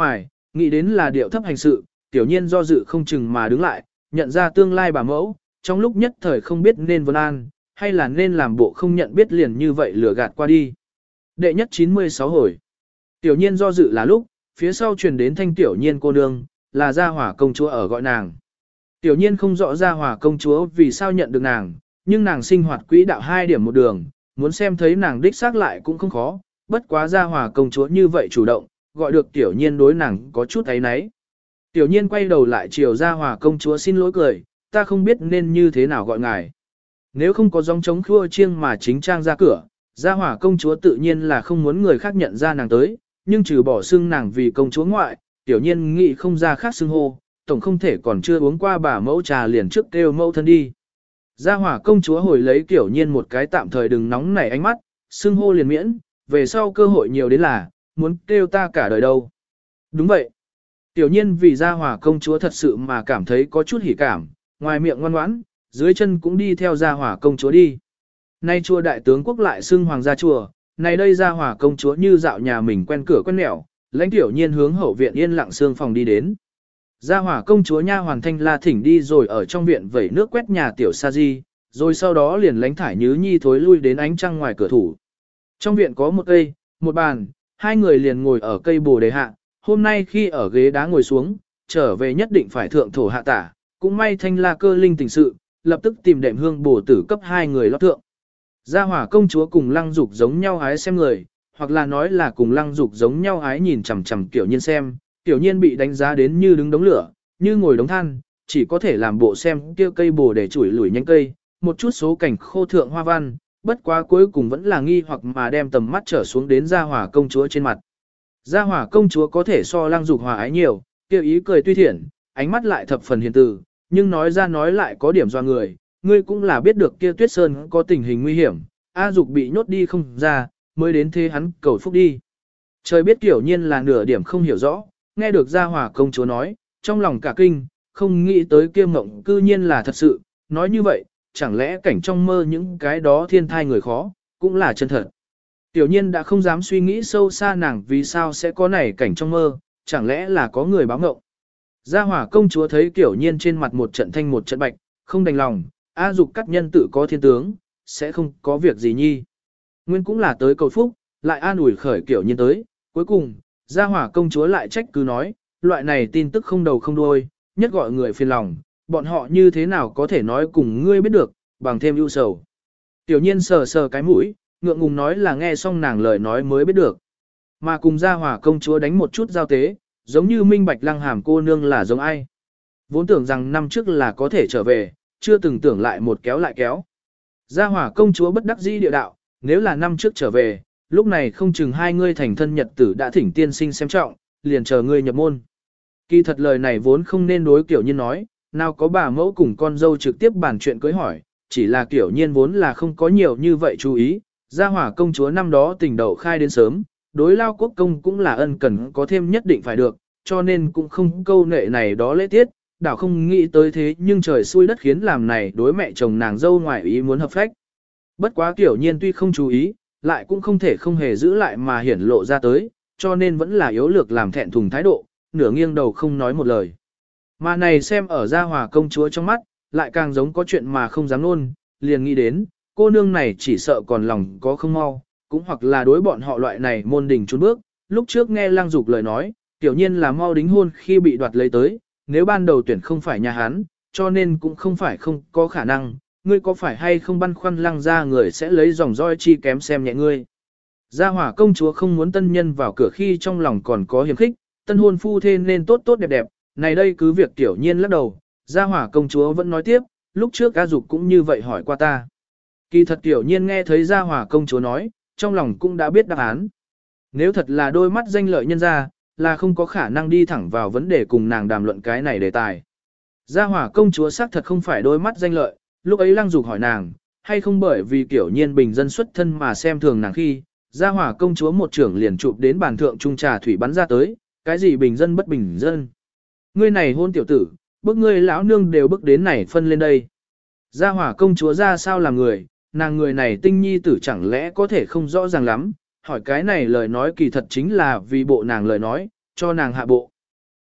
nghĩ đến là điệu thấp hành sự, tiểu nhiên do dự không chừng mà đứng lại, nhận ra tương lai bà mẫu, trong lúc nhất thời không biết nên vân an, hay là nên làm bộ không nhận biết liền như vậy lừa gạt qua đi. Đệ nhất 96 hồi. Tiểu nhiên do dự là lúc, phía sau truyền đến thanh tiểu nhiên cô nương, là gia hỏa công chúa ở gọi nàng. Tiểu nhiên không rõ gia hỏa công chúa vì sao nhận được nàng, nhưng nàng sinh hoạt quỹ đạo 2 điểm một đường, muốn xem thấy nàng đích xác lại cũng không khó, bất quá gia hỏa công chúa như vậy chủ động, gọi được tiểu nhiên đối nàng có chút ấy náy. Tiểu nhiên quay đầu lại chiều gia hỏa công chúa xin lỗi cười, ta không biết nên như thế nào gọi ngài. Nếu không có gióng trống khua chiêng mà chính trang ra cửa, gia hỏa công chúa tự nhiên là không muốn người khác nhận ra nàng tới, nhưng trừ bỏ xưng nàng vì công chúa ngoại, tiểu nhiên nghĩ không ra khác xưng hô, tổng không thể còn chưa uống qua bà mẫu trà liền trước kêu mẫu thân đi. Gia hỏa công chúa hồi lấy tiểu nhiên một cái tạm thời đừng nóng nảy ánh mắt, xưng hô liền miễn, về sau cơ hội nhiều đến là, muốn kêu ta cả đời đâu. Đúng vậy. Tiểu nhiên vì gia hỏa công chúa thật sự mà cảm thấy có chút hỉ cảm, ngoài miệng ngoan ngoãn, dưới chân cũng đi theo gia hỏa công chúa đi. Nay chùa đại tướng quốc lại xưng hoàng gia chùa, này đây gia hỏa công chúa như dạo nhà mình quen cửa quen nẻo, lãnh tiểu nhiên hướng hậu viện yên lặng xương phòng đi đến. Gia hỏa công chúa nha hoàn thanh la thỉnh đi rồi ở trong viện vẩy nước quét nhà tiểu sa di, rồi sau đó liền lánh thải nhứ nhi thối lui đến ánh trăng ngoài cửa thủ. Trong viện có một cây, một bàn, hai người liền ngồi ở cây bồ đề hạ, hôm nay khi ở ghế đá ngồi xuống, trở về nhất định phải thượng thổ hạ tả, cũng may thanh la cơ linh tình sự, lập tức tìm đệm hương bổ tử cấp hai người lót thượng. Gia hỏa công chúa cùng lăng dục giống nhau hái xem người, hoặc là nói là cùng lăng dục giống nhau hái nhìn chằm chằm tiểu nhiên xem, tiểu nhiên bị đánh giá đến như đứng đống lửa, như ngồi đống than, chỉ có thể làm bộ xem kia cây bồ để chủi lủi nhánh cây, một chút số cảnh khô thượng hoa văn, bất quá cuối cùng vẫn là nghi hoặc mà đem tầm mắt trở xuống đến gia hỏa công chúa trên mặt. Gia hỏa công chúa có thể so lăng dục hòa ái nhiều, kêu ý cười tuy thiện, ánh mắt lại thập phần hiền từ, nhưng nói ra nói lại có điểm doa người, ngươi cũng là biết được kia Tuyết Sơn có tình hình nguy hiểm, A Dục bị nhốt đi không ra, mới đến thế hắn cầu phúc đi. Trời biết tiểu nhiên là nửa điểm không hiểu rõ, nghe được gia hỏa công chúa nói, trong lòng cả kinh, không nghĩ tới kia mộng cư nhiên là thật sự, nói như vậy, chẳng lẽ cảnh trong mơ những cái đó thiên thai người khó, cũng là chân thật. Tiểu nhiên đã không dám suy nghĩ sâu xa nàng vì sao sẽ có này cảnh trong mơ, chẳng lẽ là có người báo ngộng. Gia hỏa công chúa thấy tiểu nhiên trên mặt một trận thanh một trận bạch, không đành lòng, A Dục các nhân tự có thiên tướng, sẽ không có việc gì nhi. Nguyên cũng là tới cầu phúc, lại an ủi khởi tiểu nhiên tới, cuối cùng, gia hỏa công chúa lại trách cứ nói, loại này tin tức không đầu không đuôi, nhất gọi người phiền lòng, bọn họ như thế nào có thể nói cùng ngươi biết được, bằng thêm ưu sầu. Tiểu nhiên sờ sờ cái mũi, ngượng ngùng nói là nghe xong nàng lời nói mới biết được. Mà cùng gia hỏa công chúa đánh một chút giao tế, giống như minh bạch lăng hàm cô nương là giống ai. Vốn tưởng rằng năm trước là có thể trở về, chưa từng tưởng lại một kéo lại kéo. Gia hỏa công chúa bất đắc dĩ địa đạo, nếu là năm trước trở về, lúc này không chừng hai ngươi thành thân nhật tử đã thỉnh tiên sinh xem trọng, liền chờ ngươi nhập môn. Kỳ thật lời này vốn không nên đối kiểu nhiên nói, nào có bà mẫu cùng con dâu trực tiếp bàn chuyện cưới hỏi, chỉ là kiểu nhiên vốn là không có nhiều như vậy chú ý, gia hỏa công chúa năm đó tình đậu khai đến sớm, đối lao quốc công cũng là ân cần có thêm nhất định phải được, cho nên cũng không câu nệ này đó lễ tiết, đảo không nghĩ tới thế nhưng trời xui đất khiến làm này đối mẹ chồng nàng dâu ngoài ý muốn hợp phách. Bất quá kiểu nhiên tuy không chú ý, lại cũng không thể không hề giữ lại mà hiển lộ ra tới, cho nên vẫn là yếu lược làm thẹn thùng thái độ, nửa nghiêng đầu không nói một lời. Mà này xem ở gia hòa công chúa trong mắt, lại càng giống có chuyện mà không dám luôn, liền nghĩ đến, cô nương này chỉ sợ còn lòng có không mau, cũng hoặc là đối bọn họ loại này môn đình trốn bước, lúc trước nghe Lăng Dục lời nói, tiểu nhiên là mau đính hôn khi bị đoạt lấy tới, nếu ban đầu tuyển không phải nhà hắn, cho nên cũng không phải không có khả năng, ngươi có phải hay không băn khoăn Lăng ra người sẽ lấy dòng roi chi kém xem nhẹ ngươi. Gia hỏa công chúa không muốn tân nhân vào cửa khi trong lòng còn có hiềm khích, tân hôn phu thê nên tốt tốt đẹp đẹp, này đây cứ việc tiểu nhiên lắc đầu, gia hỏa công chúa vẫn nói tiếp, lúc trước A Dục cũng như vậy hỏi qua ta. Kỳ thật tiểu nhiên nghe thấy gia hỏa công chúa nói, trong lòng cũng đã biết đáp án. Nếu thật là đôi mắt danh lợi nhân ra, là không có khả năng đi thẳng vào vấn đề cùng nàng đàm luận cái này đề tài. Gia hỏa công chúa xác thật không phải đôi mắt danh lợi, lúc ấy Lăng Dục hỏi nàng, hay không bởi vì tiểu nhiên bình dân xuất thân mà xem thường nàng khi, gia hỏa công chúa một trưởng liền chụp đến bàn thượng trung trà thủy bắn ra tới, cái gì bình dân bất bình dân. Ngươi này hôn tiểu tử, bức ngươi lão nương đều bức đến này phân lên đây. Gia hỏa công chúa ra sao làm người, nàng người này tinh nhi tử chẳng lẽ có thể không rõ ràng lắm, hỏi cái này lời nói kỳ thật chính là vì bộ nàng lời nói, cho nàng hạ bộ.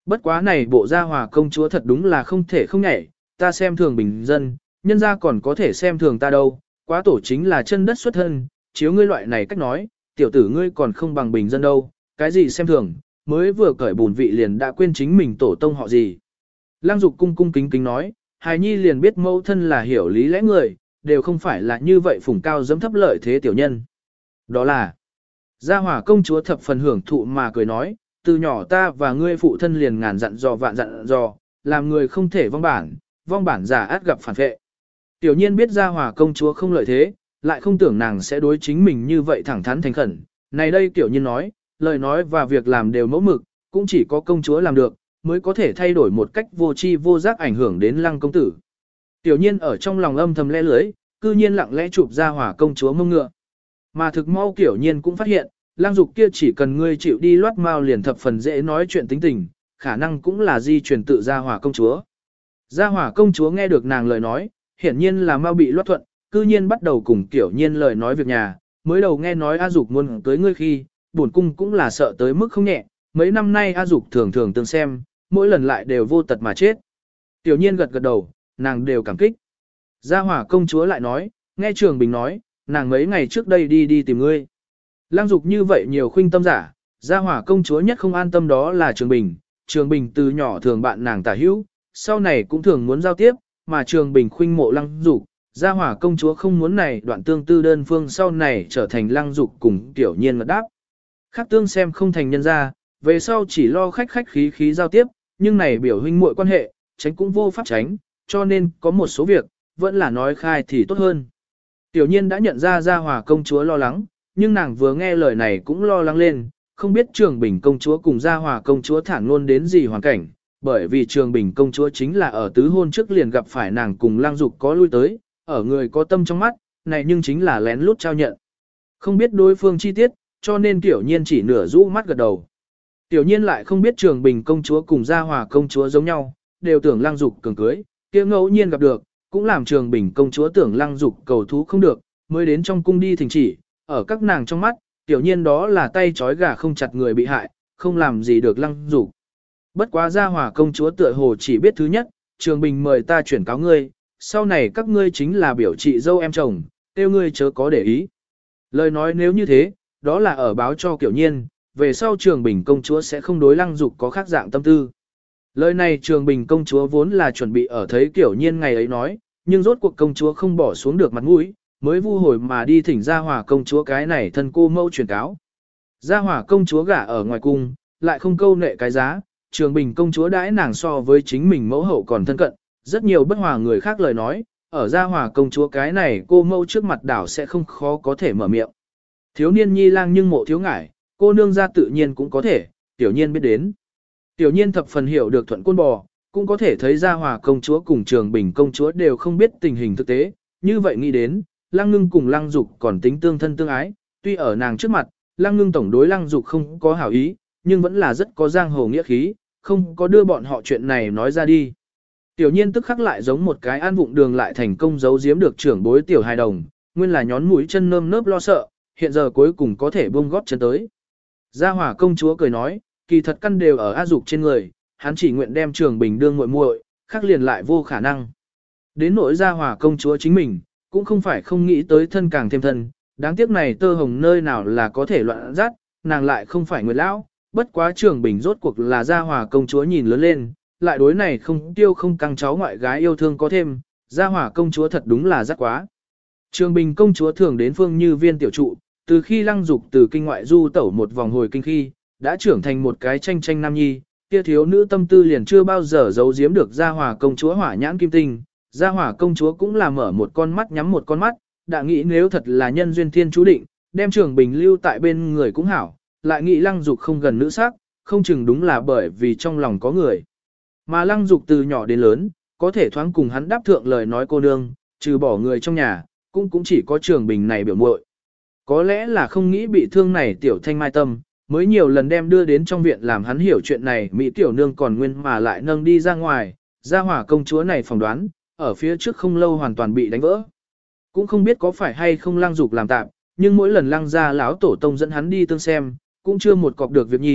Bất quá này bộ gia hòa công chúa thật đúng là không thể không nhảy, ta xem thường bình dân, nhân gia còn có thể xem thường ta đâu, quá tổ chính là chân đất xuất thân, chiếu ngươi loại này cách nói, tiểu tử ngươi còn không bằng bình dân đâu, cái gì xem thường, mới vừa cởi bùn vị liền đã quên chính mình tổ tông họ gì. Lăng Dục cung cung kính kính nói, hài nhi liền biết mẫu thân là hiểu lý lẽ người, đều không phải là như vậy phủng cao dẫm thấp lợi thế tiểu nhân. Đó là, gia hòa công chúa thập phần hưởng thụ mà cười nói, từ nhỏ ta và ngươi phụ thân liền ngàn dặn dò vạn dặn dò, làm người không thể vong bản giả át gặp phản vệ. Tiểu nhiên biết gia hòa công chúa không lợi thế, lại không tưởng nàng sẽ đối chính mình như vậy thẳng thắn thành khẩn. Này đây tiểu nhiên nói, lời nói và việc làm đều mẫu mực, cũng chỉ có công chúa làm được, mới có thể thay đổi một cách vô tri vô giác ảnh hưởng đến lăng công tử. Tiểu nhiên ở trong lòng âm thầm le lưới, cư nhiên lặng lẽ chụp gia hòa công chúa mông ngựa. Mà thực mau tiểu nhiên cũng phát hiện, Lăng Dục kia chỉ cần ngươi chịu đi loát mao liền thập phần dễ nói chuyện tính tình, khả năng cũng là di truyền tự gia hòa công chúa. Gia hòa công chúa nghe được nàng lời nói, hiển nhiên là mau bị loát thuận, cư nhiên bắt đầu cùng Tiểu Nhiên lời nói việc nhà, mới đầu nghe nói A Dục muốn tới ngươi khi, bổn cung cũng là sợ tới mức không nhẹ, mấy năm nay A Dục thường thường tương xem, mỗi lần lại đều vô tật mà chết. Tiểu Nhiên gật gật đầu, nàng đều cảm kích. Gia hòa công chúa lại nói, nghe Trường Bình nói, nàng mấy ngày trước đây đi tìm ngươi. Lăng Dục như vậy nhiều khuynh tâm giả, gia hỏa công chúa nhất không an tâm đó là Trường Bình. Trường Bình từ nhỏ thường bạn nàng tả hữu, sau này cũng thường muốn giao tiếp, mà Trường Bình khuynh mộ Lăng Dục, gia hỏa công chúa không muốn này đoạn tương tư đơn phương sau này trở thành Lăng Dục cùng Tiểu Nhiên ngật đáp. Khác tương xem không thành nhân gia, về sau chỉ lo khách khí giao tiếp, nhưng này biểu huynh muội quan hệ, tránh cũng vô pháp tránh, cho nên có một số việc, vẫn là nói khai thì tốt hơn. Tiểu Nhiên đã nhận ra gia hỏa công chúa lo lắng, nhưng nàng vừa nghe lời này cũng lo lắng lên, không biết Trường Bình công chúa cùng Gia Hòa công chúa thản luôn đến gì hoàn cảnh, bởi vì Trường Bình công chúa chính là ở tứ hôn trước liền gặp phải nàng cùng Lăng Dục có lui tới, ở người có tâm trong mắt, này nhưng chính là lén lút trao nhận. Không biết đối phương chi tiết, cho nên Tiểu Nhiên chỉ nửa rũ mắt gật đầu. Tiểu Nhiên lại không biết Trường Bình công chúa cùng Gia Hòa công chúa giống nhau, đều tưởng Lăng Dục cường cưới, kia ngẫu nhiên gặp được, cũng làm Trường Bình công chúa tưởng Lăng Dục cầu thú không được, mới đến trong cung đi thỉnh chỉ. Ở các nàng trong mắt, Tiểu Nhiên đó là tay trói gà không chặt người bị hại, không làm gì được Lăng Dục. Bất quá Gia Hòa công chúa tựa hồ chỉ biết thứ nhất, Trường Bình mời ta chuyển cáo ngươi, sau này các ngươi chính là biểu chị dâu em chồng, tiêu ngươi chớ có để ý. Lời nói nếu như thế, đó là ở báo cho Tiểu Nhiên, về sau Trường Bình công chúa sẽ không đối Lăng Dục có khác dạng tâm tư. Lời này Trường Bình công chúa vốn là chuẩn bị ở thấy Tiểu Nhiên ngày ấy nói, nhưng rốt cuộc công chúa không bỏ xuống được mặt mũi, mới vu hồi mà đi thỉnh Gia Hòa công chúa cái này thân cô mẫu truyền cáo. Gia Hòa công chúa gả ở ngoài cung, lại không câu nệ cái giá, Trường Bình công chúa đãi nàng so với chính mình mẫu hậu còn thân cận, rất nhiều bất hòa người khác lời nói, ở Gia Hòa công chúa cái này cô mẫu trước mặt đảo sẽ không khó có thể mở miệng. Thiếu niên nhi lang nhưng mộ thiếu ngải, cô nương gia tự nhiên cũng có thể, Tiểu Nhiên biết đến. Tiểu Nhiên thập phần hiểu được thuận côn bò, cũng có thể thấy Gia Hòa công chúa cùng Trường Bình công chúa đều không biết tình hình thực tế, như vậy nghĩ đến, Lăng Ngưng cùng Lăng Dục còn tính tương thân tương ái, tuy ở nàng trước mặt, Lăng Ngưng tổng đối Lăng Dục không có hảo ý, nhưng vẫn là rất có giang hồ nghĩa khí, không có đưa bọn họ chuyện này nói ra đi. Tiểu Nhiên tức khắc lại giống một cái an vụng đường lại thành công giấu giếm được trưởng bối tiểu hài đồng, nguyên là nhón mũi chân nơm nớp lo sợ, hiện giờ cuối cùng có thể buông gót chân tới. Gia Hòa công chúa cười nói, kỳ thật căn đều ở A Dục trên người, hắn chỉ nguyện đem Trường Bình đương muội muội, khác liền lại vô khả năng. Đến nỗi Gia Hòa công chúa chính mình, cũng không phải không nghĩ tới thân càng thêm thân, đáng tiếc này tơ hồng nơi nào là có thể loạn dắt, nàng lại không phải người lão, bất quá Trường Bình rốt cuộc là Gia Hòa công chúa nhìn lớn lên, lại đối này không tiêu không căng cháu ngoại gái yêu thương có thêm, Gia Hòa công chúa thật đúng là rất quá. Trường Bình công chúa thường đến Phương Như Viên tiểu trụ, từ khi Lăng Dục từ kinh ngoại du tẩu một vòng hồi kinh khi, đã trưởng thành một cái tranh nam nhi, kia thiếu nữ tâm tư liền chưa bao giờ giấu giếm được Gia Hòa công chúa hỏa nhãn kim tinh. Gia Hòa công chúa cũng là mở một con mắt nhắm một con mắt, đã nghĩ nếu thật là nhân duyên thiên chú định, đem Trường Bình lưu tại bên người cũng hảo, lại nghĩ Lăng Dục không gần nữ sắc, không chừng đúng là bởi vì trong lòng có người. Mà Lăng Dục từ nhỏ đến lớn, có thể thoáng cùng hắn đáp thượng lời nói cô nương, trừ bỏ người trong nhà, cũng chỉ có Trường Bình này biểu muội. Có lẽ là không nghĩ bị thương này tiểu thanh mai tâm, mới nhiều lần đem đưa đến trong viện làm hắn hiểu chuyện này Mỹ tiểu nương còn nguyên mà lại nâng đi ra ngoài, Gia Hòa công chúa này phỏng đoán, ở phía trước không lâu hoàn toàn bị đánh vỡ. Cũng không biết có phải hay không Lăng Dục làm tạm, nhưng mỗi lần Lăng gia lão tổ tông dẫn hắn đi tương xem, cũng chưa một cọc được việc nhi,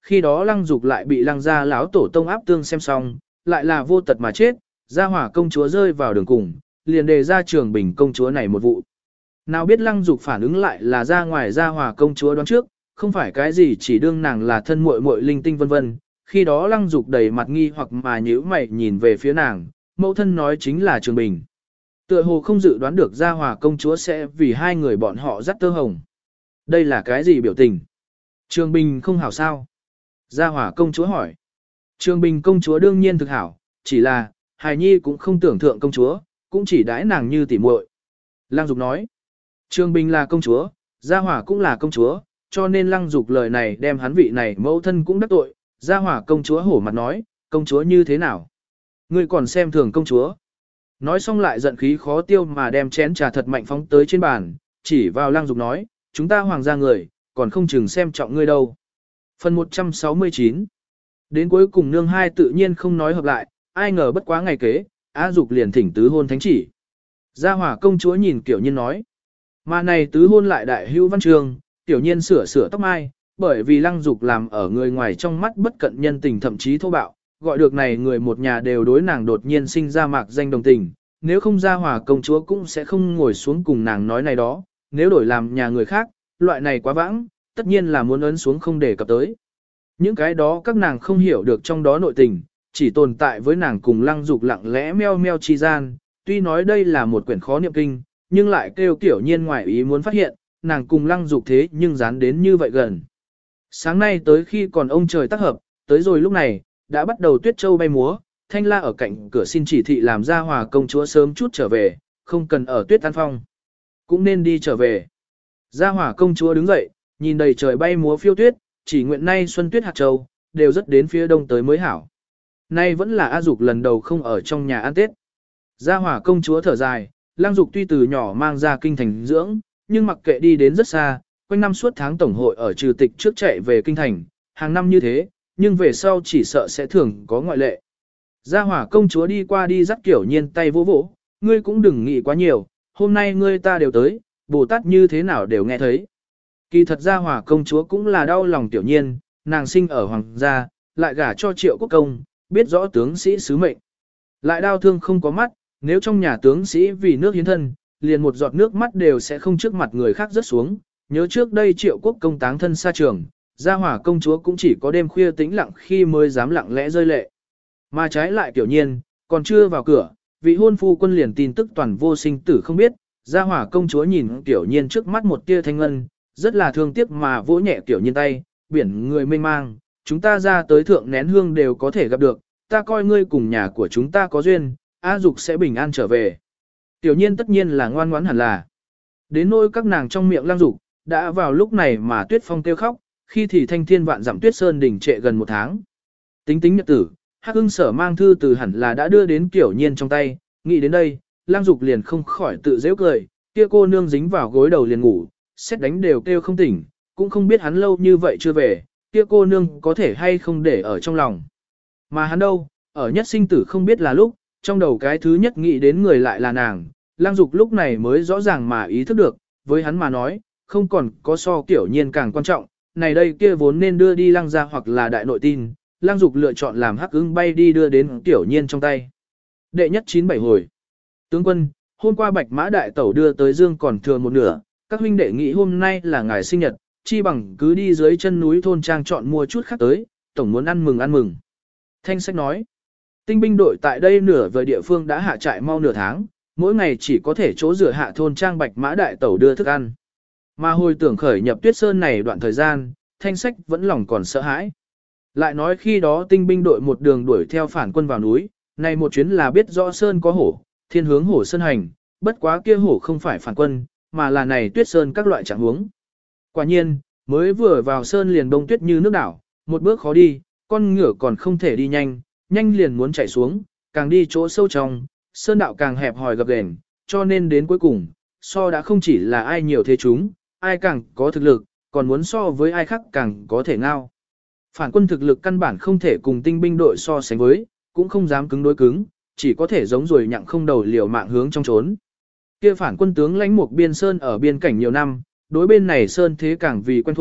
khi đó Lăng Dục lại bị Lăng gia lão tổ tông áp tương xem xong, lại là vô tật mà chết, Gia Hỏa công chúa rơi vào đường cùng, liền đề ra Trường Bình công chúa này một vụ. Nào biết Lăng Dục phản ứng lại là ra ngoài Gia Hỏa công chúa đoán trước, không phải cái gì chỉ đương nàng là thân muội muội linh tinh vân vân. Khi đó Lăng Dục đầy mặt nghi hoặc mà nhíu mày nhìn về phía nàng, mẫu thân nói chính là Trường Bình. Tựa hồ không dự đoán được Gia Hỏa công chúa sẽ vì hai người bọn họ dắt tơ hồng. Đây là cái gì biểu tình? Trường Bình không hảo sao? Gia Hỏa công chúa hỏi. Trường Bình công chúa đương nhiên thực hảo, chỉ là, hài nhi cũng không tưởng thượng công chúa, cũng chỉ đãi nàng như tỉ muội. Lăng Dục nói. Trường Bình là công chúa, Gia Hỏa cũng là công chúa, cho nên Lăng Dục lời này đem hắn vị này mẫu thân cũng đắc tội. Gia Hỏa công chúa hổ mặt nói, công chúa như thế nào? Ngươi còn xem thường công chúa. Nói xong lại giận khí khó tiêu mà đem chén trà thật mạnh phóng tới trên bàn, chỉ vào Lăng Dục nói, chúng ta hoàng gia người, còn không chừng xem trọng ngươi đâu. Phần 169. Đến cuối cùng nương hai tự nhiên không nói hợp lại, ai ngờ bất quá ngày kế, Á Dục liền thỉnh tứ hôn thánh chỉ. Gia Hỏa công chúa nhìn Tiểu Nhiên nói, mà này tứ hôn lại đại hữu văn trường, Tiểu Nhiên sửa tóc mai, bởi vì Lăng Dục làm ở người ngoài trong mắt bất cận nhân tình thậm chí thô bạo, gọi được này người một nhà đều đối nàng đột nhiên sinh ra mạc danh đồng tình, nếu không Gia Hỏa công chúa cũng sẽ không ngồi xuống cùng nàng nói này đó, nếu đổi làm nhà người khác, loại này quá vãng, tất nhiên là muốn ấn xuống không để cập tới. Những cái đó các nàng không hiểu được trong đó nội tình, chỉ tồn tại với nàng cùng Lăng Dục lặng lẽ meo meo chi gian, tuy nói đây là một quyển khó niệm kinh, nhưng lại kêu Tiểu Nhiên ngoài ý muốn phát hiện, nàng cùng Lăng Dục thế nhưng dán đến như vậy gần. Sáng nay tới khi còn ông trời tác hợp, tới rồi lúc này, đã bắt đầu tuyết châu bay múa, Thanh La ở cạnh cửa xin chỉ thị làm Gia Hỏa công chúa sớm chút trở về, không cần ở tuyết an phong. Cũng nên đi trở về. Gia Hỏa công chúa đứng dậy, nhìn đầy trời bay múa phiêu tuyết, chỉ nguyện nay xuân tuyết hạt châu, đều rất đến phía đông tới mới hảo. Nay vẫn là A Dục lần đầu không ở trong nhà ăn Tết. Gia Hỏa công chúa thở dài, Lăng Dục tuy từ nhỏ mang ra kinh thành dưỡng, nhưng mặc kệ đi đến rất xa, quanh năm suốt tháng tổng hội ở trừ tịch trước chạy về kinh thành, hàng năm như thế, nhưng về sau chỉ sợ sẽ thường có ngoại lệ. Gia Hỏa công chúa đi qua đi dắt Tiểu Nhiên tay vỗ vỗ, ngươi cũng đừng nghĩ quá nhiều, hôm nay ngươi ta đều tới, Bồ Tát như thế nào đều nghe thấy. Kỳ thật Gia Hỏa công chúa cũng là đau lòng Tiểu Nhiên, nàng sinh ở hoàng gia, lại gả cho Triệu Quốc công, biết rõ tướng sĩ sứ mệnh. Lại đau thương không có mắt, nếu trong nhà tướng sĩ vì nước hiến thân, liền một giọt nước mắt đều sẽ không trước mặt người khác rớt xuống. Nhớ trước đây Triệu Quốc công táng thân xa trường, Gia Hỏa công chúa cũng chỉ có đêm khuya tĩnh lặng khi mới dám lặng lẽ rơi lệ. Mà trái lại Tiểu Nhiên, còn chưa vào cửa, vị hôn phu quân liền tin tức toàn vô sinh tử không biết. Gia Hỏa công chúa nhìn Tiểu Nhiên trước mắt một tia thanh ngân, rất là thương tiếc mà vỗ nhẹ Tiểu Nhiên tay, biển người mênh mang, chúng ta ra tới thượng nén hương đều có thể gặp được, ta coi ngươi cùng nhà của chúng ta có duyên, A Dục sẽ bình an trở về. Tiểu Nhiên tất nhiên là ngoan ngoãn hẳn là. Đến nỗi các nàng trong miệng Lăng Dục, đã vào lúc này mà Tuyết Phong kêu khóc, khi thì thanh thiên vạn dặm Tuyết Sơn đỉnh trệ gần một tháng. Tính tính nhật tử, Hắc Ưng Sở mang thư từ hẳn là đã đưa đến Tiểu Nhiên trong tay, nghĩ đến đây, Lăng Dục liền không khỏi tự giễu cười, kia cô nương dính vào gối đầu liền ngủ, xét đánh đều kêu không tỉnh, cũng không biết hắn lâu như vậy chưa về, kia cô nương có thể hay không để ở trong lòng. Mà hắn đâu, ở nhất sinh tử không biết là lúc, trong đầu cái thứ nhất nghĩ đến người lại là nàng, Lăng Dục lúc này mới rõ ràng mà ý thức được, với hắn mà nói, không còn có so Tiểu Nhiên càng quan trọng, này đây kia vốn nên đưa đi Lăng gia hoặc là đại nội tin, Lăng Dục lựa chọn làm Hắc Ưng bay đi đưa đến Tiểu Nhiên trong tay. Đệ nhất 97 hồi. Tướng quân, hôm qua Bạch Mã đại tẩu đưa tới dương còn thừa một nửa, các huynh đệ nghĩ hôm nay là ngày sinh nhật, chi bằng cứ đi dưới chân núi thôn trang chọn mua chút khác tới, tổng muốn ăn mừng ăn mừng. Thanh Sách nói, tinh binh đội tại đây nửa vời địa phương đã hạ trại mau nửa tháng, mỗi ngày chỉ có thể chỗ rửa hạ thôn trang Bạch Mã đại tẩu đưa thức ăn. Mà hồi tưởng khởi nhập Tuyết Sơn này đoạn thời gian, Thanh Sách vẫn lòng còn sợ hãi. Lại nói khi đó tinh binh đội một đường đuổi theo phản quân vào núi, này một chuyến là biết rõ Sơn có hổ, thiên hướng hổ Sơn hành, bất quá kia hổ không phải phản quân, mà là này Tuyết Sơn các loại trạng huống. Quả nhiên, mới vừa vào Sơn liền đông tuyết như nước đảo, một bước khó đi, con ngựa còn không thể đi nhanh, nhanh liền muốn chạy xuống, càng đi chỗ sâu trong, Sơn đạo càng hẹp hòi gập ghềnh, cho nên đến cuối cùng, so đã không chỉ là ai nhiều thế chúng, ai càng có thực lực, còn muốn so với ai khác càng có thể ngao. Phản quân thực lực căn bản không thể cùng tinh binh đội so sánh với, cũng không dám cứng đối cứng, chỉ có thể giống rồi nhặng không đầu liều mạng hướng trong trốn. Kia phản quân tướng lãnh một biên sơn ở biên cảnh nhiều năm, đối bên này sơn thế càng vì quen thuộc,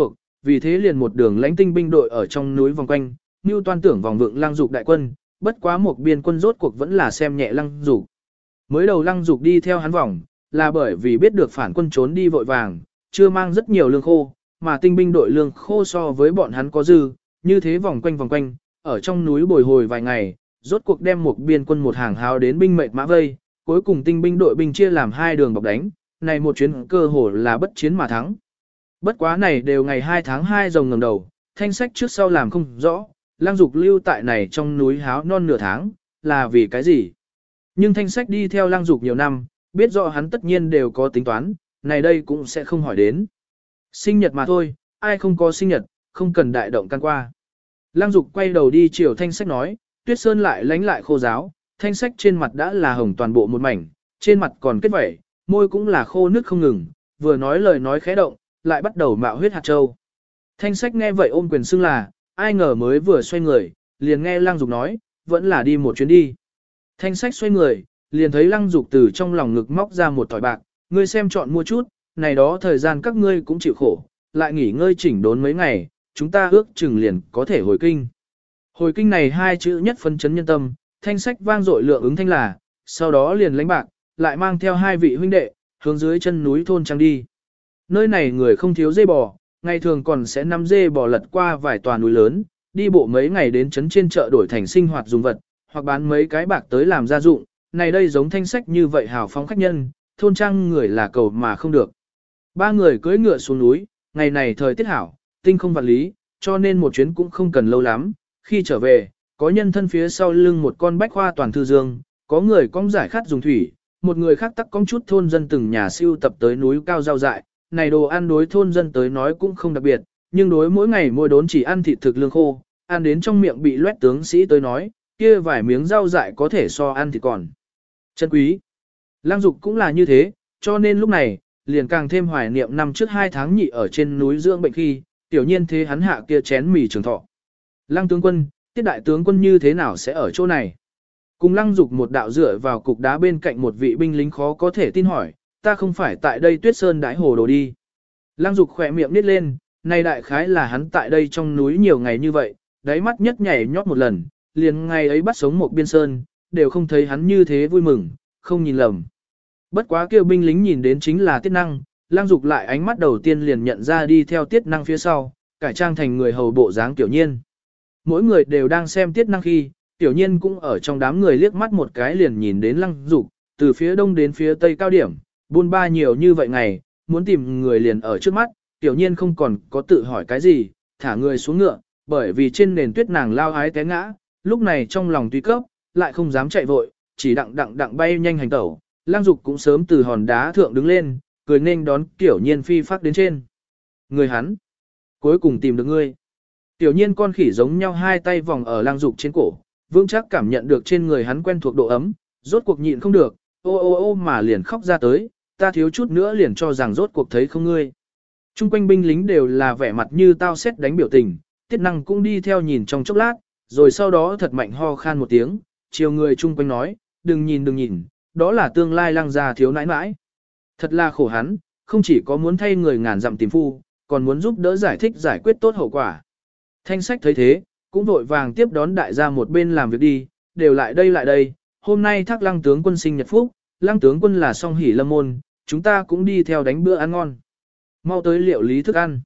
vì thế liền một đường lãnh tinh binh đội ở trong núi vòng quanh, Nưu Toan tưởng vòng vượng Lăng Dục đại quân, bất quá một biên quân rốt cuộc vẫn là xem nhẹ Lăng Dục. Mới đầu Lăng Dục đi theo hắn vòng, là bởi vì biết được phản quân trốn đi vội vàng, chưa mang rất nhiều lương khô, mà tinh binh đội lương khô so với bọn hắn có dư, như thế vòng quanh, ở trong núi bồi hồi vài ngày, rốt cuộc đem một biên quân một hàng hào đến binh mệt mã vây, cuối cùng tinh binh đội binh chia làm hai đường bọc đánh, này một chuyến cơ hồ là bất chiến mà thắng. Bất quá này đều ngày 2 tháng 2 rồng ngẩng đầu, thanh sách trước sau làm không rõ, Lăng Dục lưu tại này trong núi háo non nửa tháng, là vì cái gì? Nhưng thanh sách đi theo Lăng Dục nhiều năm, biết rõ hắn tất nhiên đều có tính toán, này đây cũng sẽ không hỏi đến. Sinh nhật mà thôi, ai không có sinh nhật, không cần đại động can qua. Lăng Dục quay đầu đi chiều thanh sách nói, Tuyết Sơn lại lánh lại khô giáo, thanh sách trên mặt đã là hồng toàn bộ một mảnh, trên mặt còn kết vẩy, môi cũng là khô nước không ngừng, vừa nói lời nói khẽ động, lại bắt đầu mạo huyết hạt châu. Thanh sách nghe vậy ôm quyền xưng là, ai ngờ mới vừa xoay người, liền nghe Lăng Dục nói, vẫn là đi một chuyến đi. Thanh sách xoay người, liền thấy Lăng Dục từ trong lòng ngực móc ra một thỏi bạc, ngươi xem chọn mua chút, này đó thời gian các ngươi cũng chịu khổ, lại nghỉ ngơi chỉnh đốn mấy ngày, chúng ta ước chừng liền có thể hồi kinh. Hồi kinh này hai chữ nhất phân chấn nhân tâm, thanh sách vang dội lượng ứng thanh là, sau đó liền lãnh bạc, lại mang theo hai vị huynh đệ, hướng dưới chân núi thôn trang đi. Nơi này người không thiếu dê bò, ngày thường còn sẽ nắm dê bò lật qua vài tòa núi lớn, đi bộ mấy ngày đến trấn trên chợ đổi thành sinh hoạt dùng vật, hoặc bán mấy cái bạc tới làm gia dụng, này đây giống thanh sách như vậy hào phóng khách nhân, thôn trang người là cầu mà không được. Ba người cưỡi ngựa xuống núi, ngày này thời tiết hảo, tinh không vạn lý, cho nên một chuyến cũng không cần lâu lắm, khi trở về, có nhân thân phía sau lưng một con bách khoa toàn thư dương, có người cong giải khát dùng thủy, một người khác tắc cong chút thôn dân từng nhà siêu tập tới núi cao rau dại, này đồ ăn đối thôn dân tới nói cũng không đặc biệt, nhưng đối mỗi ngày mỗi đốn chỉ ăn thịt thực lương khô, ăn đến trong miệng bị loét tướng sĩ tới nói, kia vài miếng rau dại có thể so ăn thịt còn. Chân quý. Lăng Dục cũng là như thế, cho nên lúc này, liền càng thêm hoài niệm năm trước 2 tháng nhị ở trên núi dưỡng bệnh khi, tiểu nhiên thế hắn hạ kia chén mì trường thọ. Lăng tướng quân, Tiết đại tướng quân như thế nào sẽ ở chỗ này? Cùng Lăng Dục một đạo dựa vào cục đá bên cạnh một vị binh lính khó có thể tin hỏi, ta không phải tại đây Tuyết Sơn đãi hồ đồ đi. Lăng Dục khỏe miệng nít lên, nay đại khái là hắn tại đây trong núi nhiều ngày như vậy, đáy mắt nhất nhảy nhót một lần, liền ngày ấy bắt sống một biên sơn, đều không thấy hắn như thế vui mừng, không nhìn lầm. Bất quá kêu binh lính nhìn đến chính là Tiết Năng, Lăng Dục lại ánh mắt đầu tiên liền nhận ra đi theo Tiết Năng phía sau, cải trang thành người hầu bộ dáng Tiểu Nhiên. Mỗi người đều đang xem Tiết Năng khi, Tiểu Nhiên cũng ở trong đám người liếc mắt một cái liền nhìn đến Lăng Dục, từ phía đông đến phía tây cao điểm, buôn ba nhiều như vậy ngày, muốn tìm người liền ở trước mắt, Tiểu Nhiên không còn có tự hỏi cái gì, thả người xuống ngựa, bởi vì trên nền tuyết nàng lao ái té ngã, lúc này trong lòng tuy cấp, lại không dám chạy vội, chỉ đặng bay nhanh hành tẩu. Lăng Dục cũng sớm từ hòn đá thượng đứng lên, cười nên đón Tiểu Nhiên phi phát đến trên. Người hắn, cuối cùng tìm được ngươi. Tiểu Nhiên con khỉ giống nhau hai tay vòng ở Lăng Dục trên cổ, vững chắc cảm nhận được trên người hắn quen thuộc độ ấm, rốt cuộc nhịn không được, ô mà liền khóc ra tới, ta thiếu chút nữa liền cho rằng rốt cuộc thấy không ngươi. Trung quanh binh lính đều là vẻ mặt như tao xét đánh biểu tình, Tiết Năng cũng đi theo nhìn trong chốc lát, rồi sau đó thật mạnh ho khan một tiếng, chiều người chung quanh nói, đừng nhìn, đó là tương lai Lăng gia thiếu nãi nãi. Thật là khổ hắn, không chỉ có muốn thay người ngàn dặm tìm phu, còn muốn giúp đỡ giải thích giải quyết tốt hậu quả. Thanh sách thấy thế, cũng vội vàng tiếp đón đại gia một bên làm việc đi, đều lại đây, hôm nay thác Lăng tướng quân sinh nhật phúc, Lăng tướng quân là song hỷ lâm môn, chúng ta cũng đi theo đánh bữa ăn ngon. Mau tới liệu lý thức ăn.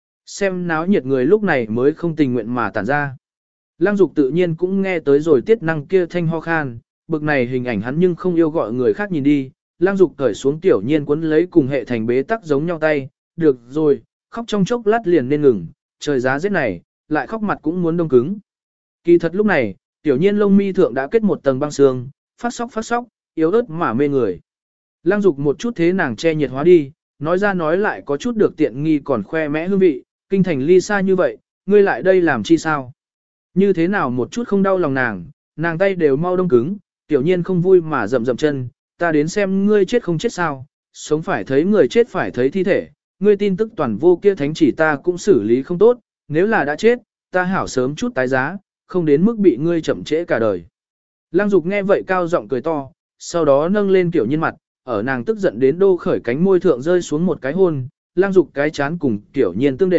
Xem náo nhiệt người lúc này mới không tình nguyện mà tản ra. Lăng Dục tự nhiên cũng nghe tới rồi Tiết Năng kia thanh ho khan, bực này hình ảnh hắn nhưng không yêu gọi người khác nhìn đi. Lăng Dục cởi xuống Tiểu Nhiên quấn lấy cùng hệ thành bế tắc giống nhau tay, được rồi, khóc trong chốc lát liền nên ngừng, trời giá rét này, lại khóc mặt cũng muốn đông cứng. Kỳ thật lúc này, Tiểu Nhiên lông mi thượng đã kết một tầng băng sương, phát sóc, yếu ớt mà mê người. Lăng Dục một chút thế nàng che nhiệt hóa đi, nói ra nói lại có chút được tiện nghi còn khoe mẽ hương vị, kinh thành ly xa như vậy, ngươi lại đây làm chi sao? Như thế nào một chút không đau lòng nàng tay đều mau đông cứng, Tiểu Nhiên không vui mà rậm chân, ta đến xem ngươi chết không chết sao, sống phải thấy người chết phải thấy thi thể, ngươi tin tức toàn vô kia thánh chỉ ta cũng xử lý không tốt, nếu là đã chết, ta hảo sớm chút tái giá, không đến mức bị ngươi chậm trễ cả đời. Lăng Dục nghe vậy cao giọng cười to, sau đó nâng lên Tiểu Nhiên mặt, ở nàng tức giận đến đô khởi cánh môi thượng rơi xuống một cái hôn, Lăng Dục cái chán cùng Tiểu Nhiên tương để,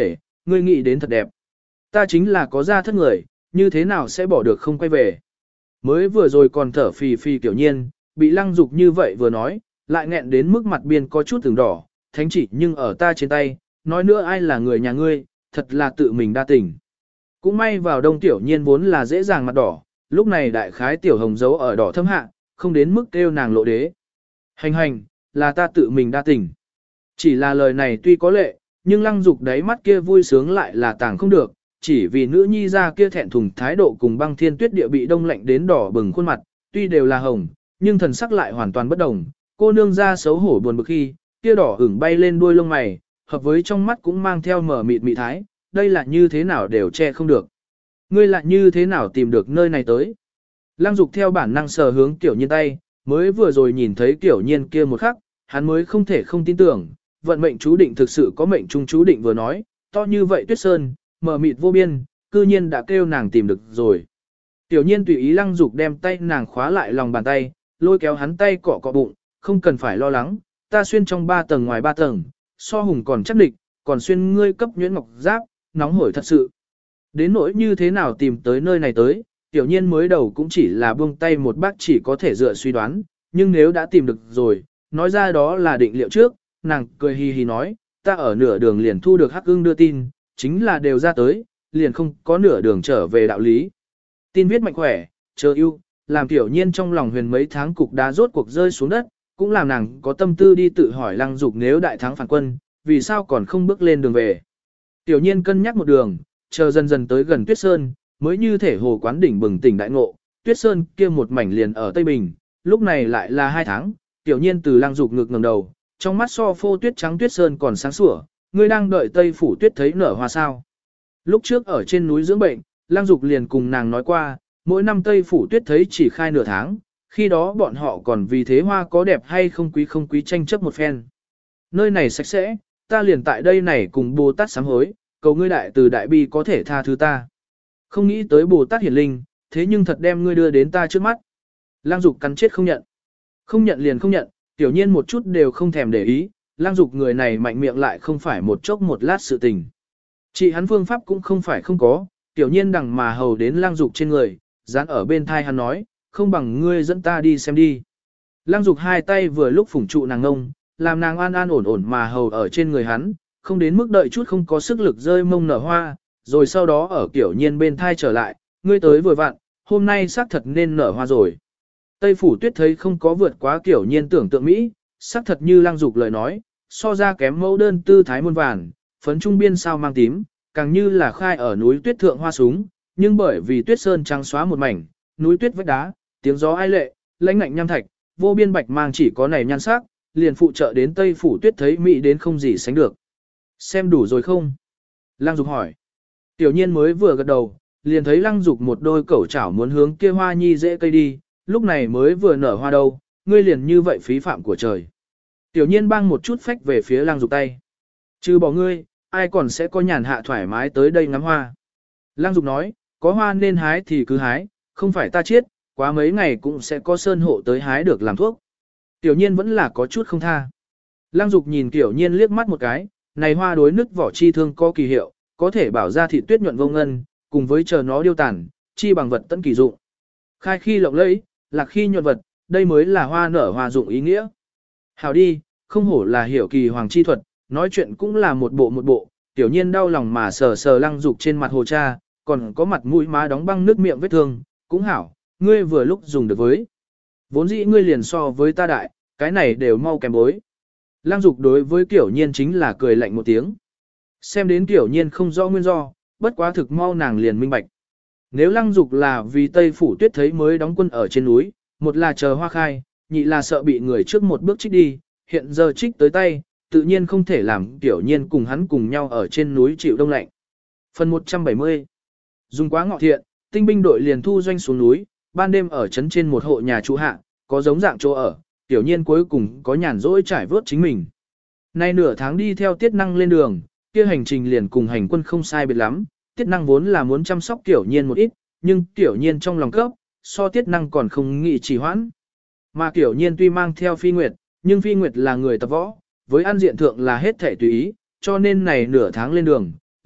ngươi nghĩ đến thật đẹp. Ta chính là có gia thất người, như thế nào sẽ bỏ được không quay về. Mới vừa rồi còn thở phì phì Tiểu Nhiên, bị Lăng Dục như vậy vừa nói, lại nghẹn đến mức mặt biên có chút từng đỏ, thánh chỉ nhưng ở ta trên tay, nói nữa ai là người nhà ngươi, thật là tự mình đa tình. Cũng may vào đông Tiểu Nhiên vốn là dễ dàng mặt đỏ, lúc này đại khái Tiểu Hồng giấu ở đỏ thâm hạ, không đến mức kêu nàng lộ đế. Hành hành, là ta tự mình đa tình. Chỉ là lời này tuy có lệ, nhưng Lăng Dục đáy mắt kia vui sướng lại là tàng không được, chỉ vì nữ nhi ra kia thẹn thùng thái độ cùng Băng Thiên Tuyết địa bị đông lạnh đến đỏ bừng khuôn mặt, tuy đều là hồng, nhưng thần sắc lại hoàn toàn bất đồng. Cô nương ra xấu hổ buồn bực khi, kia đỏ ửng bay lên đuôi lông mày, hợp với trong mắt cũng mang theo mở mịt mị thái, đây là như thế nào đều che không được. Ngươi lại như thế nào tìm được nơi này tới? Lăng Dục theo bản năng sờ hướng Tiểu Nhiên tay, mới vừa rồi nhìn thấy Tiểu Nhiên kia một khắc, hắn mới không thể không tin tưởng, vận mệnh chú định thực sự có mệnh trung chú định vừa nói, to như vậy Tuyết Sơn, mờ mịt vô biên, cư nhiên đã kêu nàng tìm được rồi. Tiểu Nhiên tùy ý Lăng Dục đem tay nàng khóa lại lòng bàn tay, lôi kéo hắn tay cọ cọ bụng, không cần phải lo lắng, ta xuyên trong 3 tầng ngoài 3 tầng, so hùng còn chắc địch, còn xuyên ngươi cấp nhuyễn ngọc giáp, nóng hổi thật sự. Đến nỗi như thế nào tìm tới nơi này tới, Tiểu Nhiên mới đầu cũng chỉ là buông tay một bác chỉ có thể dựa suy đoán, nhưng nếu đã tìm được rồi, nói ra đó là định liệu trước, nàng cười hì hì nói, ta ở nửa đường liền thu được Hắc Ưng đưa tin, chính là đều ra tới, liền không có nửa đường trở về đạo lý. Tin viết mạnh khỏe, chờ yêu, làm Tiểu Nhiên trong lòng huyền mấy tháng cục đá rốt cuộc rơi xuống đất, cũng làm nàng có tâm tư đi tự hỏi Lăng Dục nếu đại thắng phản quân, vì sao còn không bước lên đường về. Tiểu Nhiên cân nhắc một đường, chờ dần dần tới gần Tuyết Sơn, mới như thể hồ quán đỉnh bừng tỉnh đại ngộ, Tuyết Sơn kia một mảnh liền ở Tây Bình, lúc này lại là 2 tháng, Tiểu Nhiên từ Lăng Dục ngực ngẩng đầu, trong mắt so phô tuyết trắng Tuyết Sơn còn sáng sủa, ngươi đang đợi Tây phủ tuyết thấy nở hoa sao? Lúc trước ở trên núi dưỡng bệnh, Lăng Dục liền cùng nàng nói qua, mỗi năm Tây phủ tuyết thấy chỉ khai nửa tháng, khi đó bọn họ còn vì thế hoa có đẹp hay không quý tranh chấp một phen. Nơi này sạch sẽ, ta liền tại đây này cùng Bồ Tát sám hối, cầu ngươi đại từ đại bi có thể tha thứ ta. Không nghĩ tới Bồ Tát hiển linh, thế nhưng thật đem ngươi đưa đến ta trước mắt. Lăng Dục cắn chết không nhận. Không nhận liền không nhận, Tiểu Nhiên một chút đều không thèm để ý, Lăng Dục người này mạnh miệng lại không phải một chốc một lát sự tình. Chị hắn phương pháp cũng không phải không có, Tiểu Nhiên đằng mà hầu đến Lăng Dục trên người, dán ở bên thai hắn nói, không bằng ngươi dẫn ta đi xem đi. Lăng Dục hai tay vừa lúc phủng trụ nàng ngông, làm nàng an an ổn ổn mà hầu ở trên người hắn, không đến mức đợi chút không có sức lực rơi mông nở hoa, rồi sau đó ở Tiểu Nhiên bên thai trở lại, ngươi tới vừa vặn, hôm nay xác thật nên nở hoa rồi. Tây phủ tuyết thấy không có vượt quá Tiểu Nhiên tưởng tượng Mỹ, xác thật như Lăng Dục lời nói, so ra kém mẫu đơn tư thái muôn vàn, phấn trung biên sao mang tím, càng như là khai ở núi tuyết thượng hoa súng, nhưng bởi vì tuyết sơn trắng xóa một mảnh, núi tuyết vách đá, tiếng gió ai lệ, lãnh ngạnh nham thạch, vô biên bạch mang chỉ có này nhan sắc, liền phụ trợ đến Tây phủ tuyết thấy mỹ đến không gì sánh được. Xem đủ rồi không? Lăng Dục hỏi. Tiểu Nhiên mới vừa gật đầu, liền thấy Lăng Dục một đôi cẩu chảo muốn hướng kia hoa nhi dễ cây đi, lúc này mới vừa nở hoa đâu, ngươi liền như vậy phí phạm của trời. Tiểu Nhiên bang một chút phách về phía Lăng Dục tay. Trừ bỏ ngươi, ai còn sẽ có nhàn hạ thoải mái tới đây ngắm hoa. Lăng Dục nói, có hoa nên hái thì cứ hái, không phải ta chết, quá mấy ngày cũng sẽ có sơn hộ tới hái được làm thuốc. Tiểu Nhiên vẫn là có chút không tha. Lăng Dục nhìn Tiểu Nhiên liếc mắt một cái, này hoa đối nứt vỏ chi thương có kỳ hiệu, có thể bảo ra thịt tuyết nhuận vô ngân, cùng với chờ nó điêu tàn, chi bằng vật tận kỳ dụng. Khai khi lộng lẫy, lạc khi nhuận vật, đây mới là hoa nở hoa dụng ý nghĩa. Hảo đi, không hổ là hiểu kỳ hoàng chi thuật, nói chuyện cũng là một bộ, Tiểu Nhiên đau lòng mà sờ sờ Lăng Dục trên mặt hồ cha, còn có mặt mũi má đóng băng nước miệng vết thương, cũng hảo, ngươi vừa lúc dùng được với. Vốn dĩ ngươi liền so với ta đại, cái này đều mau kèm bối. Lăng Dục đối với Tiểu Nhiên chính là cười lạnh một tiếng. Xem đến Tiểu Nhiên không rõ nguyên do, bất quá thực mau nàng liền minh bạch. Nếu Lăng Dục là vì Tây phủ tuyết thấy mới đóng quân ở trên núi, một là chờ hoa khai, nhị là sợ bị người trước một bước trích đi, hiện giờ trích tới tay, tự nhiên không thể làm Tiểu Nhiên cùng hắn cùng nhau ở trên núi chịu đông lạnh. Phần 170. Dùng quá ngọ thiện, tinh binh đội liền thu doanh xuống núi, ban đêm ở trấn trên một hộ nhà trụ hạ, có giống dạng chỗ ở, Tiểu Nhiên cuối cùng có nhàn rỗi trải vớt chính mình. Nay nửa tháng đi theo Tiết Năng lên đường, kia hành trình liền cùng hành quân không sai biệt lắm, Tiết Năng vốn là muốn chăm sóc Tiểu Nhiên một ít, nhưng Tiểu Nhiên trong lòng cấp, so Tiết Năng còn không nghĩ trì hoãn. Mà Tiểu Nhiên tuy mang theo Phi Nguyệt, nhưng Phi Nguyệt là người tập võ, với an diện thượng là hết thể tùy ý, cho nên này nửa tháng lên đường,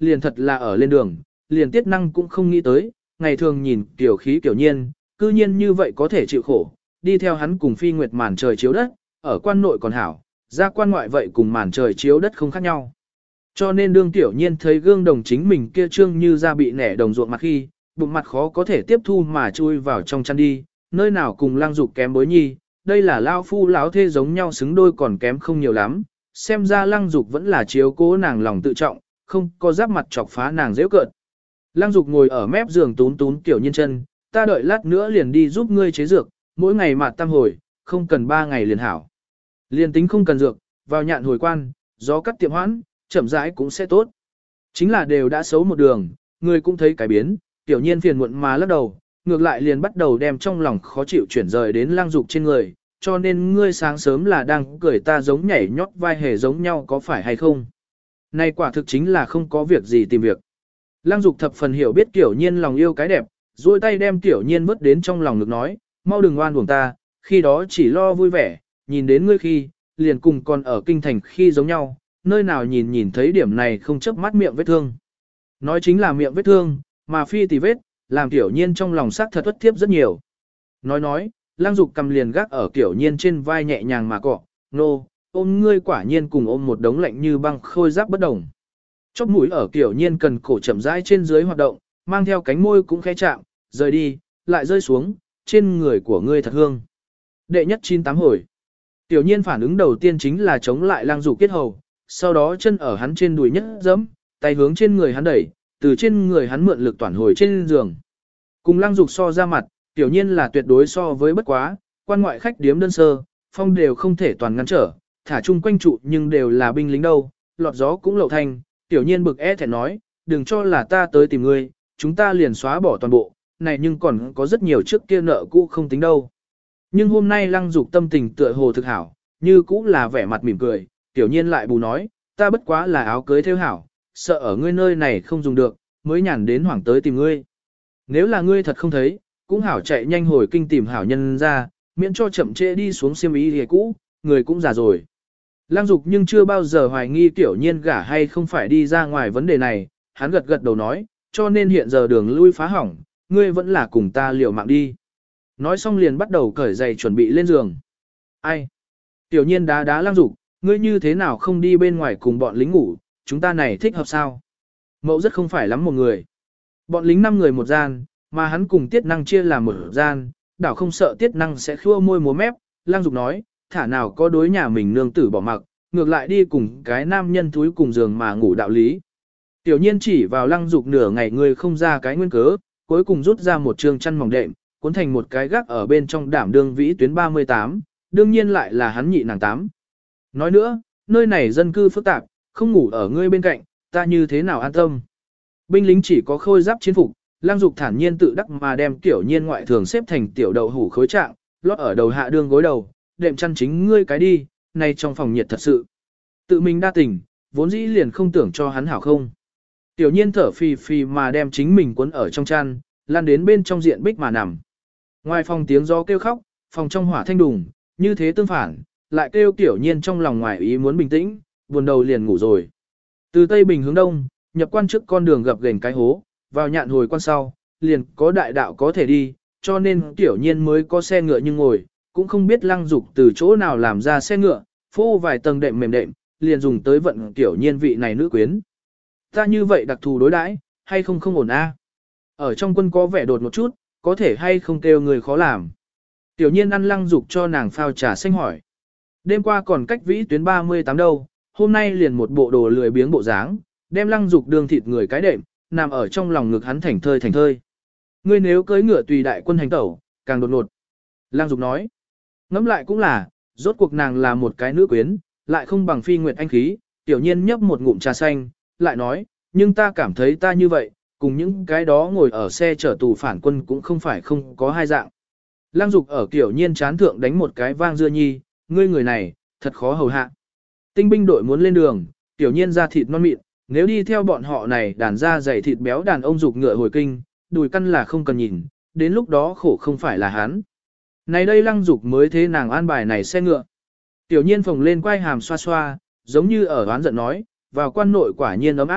liền thật là ở lên đường, liền Tiết Năng cũng không nghĩ tới, ngày thường nhìn tiểu khí tiểu nhiên, cư nhiên như vậy có thể chịu khổ, đi theo hắn cùng phi nguyệt màn trời chiếu đất, ở quan nội còn hảo, ra quan ngoại vậy cùng màn trời chiếu đất không khác nhau. Cho nên đương tiểu nhiên thấy gương đồng chính mình kia trương như da bị nẻ đồng ruộng mặt khi, bụng mặt khó có thể tiếp thu mà chui vào trong chăn đi, nơi nào cùng Lăng Dục kém bối nhi, đây là lao phu lão thê giống nhau xứng đôi còn kém không nhiều lắm, xem ra Lăng Dục vẫn là chiếu cố nàng lòng tự trọng, không có giáp mặt chọc phá nàng dễ cợt. Lăng Dục ngồi ở mép giường tún tún tiểu nhiên chân, ta đợi lát nữa liền đi giúp ngươi chế dược, mỗi ngày mạt tam hồi, không cần 3 ngày liền hảo. Liền tính không cần dược, vào nhạn hồi quan, gió cắt tiệm hoãn, chậm rãi cũng sẽ tốt. Chính là đều đã xấu một đường, người cũng thấy cái biến, tiểu nhiên phiền muộn mà lắc đầu, ngược lại liền bắt đầu đem trong lòng khó chịu chuyển rời đến Lăng Dục trên người, cho nên ngươi sáng sớm là đang cười ta giống nhảy nhót vai hề giống nhau có phải hay không. Này quả thực chính là không có việc gì tìm việc. Lăng Dục thập phần hiểu biết tiểu nhiên lòng yêu cái đẹp, duỗi tay đem tiểu nhiên vứt đến trong lòng ngực nói, mau đừng oan uổng ta, khi đó chỉ lo vui vẻ, nhìn đến ngươi khi, liền cùng còn ở kinh thành khi giống nhau, nơi nào nhìn thấy điểm này không chớp mắt miệng vết thương. Nói chính là miệng vết thương, mà phi tì vết, làm tiểu nhiên trong lòng sắc thật uất thiếp rất nhiều. Nói, Lăng Dục cầm liền gác ở tiểu nhiên trên vai nhẹ nhàng mà cọ, nô, ôm ngươi quả nhiên cùng ôm một đống lạnh như băng khôi giáp bất đồng. Chóp mũi ở tiểu nhiên cần cổ chậm rãi trên dưới hoạt động, mang theo cánh môi cũng khẽ chạm, rời đi, lại rơi xuống, trên người của ngươi thật hương. Đệ nhất 98 hồi. Tiểu nhiên phản ứng đầu tiên chính là chống lại Lăng Dục kết hầu, sau đó chân ở hắn trên đùi nhất giẫm, tay hướng trên người hắn đẩy, từ trên người hắn mượn lực toàn hồi trên giường. Cùng Lăng Dục so ra mặt, tiểu nhiên là tuyệt đối so với bất quá, quan ngoại khách điếm đơn sơ, phong đều không thể toàn ngăn trở, thả chung quanh trụ nhưng đều là binh lính đâu, lọt gió cũng lậu thanh, tiểu nhiên bực thẹn nói, đừng cho là ta tới tìm ngươi, chúng ta liền xóa bỏ toàn bộ, này nhưng còn có rất nhiều trước kia nợ cũ không tính đâu. Nhưng hôm nay Lăng Dục tâm tình tựa hồ thực hảo, như cũ là vẻ mặt mỉm cười, tiểu nhiên lại bù nói, ta bất quá là áo cưới theo hảo, sợ ở ngươi nơi này không dùng được, mới nhàn đến hoảng tới tìm ngươi. Nếu là ngươi thật không thấy, cũng hảo chạy nhanh hồi kinh tìm hảo nhân ra, miễn cho chậm trễ đi xuống xiêm y hề cũ, người cũng già rồi. Lăng Dục nhưng chưa bao giờ hoài nghi tiểu nhiên gả hay không phải đi ra ngoài vấn đề này, hắn gật gật đầu nói, cho nên hiện giờ đường lui phá hỏng, ngươi vẫn là cùng ta liều mạng đi. Nói xong liền bắt đầu cởi giày chuẩn bị lên giường. Ai? Tiểu nhiên đá Lăng Dục, ngươi như thế nào không đi bên ngoài cùng bọn lính ngủ, chúng ta này thích hợp sao? Mẫu rất không phải lắm một người. Bọn lính 5 người một gian, mà hắn cùng Tiết Năng chia làm một gian, đảo không sợ Tiết Năng sẽ khua môi múa mép. Lăng Dục nói, thả nào có đối nhà mình nương tử bỏ mặc, ngược lại đi cùng cái nam nhân thúi cùng giường mà ngủ đạo lý. Tiểu nhiên chỉ vào Lăng Dục nửa ngày người không ra cái nguyên cớ, cuối cùng rút ra một trường chăn mỏng đệm, cuốn thành một cái gác ở bên trong đảm đương vĩ tuyến 38, đương nhiên lại là hắn nhị nàng 8. Nói nữa, nơi này dân cư phức tạp, không ngủ ở ngươi bên cạnh, ta như thế nào an tâm. Binh lính chỉ có khôi giáp chiến phục, Lăng Dục thản nhiên tự đắc mà đem tiểu nhiên ngoại thường xếp thành tiểu đậu hủ khối trạng, lót ở đầu hạ đương gối đầu, đệm chăn chính ngươi cái đi, nay trong phòng nhiệt thật sự. Tự mình đa tình, vốn dĩ liền không tưởng cho hắn hảo không. Tiểu nhiên thở phì phì mà đem chính mình cuốn ở trong chăn, lan đến bên trong diện bích mà nằm. Ngoài phòng tiếng gió kêu khóc, phòng trong hỏa thanh đùng, như thế tương phản, lại kêu tiểu nhiên trong lòng ngoài ý muốn bình tĩnh, buồn đầu liền ngủ rồi. Từ Tây Bình hướng đông, nhập quan trước con đường gập ghềnh cái hố, vào nhạn hồi quan sau, liền có đại đạo có thể đi, cho nên tiểu nhiên mới có xe ngựa nhưng ngồi, cũng không biết Lăng Dục từ chỗ nào làm ra xe ngựa, phô vài tầng đệm mềm đệm, liền dùng tới vận tiểu nhiên vị này nữ quyến. Ta như vậy đặc thù đối đãi, hay không ổn a? Ở trong quân có vẻ đột một chút, có thể hay không kêu người khó làm. Tiểu nhiên ăn Lăng Dục cho nàng phao trà xanh hỏi. Đêm qua còn cách vĩ tuyến 38 đâu, hôm nay liền một bộ đồ lười biếng bộ dáng, đem Lăng Dục đương thịt người cái đệm, nằm ở trong lòng ngực hắn thành thơi. Ngươi nếu cưỡi ngựa tùy đại quân hành tẩu, càng đột ngột. Lăng Dục nói, ngẫm lại cũng là, rốt cuộc nàng là một cái nữ quyến, lại không bằng phi nguyệt anh khí, tiểu nhiên nhấp một ngụm trà xanh, lại nói, nhưng ta cảm thấy ta như vậy, cùng những cái đó ngồi ở xe chở tù phản quân cũng không phải không có hai dạng. Lăng Dục ở tiểu nhiên chán thượng đánh một cái vang dưa nhi, ngươi người này, thật khó hầu hạ. Tinh binh đội muốn lên đường, tiểu nhiên ra thịt non mịn, nếu đi theo bọn họ này đàn ra dày thịt béo đàn ông dục ngựa hồi kinh, đùi căn là không cần nhìn, đến lúc đó khổ không phải là hắn. Này đây Lăng Dục mới thế nàng an bài này xe ngựa. Tiểu nhiên phồng lên quay hàm xoa xoa, giống như ở oán giận nói, vào quan nội quả nhiên ấm áp,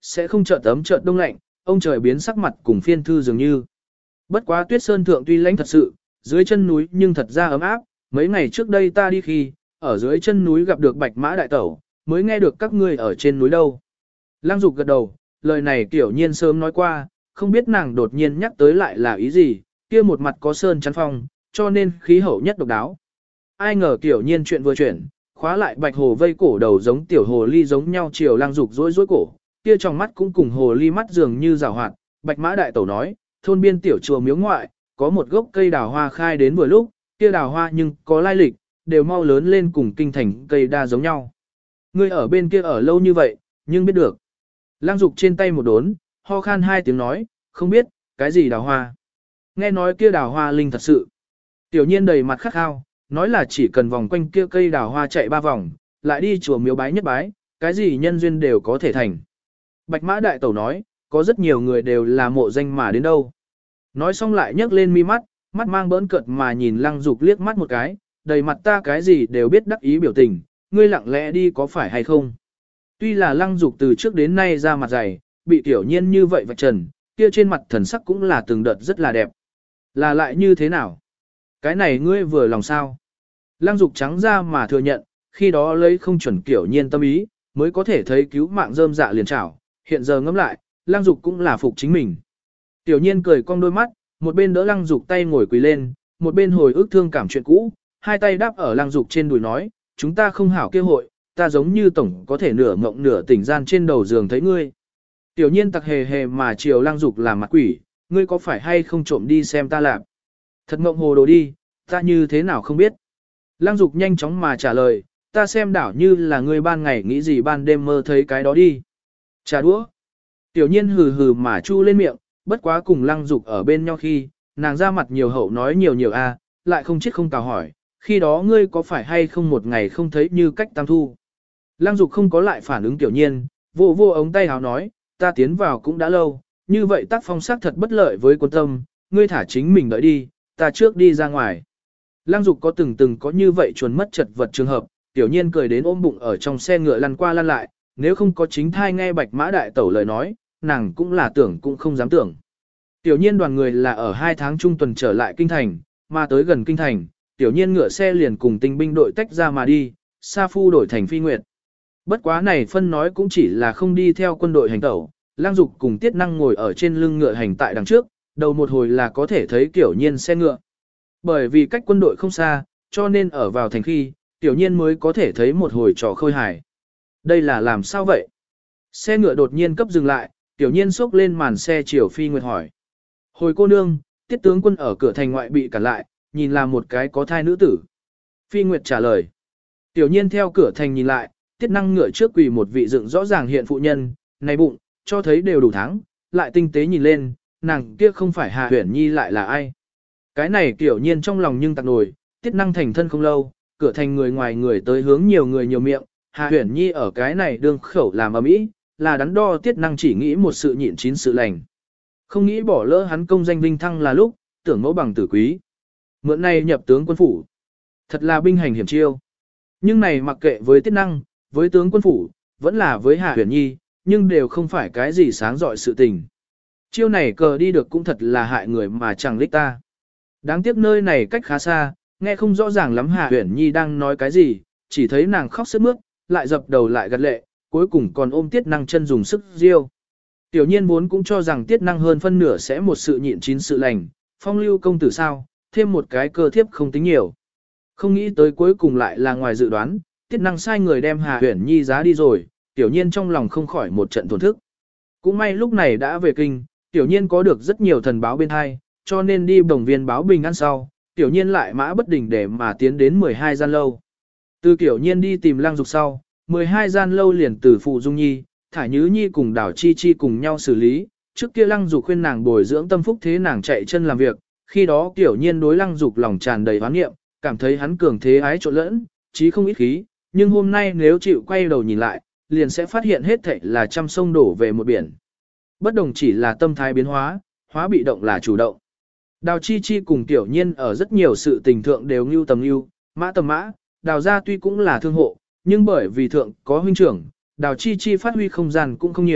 sẽ không chợt ấm chợt đông lạnh, ông trời biến sắc mặt cùng phiên thư dường như. Bất quá Tuyết Sơn thượng tuy lãnh thật sự, dưới chân núi nhưng thật ra ấm áp, mấy ngày trước đây ta đi khi, ở dưới chân núi gặp được Bạch Mã đại tẩu, mới nghe được các ngươi ở trên núi đâu. Lăng Dục gật đầu, lời này Tiểu Nhiên sớm nói qua, không biết nàng đột nhiên nhắc tới lại là ý gì, kia một mặt có sơn chắn phong, cho nên khí hậu nhất độc đáo. Ai ngờ Tiểu Nhiên chuyện vừa chuyển, khóa lại Bạch Hồ vây cổ đầu giống tiểu hồ ly giống nhau chiều Lăng Dục rối rối cổ, kia trong mắt cũng cùng hồ ly mắt dường như rào hoạt. Bạch Mã đại tẩu nói, thôn biên tiểu chùa miếu ngoại, có một gốc cây đào hoa khai đến vừa lúc, kia đào hoa nhưng có lai lịch, đều mau lớn lên cùng kinh thành cây đa giống nhau. Ngươi ở bên kia ở lâu như vậy, nhưng biết được. Lăng Dục trên tay một đốn, ho khan hai tiếng nói, không biết, cái gì đào hoa. Nghe nói kia đào hoa linh thật sự. Tiểu Nhiên đầy mặt khát khao, nói là chỉ cần vòng quanh kia cây đào hoa chạy 3 vòng, lại đi chùa miếu bái nhất bái, cái gì nhân duyên đều có thể thành. Bạch Mã đại tẩu nói, có rất nhiều người đều là mộ danh mà đến đâu. Nói xong lại nhấc lên mi mắt, mắt mang bỡn cợt mà nhìn Lăng Dục liếc mắt một cái, đầy mặt ta cái gì đều biết đắc ý biểu tình, ngươi lặng lẽ đi có phải hay không. Tuy là Lăng Dục từ trước đến nay ra mặt dày, bị Tiểu Nhiên như vậy vạch trần, kia trên mặt thần sắc cũng là từng đợt rất là đẹp. Là lại như thế nào? Cái này ngươi vừa lòng sao? Lăng Dục trắng ra mà thừa nhận, khi đó lấy không chuẩn Tiểu Nhiên tâm ý, mới có thể thấy cứu mạng rơm dạ liền trảo, hiện giờ ngẫm lại, Lăng Dục cũng là phục chính mình. Tiểu Nhiên cười cong đôi mắt, một bên đỡ Lăng Dục tay ngồi quỳ lên, một bên hồi ức thương cảm chuyện cũ, hai tay đáp ở Lăng Dục trên đùi nói, chúng ta không hảo kêu hội, ta giống như tổng có thể nửa mộng nửa tỉnh gian trên đầu giường thấy ngươi. Tiểu Nhiên tặc hề hề mà chiều Lăng Dục làm mặt quỷ, ngươi có phải hay không trộm đi xem ta làm? Thật mộng hồ đồ đi, ta như thế nào không biết. Lăng Dục nhanh chóng mà trả lời, ta xem đảo như là ngươi ban ngày nghĩ gì ban đêm mơ thấy cái đó đi. Trà đũa. Tiểu Nhiên hừ hừ mà chu lên miệng, bất quá cùng Lăng Dục ở bên nhau khi, nàng ra mặt nhiều hậu nói nhiều a, lại không chết không cào hỏi, khi đó ngươi có phải hay không một ngày không thấy như cách tam thu. Lăng Dục không có lại phản ứng Tiểu Nhiên, vô vô ống tay háo nói, ta tiến vào cũng đã lâu, như vậy tác phong sắc thật bất lợi với quân tâm, ngươi thả chính mình đợi đi, ta trước đi ra ngoài. Lăng Dục có từng có như vậy chuồn mất chật vật trường hợp, Tiểu Nhiên cười đến ôm bụng ở trong xe ngựa lăn qua lăn lại, nếu không có chính thai nghe Bạch Mã đại tẩu lời nói, nàng cũng là tưởng cũng không dám tưởng. Tiểu Nhiên đoàn người là ở 2 tháng trung tuần trở lại kinh thành, mà tới gần kinh thành, Tiểu Nhiên ngựa xe liền cùng tinh binh đội tách ra mà đi, Sa Phu đổi thành Phi Nguyệt. Bất quá này phân nói cũng chỉ là không đi theo quân đội hành tẩu, Lang Dục cùng Tiết Năng ngồi ở trên lưng ngựa hành tại đằng trước, đầu một hồi là có thể thấy Tiểu Nhiên xe ngựa. Bởi vì cách quân đội không xa, cho nên ở vào thành khi, Tiểu Nhiên mới có thể thấy một hồi trò khơi hài. Đây là làm sao vậy? Xe ngựa đột nhiên cấp dừng lại, Tiểu Nhiên xốc lên màn xe chiều Phi Nguyệt hỏi. Hồi cô nương, Tiết tướng quân ở cửa thành ngoại bị cản lại, nhìn là một cái có thai nữ tử. Phi Nguyệt trả lời. Tiểu Nhiên theo cửa thành nhìn lại, Tiết Năng ngựa trước quỳ một vị dựng rõ ràng hiện phụ nhân, này bụng, cho thấy đều đủ thắng, lại tinh tế nhìn lên, nàng kia không phải Hà Huyển Nhi lại là ai. Cái này Tiểu Nhiên trong lòng nhưng tặc nổi, Tiết Năng thành thân không lâu, cửa thành người ngoài người tới hướng nhiều người nhiều miệng, Hà Huyển Nhi ở cái này đương khẩu làm ầm ĩ, là đắn đo Tiết Năng chỉ nghĩ một sự nhịn chín sự lành. Không nghĩ bỏ lỡ hắn công danh vinh thăng là lúc, tưởng mẫu bằng tử quý. Mượn này nhập tướng quân phủ. Thật là binh hành hiểm chiêu. Nhưng này mặc kệ với Tiết Năng, với tướng quân phủ, vẫn là với Hà Huyền Nhi, nhưng đều không phải cái gì sáng dọi sự tình. Chiêu này cờ đi được cũng thật là hại người mà chẳng lích ta. Đáng tiếc nơi này cách khá xa, nghe không rõ ràng lắm Hà Huyền Nhi đang nói cái gì, chỉ thấy nàng khóc sướt mướt, lại dập đầu lại gật lệ, cuối cùng còn ôm Tiết Năng chân dùng sức riêu. Tiểu Nhiên vốn cũng cho rằng Tiết Năng hơn phân nửa sẽ một sự nhịn chín sự lành, phong lưu công tử sao, thêm một cái cơ thiếp không tính nhiều. Không nghĩ tới cuối cùng lại là ngoài dự đoán, Tiết Năng sai người đem Hà Huyển Nhi giá đi rồi, Tiểu Nhiên trong lòng không khỏi một trận tổn thức. Cũng may lúc này đã về kinh, Tiểu Nhiên có được rất nhiều thần báo bên hai, cho nên đi Bồng Viên báo bình an sau, Tiểu Nhiên lại mã bất đình để mà tiến đến 12 gian lâu. Từ Tiểu Nhiên đi tìm Lang Dục sau, 12 gian lâu liền từ Phụ Dung Nhi, Thải Nhứ Nhi cùng Đào Chi Chi cùng nhau xử lý, trước kia Lăng Dục khuyên nàng bồi dưỡng tâm phúc thế nàng chạy chân làm việc, khi đó Tiểu Nhiên đối Lăng Dục lòng tràn đầy hoán nghiệm, cảm thấy hắn cường thế ái trộn lẫn, chí không ít khí, nhưng hôm nay nếu chịu quay đầu nhìn lại, liền sẽ phát hiện hết thảy là trăm sông đổ về một biển. Bất đồng chỉ là tâm thái biến hóa, hóa bị động là chủ động. Đào Chi Chi cùng Tiểu Nhiên ở rất nhiều sự tình thượng đều ngưu tầm ngưu, mã tầm mã, Đào gia tuy cũng là thương hộ, nhưng bởi vì thượng có huynh trưởng, Đào Chi Chi phát huy không gian cũng không nhiều,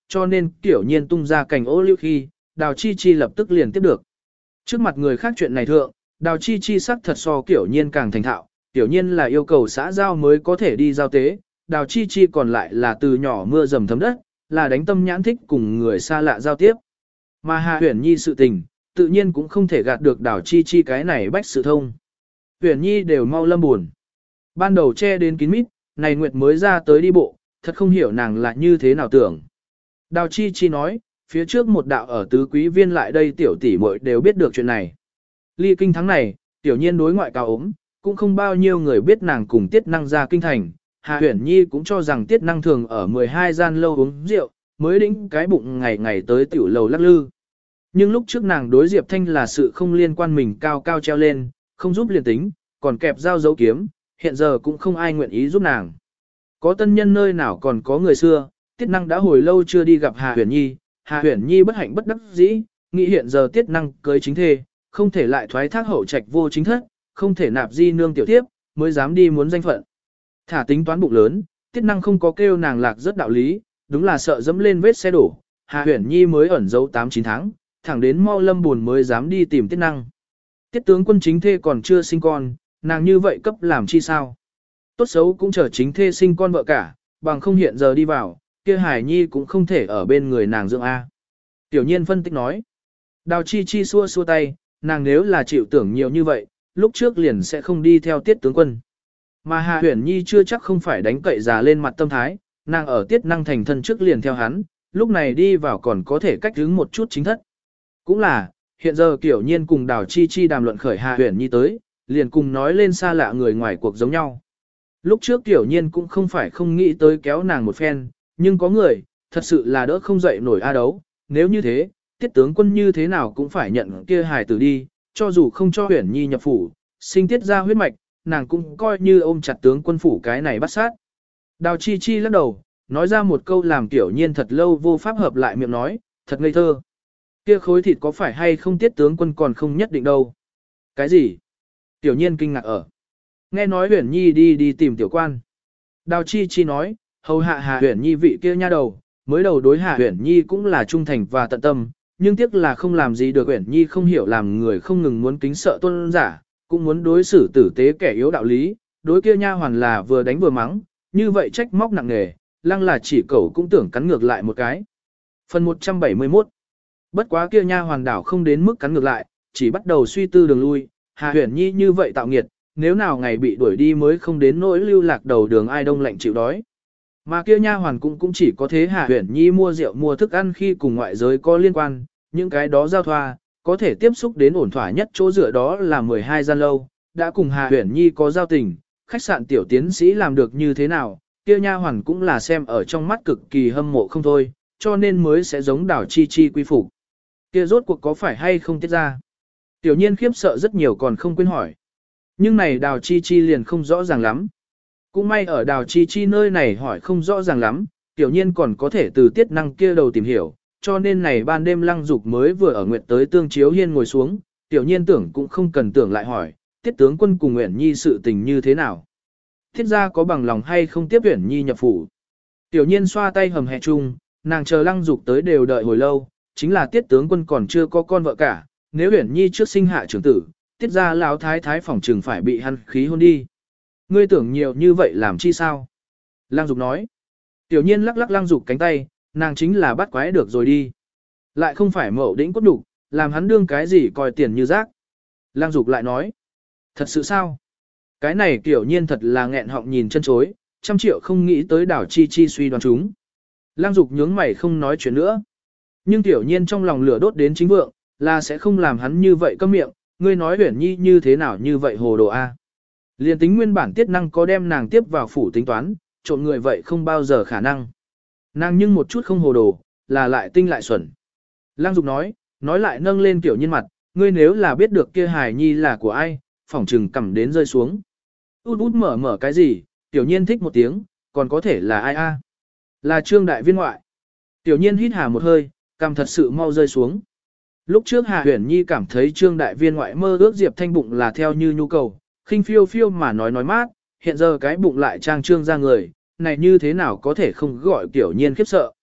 cho nên Tiểu Nhiên tung ra cành ô liu khi, Đào Chi Chi lập tức liền tiếp được. Trước mặt người khác chuyện này thượng, Đào Chi Chi sắc thật so Tiểu Nhiên càng thành thạo, Tiểu Nhiên là yêu cầu xã giao mới có thể đi giao tế, Đào Chi Chi còn lại là từ nhỏ mưa dầm thấm đất, là đánh tâm nhãn thích cùng người xa lạ giao tiếp. Mà Hà Huyền Nhi sự tình, tự nhiên cũng không thể gạt được Đào Chi Chi cái này bách sự thông. Huyền Nhi đều mau lâm buồn. Ban đầu che đến kín mít, này Nguyệt mới ra tới đi bộ, thật không hiểu nàng là như thế nào tưởng. Đào Chi Chi nói, phía trước một đạo ở tứ quý viên lại đây tiểu tỷ muội đều biết được chuyện này. Ly kinh tháng này, Tiểu Nhiên đối ngoại cao ốm, cũng không bao nhiêu người biết nàng cùng Tiết Năng ra kinh thành. Hà Huyền Nhi cũng cho rằng Tiết Năng thường ở 12 gian lâu uống rượu, mới đĩnh cái bụng ngày ngày tới tiểu lầu lắc lư. Nhưng lúc trước nàng đối Diệp Thanh là sự không liên quan mình cao cao treo lên, không giúp liền tính, còn kẹp dao dấu kiếm, hiện giờ cũng không ai nguyện ý giúp nàng. Có tân nhân nơi nào còn có người xưa, Tiết Năng đã hồi lâu chưa đi gặp Hà Huyền Nhi, Hà Huyền Nhi bất hạnh bất đắc dĩ, nghĩ hiện giờ Tiết Năng cưới chính thê, không thể lại thoái thác hậu trạch vô chính thất, không thể nạp di nương tiểu tiếp, mới dám đi muốn danh phận. Thả tính toán bụng lớn, Tiết Năng không có kêu nàng lạc rất đạo lý, đúng là sợ dẫm lên vết xe đổ, Hà Huyền Nhi mới ẩn giấu 8-9 tháng, thẳng đến mau lâm buồn mới dám đi tìm Tiết Năng. Tiết tướng quân chính thê còn chưa sinh con, nàng như vậy cấp làm chi sao? Tốt xấu cũng chờ chính thê sinh con vợ cả, bằng không hiện giờ đi vào, kia Hải Nhi cũng không thể ở bên người nàng dưỡng A. Tiểu Nhiên phân tích nói. Đào Chi Chi xua xua tay, nàng nếu là chịu tưởng nhiều như vậy, lúc trước liền sẽ không đi theo Tiết tướng quân. Mà Hà Huyền Nhi chưa chắc không phải đánh cậy già lên mặt tâm thái, nàng ở Tiết Năng thành thân trước liền theo hắn, lúc này đi vào còn có thể cách hướng một chút chính thất. Cũng là, hiện giờ Tiểu Nhiên cùng Đào Chi Chi đàm luận khởi Hà Huyền Nhi tới, liền cùng nói lên xa lạ người ngoài cuộc giống nhau. Lúc trước Tiểu Nhiên cũng không phải không nghĩ tới kéo nàng một phen, nhưng có người, thật sự là đỡ không dậy nổi a đấu, nếu như thế, Tiết tướng quân như thế nào cũng phải nhận kia hài tử đi, cho dù không cho Huyền Nhi nhập phủ, sinh tiết ra huyết mạch, nàng cũng coi như ôm chặt tướng quân phủ cái này bắt sát. Đào Chi Chi lắc đầu, nói ra một câu làm Tiểu Nhiên thật lâu vô pháp hợp lại miệng nói, thật ngây thơ. Kia khối thịt có phải hay không Tiết tướng quân còn không nhất định đâu. Cái gì? Tiểu Nhiên kinh ngạc ở. Nghe nói Huyền Nhi đi tìm tiểu quan. Đào Chi Chi nói, hầu hạ Hà Huyền Nhi vị kia nha đầu, mới đầu đối Hà Huyền Nhi cũng là trung thành và tận tâm, nhưng tiếc là không làm gì được Huyền Nhi không hiểu làm người không ngừng muốn kính sợ tôn giả, cũng muốn đối xử tử tế kẻ yếu đạo lý, đối kia nha hoàn là vừa đánh vừa mắng, như vậy trách móc nặng nề, lăng là chỉ cậu cũng tưởng cắn ngược lại một cái. Phần 171. Bất quá kia nha hoàn đảo không đến mức cắn ngược lại, chỉ bắt đầu suy tư đường lui, Hà Huyền Nhi như vậy tạo nghiệt, nếu nào ngày bị đuổi đi mới không đến nỗi lưu lạc đầu đường ai đông lạnh chịu đói. Mà kia nha hoàn cũng chỉ có thế Hà Huyền Nhi mua rượu mua thức ăn khi cùng ngoại giới có liên quan, những cái đó giao thoa, có thể tiếp xúc đến ổn thỏa nhất chỗ dựa đó là 12 gian lâu, đã cùng Hà Huyền Nhi có giao tình, khách sạn tiểu tiến sĩ làm được như thế nào, kia nha hoàn cũng là xem ở trong mắt cực kỳ hâm mộ không thôi, cho nên mới sẽ giống Đào Chi Chi quy phục. Kia rốt cuộc có phải hay không tiết ra? Tiểu Nhiên khiếp sợ rất nhiều còn không quên hỏi. Nhưng này Đào Chi Chi liền không rõ ràng lắm. Cũng may ở Đào Chi Chi nơi này hỏi không rõ ràng lắm, Tiểu Nhiên còn có thể từ Tiết Năng kia đầu tìm hiểu, cho nên này ban đêm Lăng Dục mới vừa ở Nguyệt tới Tương Chiếu Hiên ngồi xuống, Tiểu Nhiên tưởng cũng không cần tưởng lại hỏi, Tiết tướng quân cùng Uyển Nhi sự tình như thế nào? Thiết gia có bằng lòng hay không tiếp Uyển Nhi nhập phủ? Tiểu Nhiên xoa tay hầm hè chung, nàng chờ Lăng Dục tới đều đợi hồi lâu, chính là Tiết tướng quân còn chưa có con vợ cả, nếu Uyển Nhi trước sinh hạ trưởng tử, Tiết gia lão thái thái phỏng trừng phải bị hắn khí hôn đi. Ngươi tưởng nhiều như vậy làm chi sao? Lăng Dục nói. Tiểu Nhiên lắc lắc Lăng Dục cánh tay, nàng chính là bắt quái được rồi đi. Lại không phải mậu đĩnh cốt đục, làm hắn đương cái gì coi tiền như rác. Lăng Dục lại nói. Thật sự sao? Cái này Tiểu Nhiên thật là nghẹn họng nhìn chân chối, 100 triệu không nghĩ tới Đào Chi Chi suy đoán chúng. Lăng Dục nhướng mày không nói chuyện nữa. Nhưng Tiểu Nhiên trong lòng lửa đốt đến chính vượng, là sẽ không làm hắn như vậy câm miệng, ngươi nói Uyển Nhi như thế nào như vậy hồ đồ a? Liên tính nguyên bản Tiết Năng có đem nàng tiếp vào phủ tính toán, trộn người vậy không bao giờ khả năng. Nàng nhưng một chút không hồ đồ, là lại tinh lại xuẩn. Lăng Dục nói lại nâng lên Tiểu Nhiên mặt, ngươi nếu là biết được kia hài nhi là của ai, phỏng trừng cầm đến rơi xuống. Út út mở cái gì, Tiểu Nhiên thích một tiếng, còn có thể là ai a? Là Trương đại viên ngoại. Tiểu Nhiên hít hà một hơi, cằm thật sự mau rơi xuống. Lúc trước Hà Huyền Nhi cảm thấy Trương đại viên ngoại mơ ước Diệp Thanh bụng là theo như nhu cầu, khinh phiêu phiêu mà nói mát, hiện giờ cái bụng lại trang trương ra người, này như thế nào có thể không gọi Tiểu Nhiên khiếp sợ.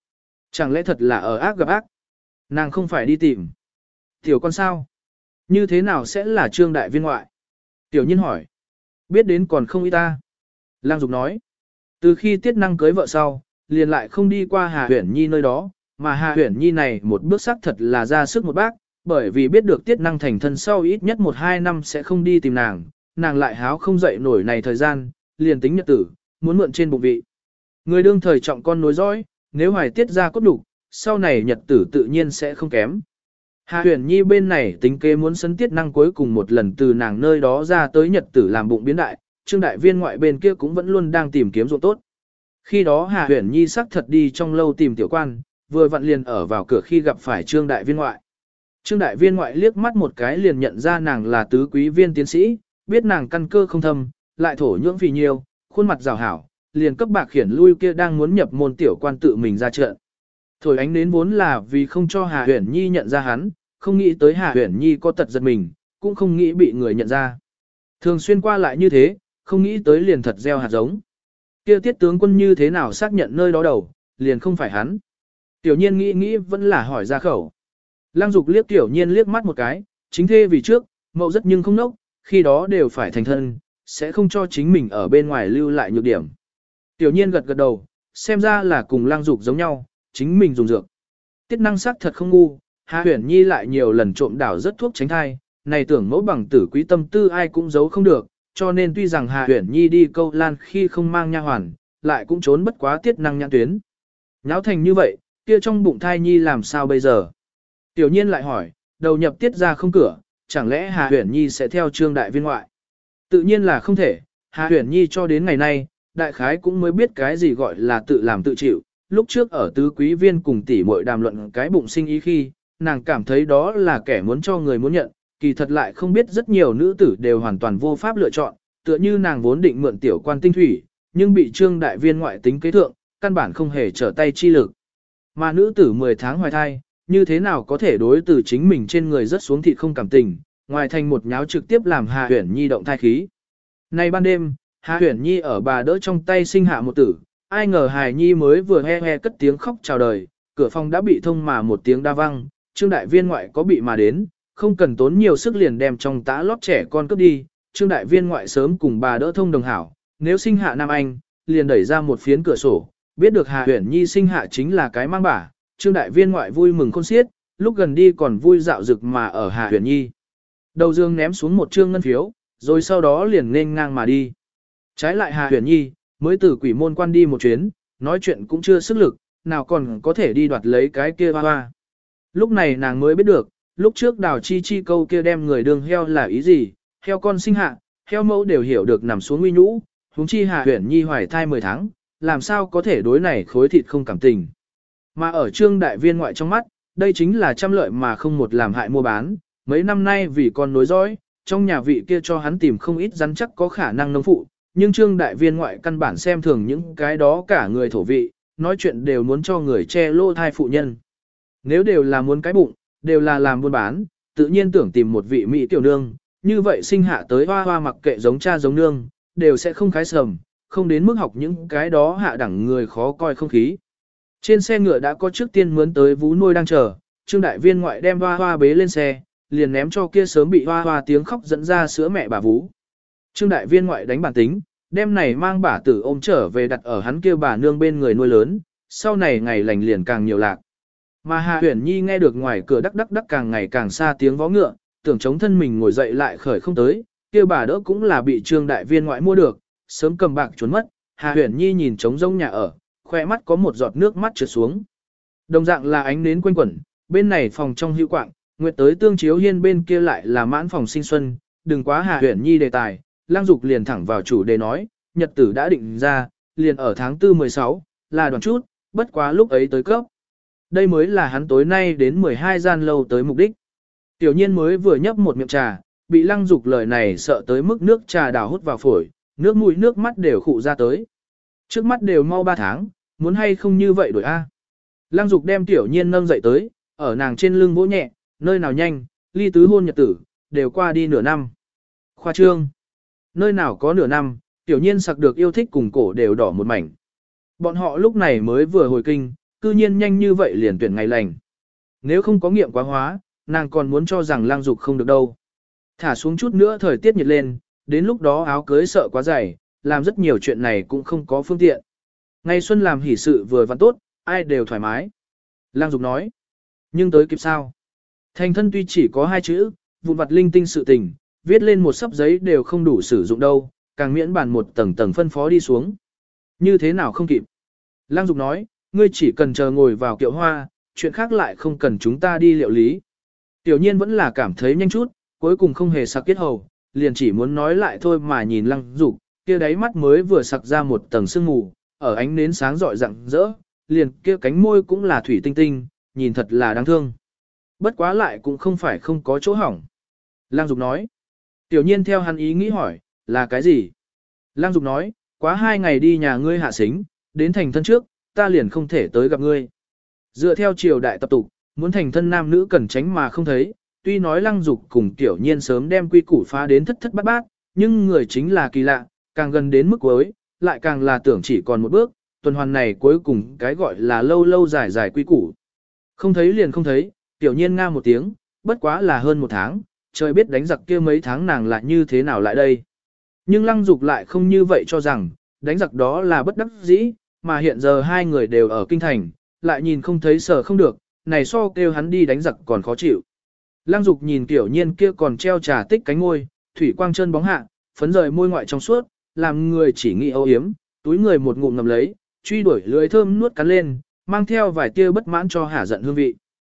Chẳng lẽ thật là ở ác gặp ác? Nàng không phải đi tìm. Tiểu con sao? Như thế nào sẽ là trương đại viên ngoại? Tiểu nhiên hỏi. Biết đến còn không ý ta. Lang Dục nói. Từ khi Tiết Năng cưới vợ sau, liền lại không đi qua Hà Huyển Nhi nơi đó, mà Hà Huyển Nhi này một bước sắc thật là ra sức một bác, bởi vì biết được Tiết Năng thành thân sau ít nhất 1-2 năm sẽ không đi tìm nàng, nàng lại háo không dậy nổi này thời gian, liền tính nhật tử, muốn mượn trên bụng vị. Người đương thời trọng con nối dõi, nếu hoài tiết ra cốt đủ, sau này nhật tử tự nhiên sẽ không kém. Hà Huyền Nhi bên này tính kế muốn sấn Tiết Năng cuối cùng một lần từ nàng nơi đó ra tới nhật tử làm bụng biến đại, Trương đại viên ngoại bên kia cũng vẫn luôn đang tìm kiếm ruộng tốt. Khi đó Hà Huyền Nhi xác thật đi trong lâu tìm tiểu quan, vừa vặn liền ở vào cửa khi gặp phải Trương đại viên ngoại. Trương đại viên ngoại liếc mắt một cái liền nhận ra nàng là tứ quý viên tiến sĩ, biết nàng căn cơ không thâm, lại thổ nhưỡng vì nhiều, khuôn mặt rào hảo, liền cấp bạc khiển lui kia đang muốn nhập môn tiểu quan tự mình ra trận. Thổi ánh đến vốn là vì không cho Hà Huyền Nhi nhận ra hắn, không nghĩ tới Hà Huyền Nhi có tật giật mình, cũng không nghĩ bị người nhận ra. Thường xuyên qua lại như thế, không nghĩ tới liền thật gieo hạt giống. Kia Tiết tướng quân như thế nào xác nhận nơi đó đầu, liền không phải hắn. Tiểu nhiên nghĩ vẫn là hỏi ra khẩu. Lăng Dục liếc Tiểu nhiên liếc mắt một cái, chính thê vì trước, mậu rất nhưng không nốc, khi đó đều phải thành thân, sẽ không cho chính mình ở bên ngoài lưu lại nhược điểm. Tiểu nhiên gật gật đầu, xem ra là cùng Lăng Dục giống nhau, chính mình dùng dược. Tiết Năng sắc thật không ngu, Hà Huyền Nhi lại nhiều lần trộm đảo rất thuốc tránh thai, này tưởng mẫu bằng tử quý tâm tư ai cũng giấu không được, cho nên tuy rằng Hà Huyền Nhi đi câu lan khi không mang nha hoàn, lại cũng trốn bất quá Tiết Năng nhãn tuyến. Nháo thành như vậy, kia trong bụng thai nhi làm sao bây giờ? Tiểu nhiên lại hỏi, đầu nhập Tiết ra không cửa, chẳng lẽ Hà Huyền Nhi sẽ theo Trương đại viên ngoại? Tự nhiên là không thể, Hà Huyền Nhi cho đến ngày nay, đại khái cũng mới biết cái gì gọi là tự làm tự chịu. Lúc trước ở tứ quý viên cùng tỷ muội đàm luận cái bụng sinh ý khi, nàng cảm thấy đó là kẻ muốn cho người muốn nhận, kỳ thật lại không biết rất nhiều nữ tử đều hoàn toàn vô pháp lựa chọn, tựa như nàng vốn định mượn tiểu quan tinh thủy, nhưng bị Trương đại viên ngoại tính kế thượng, căn bản không hề trở tay chi lực. Mà nữ tử 10 tháng hoài thai, như thế nào có thể đối từ chính mình trên người rất xuống thịt không cảm tình, ngoài thành một nháo trực tiếp làm Hà Huyền Nhi động thai khí. Nay ban đêm, Hà Huyền Nhi ở bà đỡ trong tay sinh hạ một tử, ai ngờ Hài Nhi mới vừa he he cất tiếng khóc chào đời, cửa phòng đã bị thông mà một tiếng đa văng, Trương đại viên ngoại có bị mà đến, không cần tốn nhiều sức liền đem trong tã lót trẻ con cướp đi, Trương đại viên ngoại sớm cùng bà đỡ thông đồng hảo, nếu sinh hạ nam anh, liền đẩy ra một phiến cửa sổ, biết được Hà Huyền Nhi sinh hạ chính là cái mang bả, Trương đại viên ngoại vui mừng khôn xiết, lúc gần đi còn vui dạo rực mà ở Hà Huyền Nhi. Đầu dương ném xuống một trương ngân phiếu, rồi sau đó liền nên ngang mà đi. Trái lại Hà Huyền Nhi, mới từ quỷ môn quan đi một chuyến, nói chuyện cũng chưa sức lực, nào còn có thể đi đoạt lấy cái kia hoa hoa. Lúc này nàng mới biết được, lúc trước Đào Chi Chi câu kia đem người đương heo là ý gì, heo con sinh hạ, heo mẫu đều hiểu được nằm xuống nguy nhũ, huống chi Hà Huyền Nhi hoài thai 10 tháng, làm sao có thể đối này khối thịt không cảm tình. Mà ở Trương đại viên ngoại trong mắt, đây chính là trăm lợi mà không một làm hại mua bán, mấy năm nay vì con nối dõi, trong nhà vị kia cho hắn tìm không ít rắn chắc có khả năng nông phụ, nhưng Trương đại viên ngoại căn bản xem thường những cái đó cả người thổ vị, nói chuyện đều muốn cho người che lô thai phụ nhân. Nếu đều là muốn cái bụng, đều là làm buôn bán, tự nhiên tưởng tìm một vị mỹ tiểu nương, như vậy sinh hạ tới hoa hoa mặc kệ giống cha giống nương, đều sẽ không khái sầm, không đến mức học những cái đó hạ đẳng người khó coi không khí. Trên xe ngựa đã có trước tiên mướn tới vú nuôi đang chờ, Trương đại viên ngoại đem hoa hoa bế lên xe, liền ném cho kia sớm bị hoa hoa tiếng khóc dẫn ra sữa mẹ bà vú. Trương đại viên ngoại đánh bản tính, đem này mang bả tử ôm trở về đặt ở hắn kia bà nương bên người nuôi lớn, sau này ngày lành liền càng nhiều lạc. Mà Hà Huyền Nhi nghe được ngoài cửa đắc đắc đắc càng ngày càng xa tiếng vó ngựa, tưởng chống thân mình ngồi dậy lại khởi không tới, kia bà đỡ cũng là bị Trương đại viên ngoại mua được, sớm cầm bạc trốn mất. Hà Huyền Nhi nhìn trống rỗng nhà ở, khoe mắt có một giọt nước mắt trượt xuống. Đồng dạng là ánh nến quanh quẩn, bên này phòng trong hữu quạng, nguyệt tới tương chiếu hiên bên kia lại là mãn phòng sinh xuân, đừng quá Hà Huyền Nhi đề tài. Lang Dục liền thẳng vào chủ đề nói, nhật tử đã định ra, liền ở tháng 4 16, là đoạn chút, bất quá lúc ấy tới cấp. Đây mới là hắn tối nay đến 12 gian lâu tới mục đích. Tiểu nhiên mới vừa nhấp một miệng trà, bị Lang Dục lời này sợ tới mức nước trà đào hút vào phổi, nước mũi nước mắt đều khụ ra tới. Trước mắt đều mau 3 tháng, muốn hay không như vậy đổi a? Lang Dục đem Tiểu nhiên nâng dậy tới, ở nàng trên lưng vỗ nhẹ, nơi nào nhanh, ly tứ hôn nhật tử, đều qua đi nửa năm. Khoa trương. Nơi nào có nửa năm, Tiểu nhiên sặc được yêu thích cùng cổ đều đỏ một mảnh. Bọn họ lúc này mới vừa hồi kinh, cư nhiên nhanh như vậy liền tuyển ngày lành. Nếu không có nghiệm quá hóa, nàng còn muốn cho rằng Lăng Dục không được đâu. Thả xuống chút nữa thời tiết nhiệt lên, đến lúc đó áo cưới sợ quá dày, làm rất nhiều chuyện này cũng không có phương tiện. Ngày xuân làm hỷ sự vừa vặn tốt, ai đều thoải mái. Lăng Dục nói, nhưng tới kịp sao? Thành thân tuy chỉ có 2 chữ, vụn vặt linh tinh sự tình, viết lên một sấp giấy đều không đủ sử dụng đâu, càng miễn bàn một tầng tầng phân phó đi xuống. Như thế nào không kịp? Lăng Dục nói, ngươi chỉ cần chờ ngồi vào kiệu hoa, chuyện khác lại không cần chúng ta đi liệu lý. Tiểu nhiên vẫn là cảm thấy nhanh chút, cuối cùng không hề sặc kết hầu, liền chỉ muốn nói lại thôi mà nhìn Lăng Dục, kia đáy mắt mới vừa sặc ra một tầng sương mù, ở ánh nến sáng rọi rạng rỡ, liền kia cánh môi cũng là thủy tinh tinh, nhìn thật là đáng thương. Bất quá lại cũng không phải không có chỗ hỏng. Lăng Dục nói. Tiểu nhiên theo hắn ý nghĩ hỏi, là cái gì? Lăng Dục nói, quá 2 ngày đi nhà ngươi hạ xính, đến thành thân trước, ta liền không thể tới gặp ngươi. Dựa theo triều đại tập tục, muốn thành thân nam nữ cần tránh mà không thấy, tuy nói Lăng Dục cùng Tiểu nhiên sớm đem quy củ phá đến thất thất bát bát, nhưng người chính là kỳ lạ, càng gần đến mức cuối, lại càng là tưởng chỉ còn một bước, tuần hoàn này cuối cùng cái gọi là lâu lâu dài dài quy củ. Không thấy liền không thấy, Tiểu nhiên nga một tiếng, bất quá là hơn 1 tháng, trời biết đánh giặc kia mấy tháng nàng lại như thế nào lại đây. Nhưng Lăng Dục lại không như vậy cho rằng, đánh giặc đó là bất đắc dĩ, mà hiện giờ 2 người đều ở kinh thành, lại nhìn không thấy sở không được, này so kêu hắn đi đánh giặc còn khó chịu. Lăng Dục nhìn Tiểu nhiên kia còn treo trà tích cánh môi, thủy quang chân bóng hạ, phấn rời môi ngoại trong suốt, làm người chỉ nghĩ âu yếm, túi người một ngụm ngầm lấy, truy đuổi lưỡi thơm nuốt cắn lên, mang theo vài tia bất mãn cho hả giận hương vị.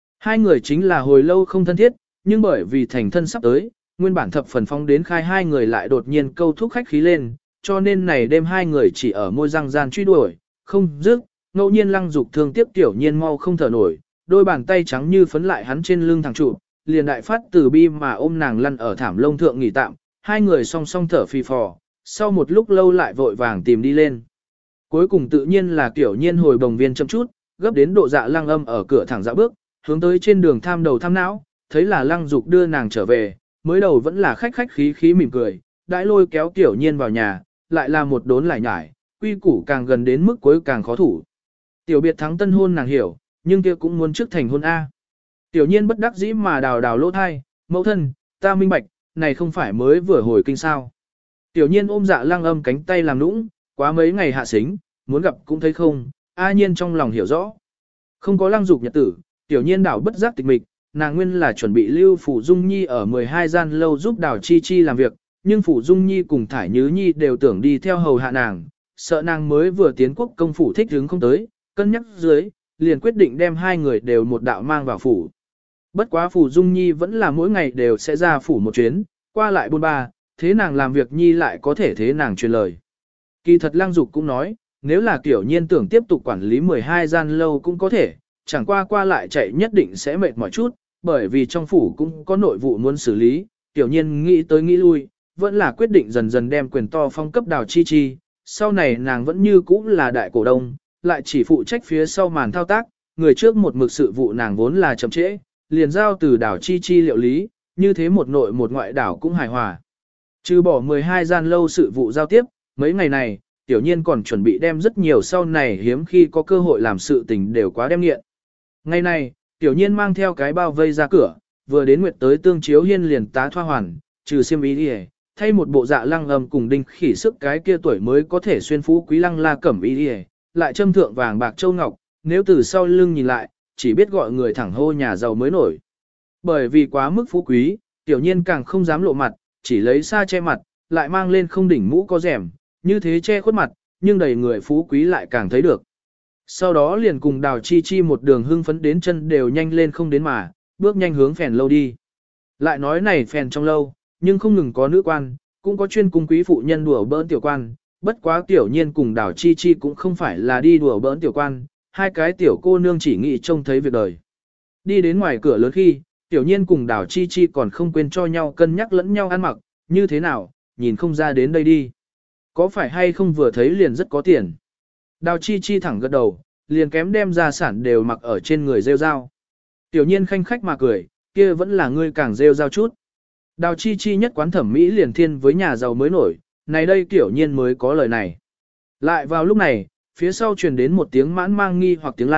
2 người chính là hồi lâu không thân thiết, nhưng bởi vì thành thân sắp tới, nguyên bản thập phần phong đến khai 2 người lại đột nhiên câu thúc khách khí lên, cho nên này đêm 2 người chỉ ở môi răng gian truy đuổi, không dứt, ngẫu nhiên Lăng Dục thương tiếc Tiểu nhiên mau không thở nổi, đôi bàn tay trắng như phấn lại hắn trên lưng thẳng trụ, liền đại phát từ bi mà ôm nàng lăn ở thảm lông thượng nghỉ tạm, 2 người song song thở phì phò, sau một lúc lâu lại vội vàng tìm đi lên. Cuối cùng tự nhiên là Tiểu nhiên hồi bồng viên chậm chút, gấp đến độ dạ Lăng Âm ở cửa thẳng dạo bước, hướng tới trên đường tham đầu tham não, thấy là Lăng Dục đưa nàng trở về, mới đầu vẫn là khách khách khí khí mỉm cười, đãi lôi kéo Tiểu nhiên vào nhà, lại là một đốn lại nhải, quy củ càng gần đến mức cuối càng khó thủ. Tiểu biệt thắng tân hôn nàng hiểu, nhưng kia cũng muốn trước thành hôn A. Tiểu nhiên bất đắc dĩ mà đào đào lỗ thai, mẫu thân, ta minh bạch, này không phải mới vừa hồi kinh sao. Tiểu nhiên ôm dạ Lăng Âm cánh tay làm nũng, quá mấy ngày hạ xính, muốn gặp cũng thấy không, A nhiên trong lòng hiểu rõ. Không có Lăng Dục nhật tử, Tiểu nhiên đảo bất giác tịch mịch, nàng nguyên là chuẩn bị lưu Phủ Dung Nhi ở 12 gian lâu giúp Đào Chi Chi làm việc, nhưng Phủ Dung Nhi cùng Thải Nhứ Nhi đều tưởng đi theo hầu hạ nàng, sợ nàng mới vừa tiến quốc công phủ thích hứng không tới, cân nhắc dưới, liền quyết định đem 2 người đều một đạo mang vào phủ. Bất quá Phủ Dung Nhi vẫn là mỗi ngày đều sẽ ra phủ một chuyến, qua lại bôn ba, thế nàng làm việc Nhi lại có thể thế nàng truyền lời. Kỳ thật Lăng Dục cũng nói, nếu là Tiểu nhiên tưởng tiếp tục quản lý 12 gian lâu cũng có thể, chẳng qua lại chạy nhất định sẽ mệt mỏi chút, bởi vì trong phủ cũng có nội vụ muốn xử lý, Tiểu nhiên nghĩ tới nghĩ lui, vẫn là quyết định dần dần đem quyền to phong cấp Đào Chi Chi, sau này nàng vẫn như cũ là đại cổ đông, lại chỉ phụ trách phía sau màn thao tác, người trước một mực sự vụ nàng vốn là chậm trễ, liền giao từ Đào Chi Chi liệu lý, như thế một nội một ngoại đảo cũng hài hòa. Trừ bỏ 12 gian lâu sự vụ giao tiếp, mấy ngày này, Tiểu nhiên còn chuẩn bị đem rất nhiều sau này hiếm khi có cơ hội làm sự tình đều quá đem nghiện. Ngày này, Tiểu nhiên mang theo cái bao vây ra cửa, vừa đến nguyệt tới tương chiếu hiên liền tá thoa hoàn, trừ xiêm y đi, thay một bộ dạ Lăng Âm cùng đinh khỉ sức cái kia tuổi mới có thể xuyên phú quý lăng la cẩm y đi, lại châm thượng vàng bạc châu ngọc, nếu từ sau lưng nhìn lại, chỉ biết gọi người thẳng hô nhà giàu mới nổi. Bởi vì quá mức phú quý, Tiểu nhiên càng không dám lộ mặt, chỉ lấy sa che mặt, lại mang lên không đỉnh mũ có rèm, như thế che khuất mặt, nhưng đầy người phú quý lại càng thấy được. Sau đó liền cùng Đào Chi Chi một đường hưng phấn đến chân đều nhanh lên không đến mà, bước nhanh hướng phèn lâu đi. Lại nói này phèn trong lâu, nhưng không ngừng có nữ quan, cũng có chuyên cung quý phụ nhân đùa bỡn tiểu quan, bất quá Tiểu nhiên cùng Đào Chi Chi cũng không phải là đi đùa bỡn tiểu quan, 2 cái tiểu cô nương chỉ nghĩ trông thấy việc đời. Đi đến ngoài cửa lớn khi, Tiểu nhiên cùng Đào Chi Chi còn không quên cho nhau cân nhắc lẫn nhau ăn mặc, như thế nào, nhìn không ra đến đây đi. Có phải hay không vừa thấy liền rất có tiền. Đào Chi Chi thẳng gật đầu, liền kém đem gia sản đều mặc ở trên người rêu rao. Tiểu nhiên khanh khách mà cười, kia vẫn là ngươi càng rêu rao chút. Đào Chi Chi nhất quán thẩm mỹ liền thiên với nhà giàu mới nổi, này đây Tiểu nhiên mới có lời này. Lại vào lúc này, phía sau truyền đến một tiếng mãn mang nghi hoặc tiếng la,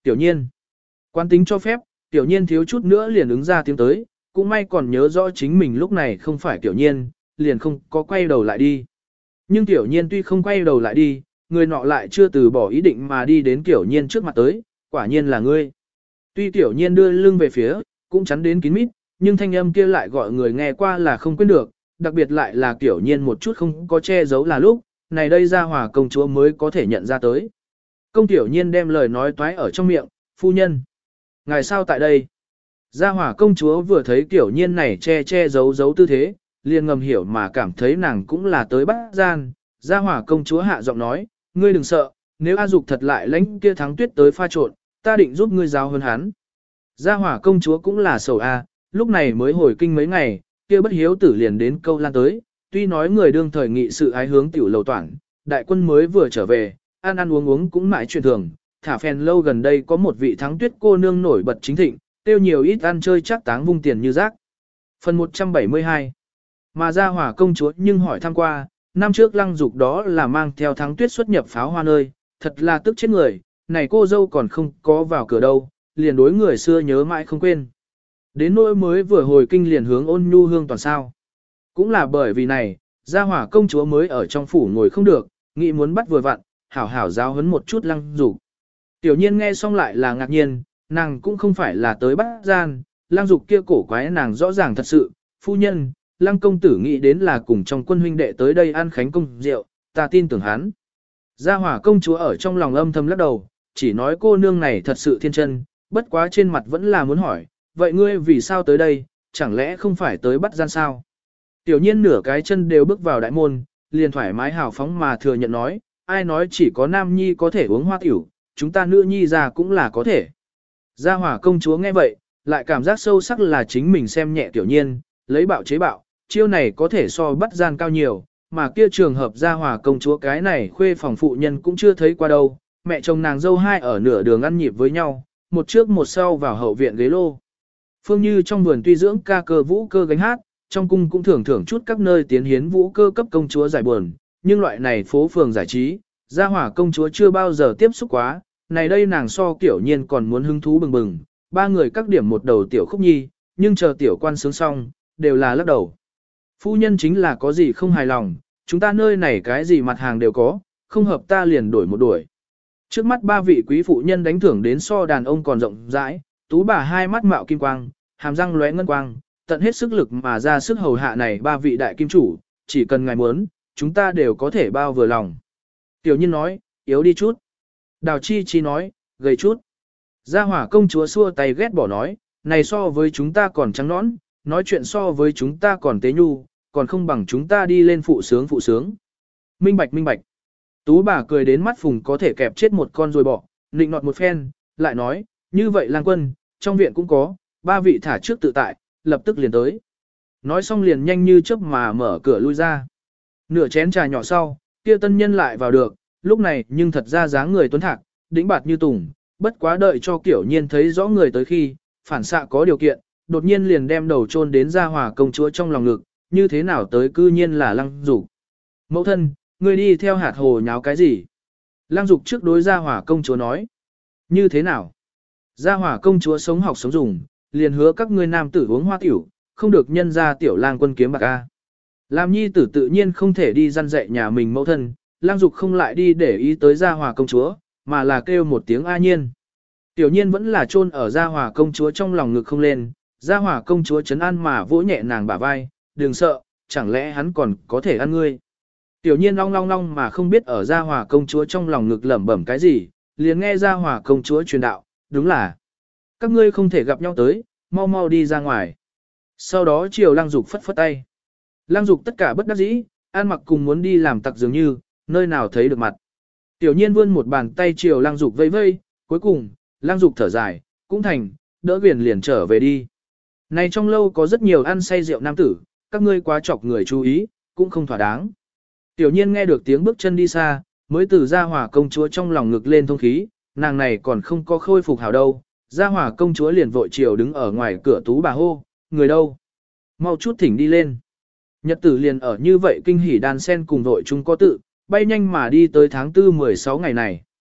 Tiểu nhiên. Quán tính cho phép, tiểu nhiên thiếu chút nữa liền ứng ra tiếng tới, cũng may còn nhớ rõ chính mình lúc này không phải tiểu nhiên, liền không có quay đầu lại đi. Nhưng tiểu nhiên tuy không quay đầu lại đi, người nọ lại chưa từ bỏ ý định mà đi đến tiểu nhiên trước mặt tới, quả nhiên là ngươi. Tuy tiểu nhiên đưa lưng về phía, cũng chắn đến kín mít, nhưng thanh âm kia lại gọi người nghe qua là không quên được, đặc biệt lại là tiểu nhiên một chút không có che giấu là lúc, này đây Gia Hòa công chúa mới có thể nhận ra tới. Công tiểu nhiên đem lời nói toái ở trong miệng, phu nhân. Ngài sao tại đây? Gia Hòa công chúa vừa thấy tiểu nhiên này che giấu tư thế, liền ngầm hiểu mà cảm thấy nàng cũng là tới bắt gian. Gia Hòa công chúa hạ giọng nói, ngươi đừng sợ, nếu A Dục thật lại lãnh kia thắng tuyết tới pha trộn, ta định giúp ngươi giáo hơn hắn. Gia Hòa công chúa cũng là sầu a, lúc này mới hồi kinh mấy ngày, kia bất hiếu tử liền đến câu lan tới, tuy nói người đương thời nghị sự ái hướng tiểu lầu toản, đại quân mới vừa trở về, ăn uống cũng mãi chuyện thường, thả phèn lâu gần đây có một vị thắng tuyết cô nương nổi bật chính thịnh, tiêu nhiều ít ăn chơi chắc táng vung tiền như rác. Phần 172. Mà Gia Hòa công chúa nhưng hỏi thăm qua, năm trước Lăng Dục đó là mang theo thắng tuyết xuất nhập pháo hoa nơi, thật là tức chết người, này cô dâu còn không có vào cửa đâu, liền đối người xưa nhớ mãi không quên. Đến nỗi mới vừa hồi kinh liền hướng Ôn Nhu hương toàn sao. Cũng là bởi vì này, Gia Hòa công chúa mới ở trong phủ ngồi không được, nghĩ muốn bắt vừa vặn, hảo hảo giáo huấn một chút Lăng Dục. Tiểu nhiên nghe xong lại là ngạc nhiên, nàng cũng không phải là tới bắt gian, Lăng Dục kia cổ quái nàng rõ ràng thật sự, phu nhân, Lăng công tử nghĩ đến là cùng trong quân huynh đệ tới đây ăn khánh công rượu, ta tin tưởng hắn. Gia Hòa công chúa ở trong lòng âm thầm lắc đầu, chỉ nói cô nương này thật sự thiên chân, bất quá trên mặt vẫn là muốn hỏi, vậy ngươi vì sao tới đây, chẳng lẽ không phải tới bắt gian sao? Tiểu nhiên nửa cái chân đều bước vào đại môn, liền thoải mái hào phóng mà thừa nhận nói, ai nói chỉ có nam nhi có thể uống hoa tiểu, chúng ta nữ nhi ra cũng là có thể. Gia Hòa công chúa nghe vậy, lại cảm giác sâu sắc là chính mình xem nhẹ tiểu nhiên, lấy bạo chế bạo, chiêu này có thể so bắt gian cao nhiều, mà kia trường hợp Gia Hòa công chúa cái này khuê phòng phụ nhân cũng chưa thấy qua đâu, mẹ chồng nàng dâu hai ở nửa đường ăn nhịp với nhau, một trước một sau vào hậu viện ghế lô. Phương Như trong vườn tuy dưỡng ca cơ vũ cơ gánh hát, trong cung cũng thưởng chút các nơi tiến hiến vũ cơ cấp công chúa giải buồn, nhưng loại này phố phường giải trí, Gia Hòa công chúa chưa bao giờ tiếp xúc quá, này đây nàng so kiểu nhiên còn muốn hứng thú bừng bừng, ba người các điểm một đầu tiểu khúc nhi, nhưng chờ tiểu quan sướng xong, đều là lắc đầu. Phu nhân chính là có gì không hài lòng, chúng ta nơi này cái gì mặt hàng đều có, không hợp ta liền đổi một đuổi. Trước mắt ba vị quý phụ nhân đánh thưởng đến so đàn ông còn rộng rãi, tú bà hai mắt mạo kim quang, hàm răng lóe ngân quang, tận hết sức lực mà ra sức hầu hạ này ba vị đại kim chủ, chỉ cần ngài muốn, chúng ta đều có thể bao vừa lòng. Tiểu Nhiên nói, yếu đi chút. Đào Chi Chi nói, gầy chút. Gia Hỏa công chúa xua tay ghét bỏ nói, này so với chúng ta còn trắng nõn, nói chuyện so với chúng ta còn tế nhu, còn không bằng chúng ta đi lên phụ sướng phụ sướng. Minh bạch minh bạch. Tú bà cười đến mắt phùng có thể kẹp chết một con rồi bỏ, nịnh nọt một phen, lại nói, như vậy lang quân, trong viện cũng có, ba vị thả trước tự tại, lập tức liền tới. Nói xong liền nhanh như chớp mà mở cửa lui ra. Nửa chén trà nhỏ sau, kia tân nhân lại vào được, lúc này nhưng thật ra dáng người tuấn thạc, đĩnh bạt như tùng, bất quá đợi cho Kiểu Nhiên thấy rõ người tới khi, phản xạ có điều kiện, đột nhiên liền đem đầu chôn đến Gia Hòa công chúa trong lòng ngực, như thế nào tới cư nhiên là Lăng Dục. Mẫu thân, ngươi đi theo hạt hồ nháo cái gì? Lăng Dục trước đối Gia Hòa công chúa nói. Như thế nào? Gia Hòa công chúa sống học sống dùng, liền hứa các ngươi nam tử uống hoa tiểu, không được nhân ra tiểu lang quân kiếm bạc a. Làm nhi tử tự nhiên không thể đi răn dạy nhà mình mẫu thân, Lăng Dục không lại đi để ý tới Gia Hòa công chúa, mà là kêu một tiếng A Nhiên. Tiểu Nhiên vẫn là chôn ở Gia Hòa công chúa trong lòng ngực không lên, Gia Hòa công chúa trấn an mà vỗ nhẹ nàng bả vai, đừng sợ, chẳng lẽ hắn còn có thể ăn ngươi. Tiểu Nhiên long long long mà không biết ở Gia Hòa công chúa trong lòng ngực lẩm bẩm cái gì, liền nghe Gia Hòa công chúa truyền đạo, đúng là các ngươi không thể gặp nhau tới, mau mau đi ra ngoài. Sau đó chiều Lăng Dục phất phất tay. Lăng Dục tất cả bất đắc dĩ, An Mặc cùng muốn đi làm tặc dường như, nơi nào thấy được mặt. Tiểu Nhiên vươn một bàn tay chiều Lăng Dục vây vây, cuối cùng, Lăng Dục thở dài, cũng thành, đỡ viền liền trở về đi. Này trong lâu có rất nhiều ăn say rượu nam tử, các ngươi quá chọc người chú ý, cũng không thỏa đáng. Tiểu Nhiên nghe được tiếng bước chân đi xa, mới từ Gia Hòa công chúa trong lòng ngực lên thông khí, nàng này còn không có khôi phục hảo đâu. Gia Hòa công chúa liền vội chiều đứng ở ngoài cửa tú bà hô, người đâu? Mau chút thỉnh đi lên. Nhật tử liền ở như vậy kinh hỉ đàn sen cùng vội chúng có tự, bay nhanh mà đi tới tháng 4 16 ngày này.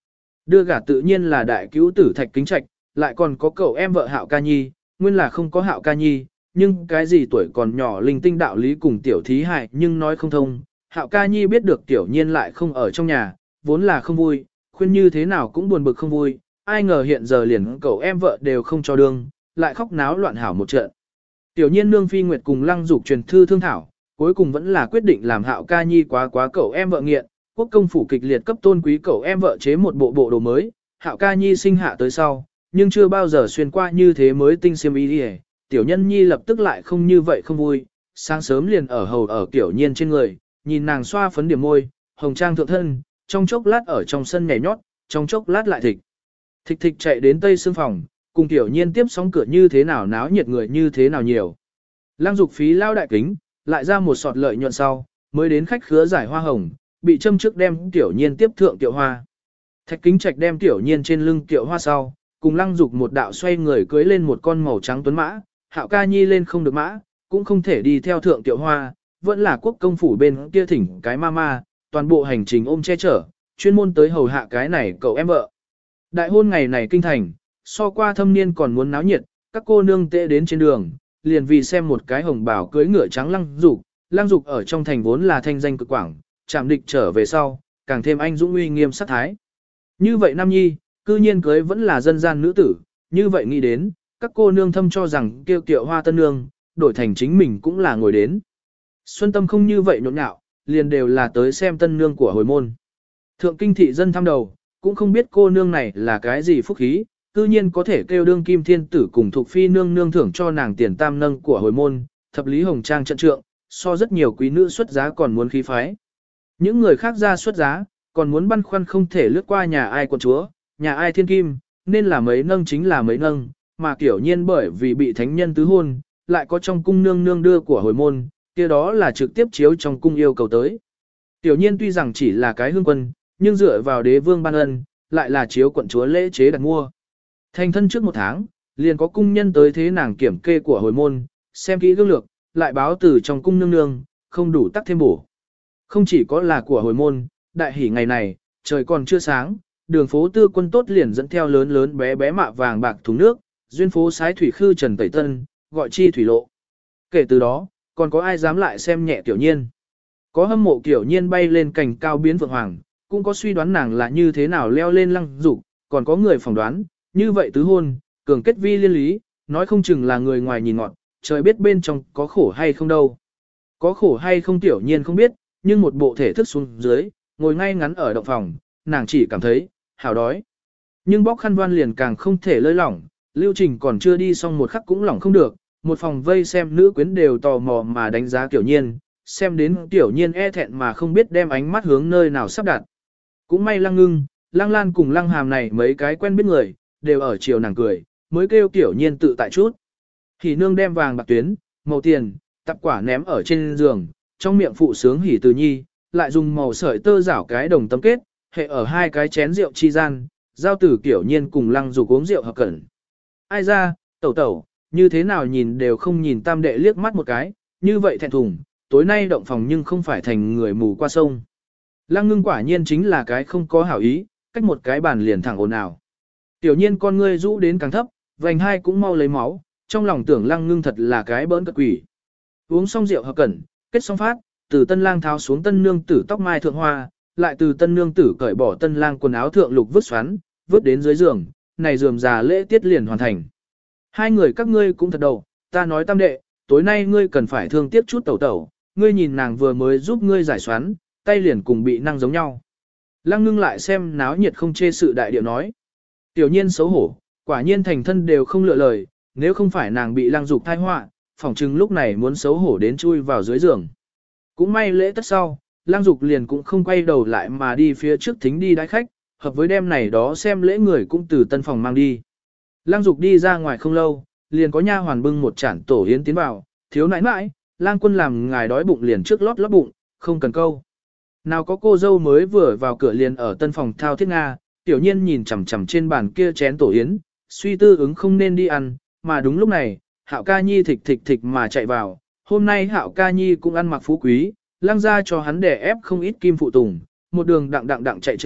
Đưa gả tự nhiên là đại cứu tử Thạch Kính Trạch, lại còn có cậu em vợ Hạo Ca Nhi, nguyên là không có Hạo Ca Nhi, nhưng cái gì tuổi còn nhỏ linh tinh đạo lý cùng tiểu thí hại nhưng nói không thông. Hạo Ca Nhi biết được tiểu nhiên lại không ở trong nhà, vốn là không vui, khuyên như thế nào cũng buồn bực không vui, ai ngờ hiện giờ liền cậu em vợ đều không cho đương, lại khóc náo loạn hảo một trận. Tiểu nhiên nương Phi Nguyệt cùng Lăng Dục truyền thư thương thảo, cuối cùng vẫn là quyết định làm Hạo Ca Nhi quá cậu em vợ nghiện, quốc công phủ kịch liệt cấp tôn quý cậu em vợ chế một bộ đồ mới, Hạo Ca Nhi sinh hạ tới sau, nhưng chưa bao giờ xuyên qua như thế mới tinh xiêm y đi. Tiểu nhân nhi lập tức lại không như vậy không vui, sáng sớm liền ở hầu ở Tiểu nhiên trên người, nhìn nàng xoa phấn điểm môi, hồng trang thượng thân, trong chốc lát ở trong sân nhảy nhót, trong chốc lát lại thịch. Thịch thịch chạy đến tây xương phòng, cùng Tiểu nhiên tiếp sóng cửa như thế nào náo nhiệt người như thế nào nhiều. Lăng Dục phí lao đại kính, lại ra một sọt lợi nhuận sau, mới đến khách khứa giải hoa hồng, bị châm trước đem Tiểu nhiên tiếp thượng Tiểu Hoa. Thạch Kính Trạch đem Tiểu nhiên trên lưng Tiểu Hoa sau, cùng Lăng Dục một đạo xoay người cưới lên một con màu trắng tuấn mã, Hạo Ca Nhi lên không được mã, cũng không thể đi theo thượng Tiểu Hoa, vẫn là quốc công phủ bên kia thỉnh cái ma, toàn bộ hành trình ôm che chở, chuyên môn tới hầu hạ cái này cậu em vợ. Đại hôn ngày này kinh thành, so qua thâm niên còn muốn náo nhiệt, các cô nương tệ đến trên đường, liền vì xem một cái hồng bảo cưới ngựa trắng Lăng Dục ở trong thành vốn là thanh danh cực quảng, chạm địch trở về sau, càng thêm anh dũng uy nghiêm sát thái. Như vậy Nam Nhi, cư nhiên cưới vẫn là dân gian nữ tử, như vậy nghĩ đến, các cô nương thâm cho rằng kêu Tiểu Hoa tân nương, đổi thành chính mình cũng là ngồi đến. Xuân tâm không như vậy nhộn nhạo, liền đều là tới xem tân nương của hồi môn. Thượng kinh thị dân thăm đầu, cũng không biết cô nương này là cái gì phúc khí, cư nhiên có thể kêu đương kim thiên tử cùng thuộc phi nương nương thưởng cho nàng tiền tam nâng của hồi môn, thập lý hồng trang trận trượng, so rất nhiều quý nữ xuất giá còn muốn khí phái. Những người khác ra xuất giá, còn muốn băn khoăn không thể lướt qua nhà ai quận chúa, nhà ai thiên kim, nên là mấy nâng chính là mấy nâng, mà Tiểu nhiên bởi vì bị thánh nhân tứ hôn, lại có trong cung nương nương đưa của hồi môn, kia đó là trực tiếp chiếu trong cung yêu cầu tới. Tiểu nhiên tuy rằng chỉ là cái hương quân, nhưng dựa vào đế vương ban ân, lại là chiếu quận chúa lễ chế đặt mua. Thành thân trước một tháng, liền có cung nhân tới thế nàng kiểm kê của hồi môn, xem kỹ gương lược, lại báo từ trong cung nương nương, không đủ tắc thêm bổ. Không chỉ có là của hồi môn, đại hỷ ngày này, trời còn chưa sáng, đường phố tư quân tốt liền dẫn theo lớn lớn bé bé mạ vàng bạc thùng nước, duyên phố sái thủy khư Trần Tẩy Tân, gọi chi thủy lộ. Kể từ đó, còn có ai dám lại xem nhẹ Tiểu nhiên. Có hâm mộ Tiểu nhiên bay lên cành cao biến vượng hoàng, cũng có suy đoán nàng là như thế nào leo lên Lăng Dục, còn có người phỏng đoán, như vậy tứ hôn, cường kết vi liên lý, nói không chừng là người ngoài nhìn ngọn, trời biết bên trong có khổ hay không đâu. Có khổ hay không Tiểu nhiên không biết, nhưng một bộ thể thức xuống dưới, ngồi ngay ngắn ở động phòng, nàng chỉ cảm thấy, hảo đói. Nhưng bóc khăn voan liền càng không thể lơi lỏng, lưu trình còn chưa đi xong một khắc cũng lỏng không được, một phòng vây xem nữ quyến đều tò mò mà đánh giá Tiểu nhiên, xem đến Tiểu nhiên e thẹn mà không biết đem ánh mắt hướng nơi nào sắp đặt. Cũng may Lăng Ngưng, Lăng Lan cùng Lăng Hàm này mấy cái quen biết người, đều ở chiều nàng cười, mới kêu Tiểu nhiên tự tại chút. Hỉ nương đem vàng bạc tuyến, màu tiền, tạp quả ném ở trên giường, trong miệng phụ sướng hỉ từ nhi, lại dùng màu sợi tơ rảo cái đồng tấm kết, hệ ở hai cái chén rượu chi gian, giao tử Tiểu nhiên cùng Lăng Dục uống rượu hợp cẩn. Ai ra, tẩu tẩu, như thế nào nhìn đều không nhìn tam đệ liếc mắt một cái, như vậy thẹn thùng, tối nay động phòng nhưng không phải thành người mù qua sông. Lăng Ngưng quả nhiên chính là cái không có hảo ý, cách một cái bàn liền thẳng ồn ào. Tiểu nhiên con ngươi rũ đến càng thấp, vành hai cũng mau lấy máu, trong lòng tưởng Lăng Ngưng thật là cái bỡn cật quỷ. Uống xong rượu hợp cẩn, kết xong phát, từ tân lang tháo xuống tân nương tử tóc mai thượng hoa, lại từ tân nương tử cởi bỏ tân lang quần áo thượng lục vứt xoắn, vứt đến dưới giường, này rườm rà lễ tiết liền hoàn thành. Hai người các ngươi cũng thật đầu, ta nói tam đệ, tối nay ngươi cần phải thương tiếc chút tẩu tẩu, ngươi nhìn nàng vừa mới giúp ngươi giải xoắn, tay liền cùng bị năng giống nhau. Lăng Ngưng lại xem náo nhiệt không chê sự đại điệu nói. Tiểu nhiên xấu hổ, quả nhiên thành thân đều không lựa lời, nếu không phải nàng bị Lăng Dục thai họa, phỏng chừng lúc này muốn xấu hổ đến chui vào dưới giường. Cũng may lễ tất sau, Lăng Dục liền cũng không quay đầu lại mà đi phía trước thính đi đái khách, hợp với đêm này đó xem lễ người cũng từ tân phòng mang đi. Lăng Dục đi ra ngoài không lâu, liền có nha hoàn bưng một chản tổ yến tiến vào, thiếu nãi nãi, lang quân làm ngài đói bụng liền trước lót bụng, không cần câu. Nào có cô dâu mới vừa vào cửa liền ở tân phòng thao thiết Nga, Tiểu nhiên nhìn chằm chằm trên bàn kia chén tổ yến, suy tư ứng không nên đi ăn, mà đúng lúc này, Hạo Ca Nhi thịch mà chạy vào, hôm nay Hạo Ca Nhi cũng ăn mặc phú quý, Lăng ra cho hắn đẻ ép không ít kim phụ tùng, một đường đặng chạy trượm,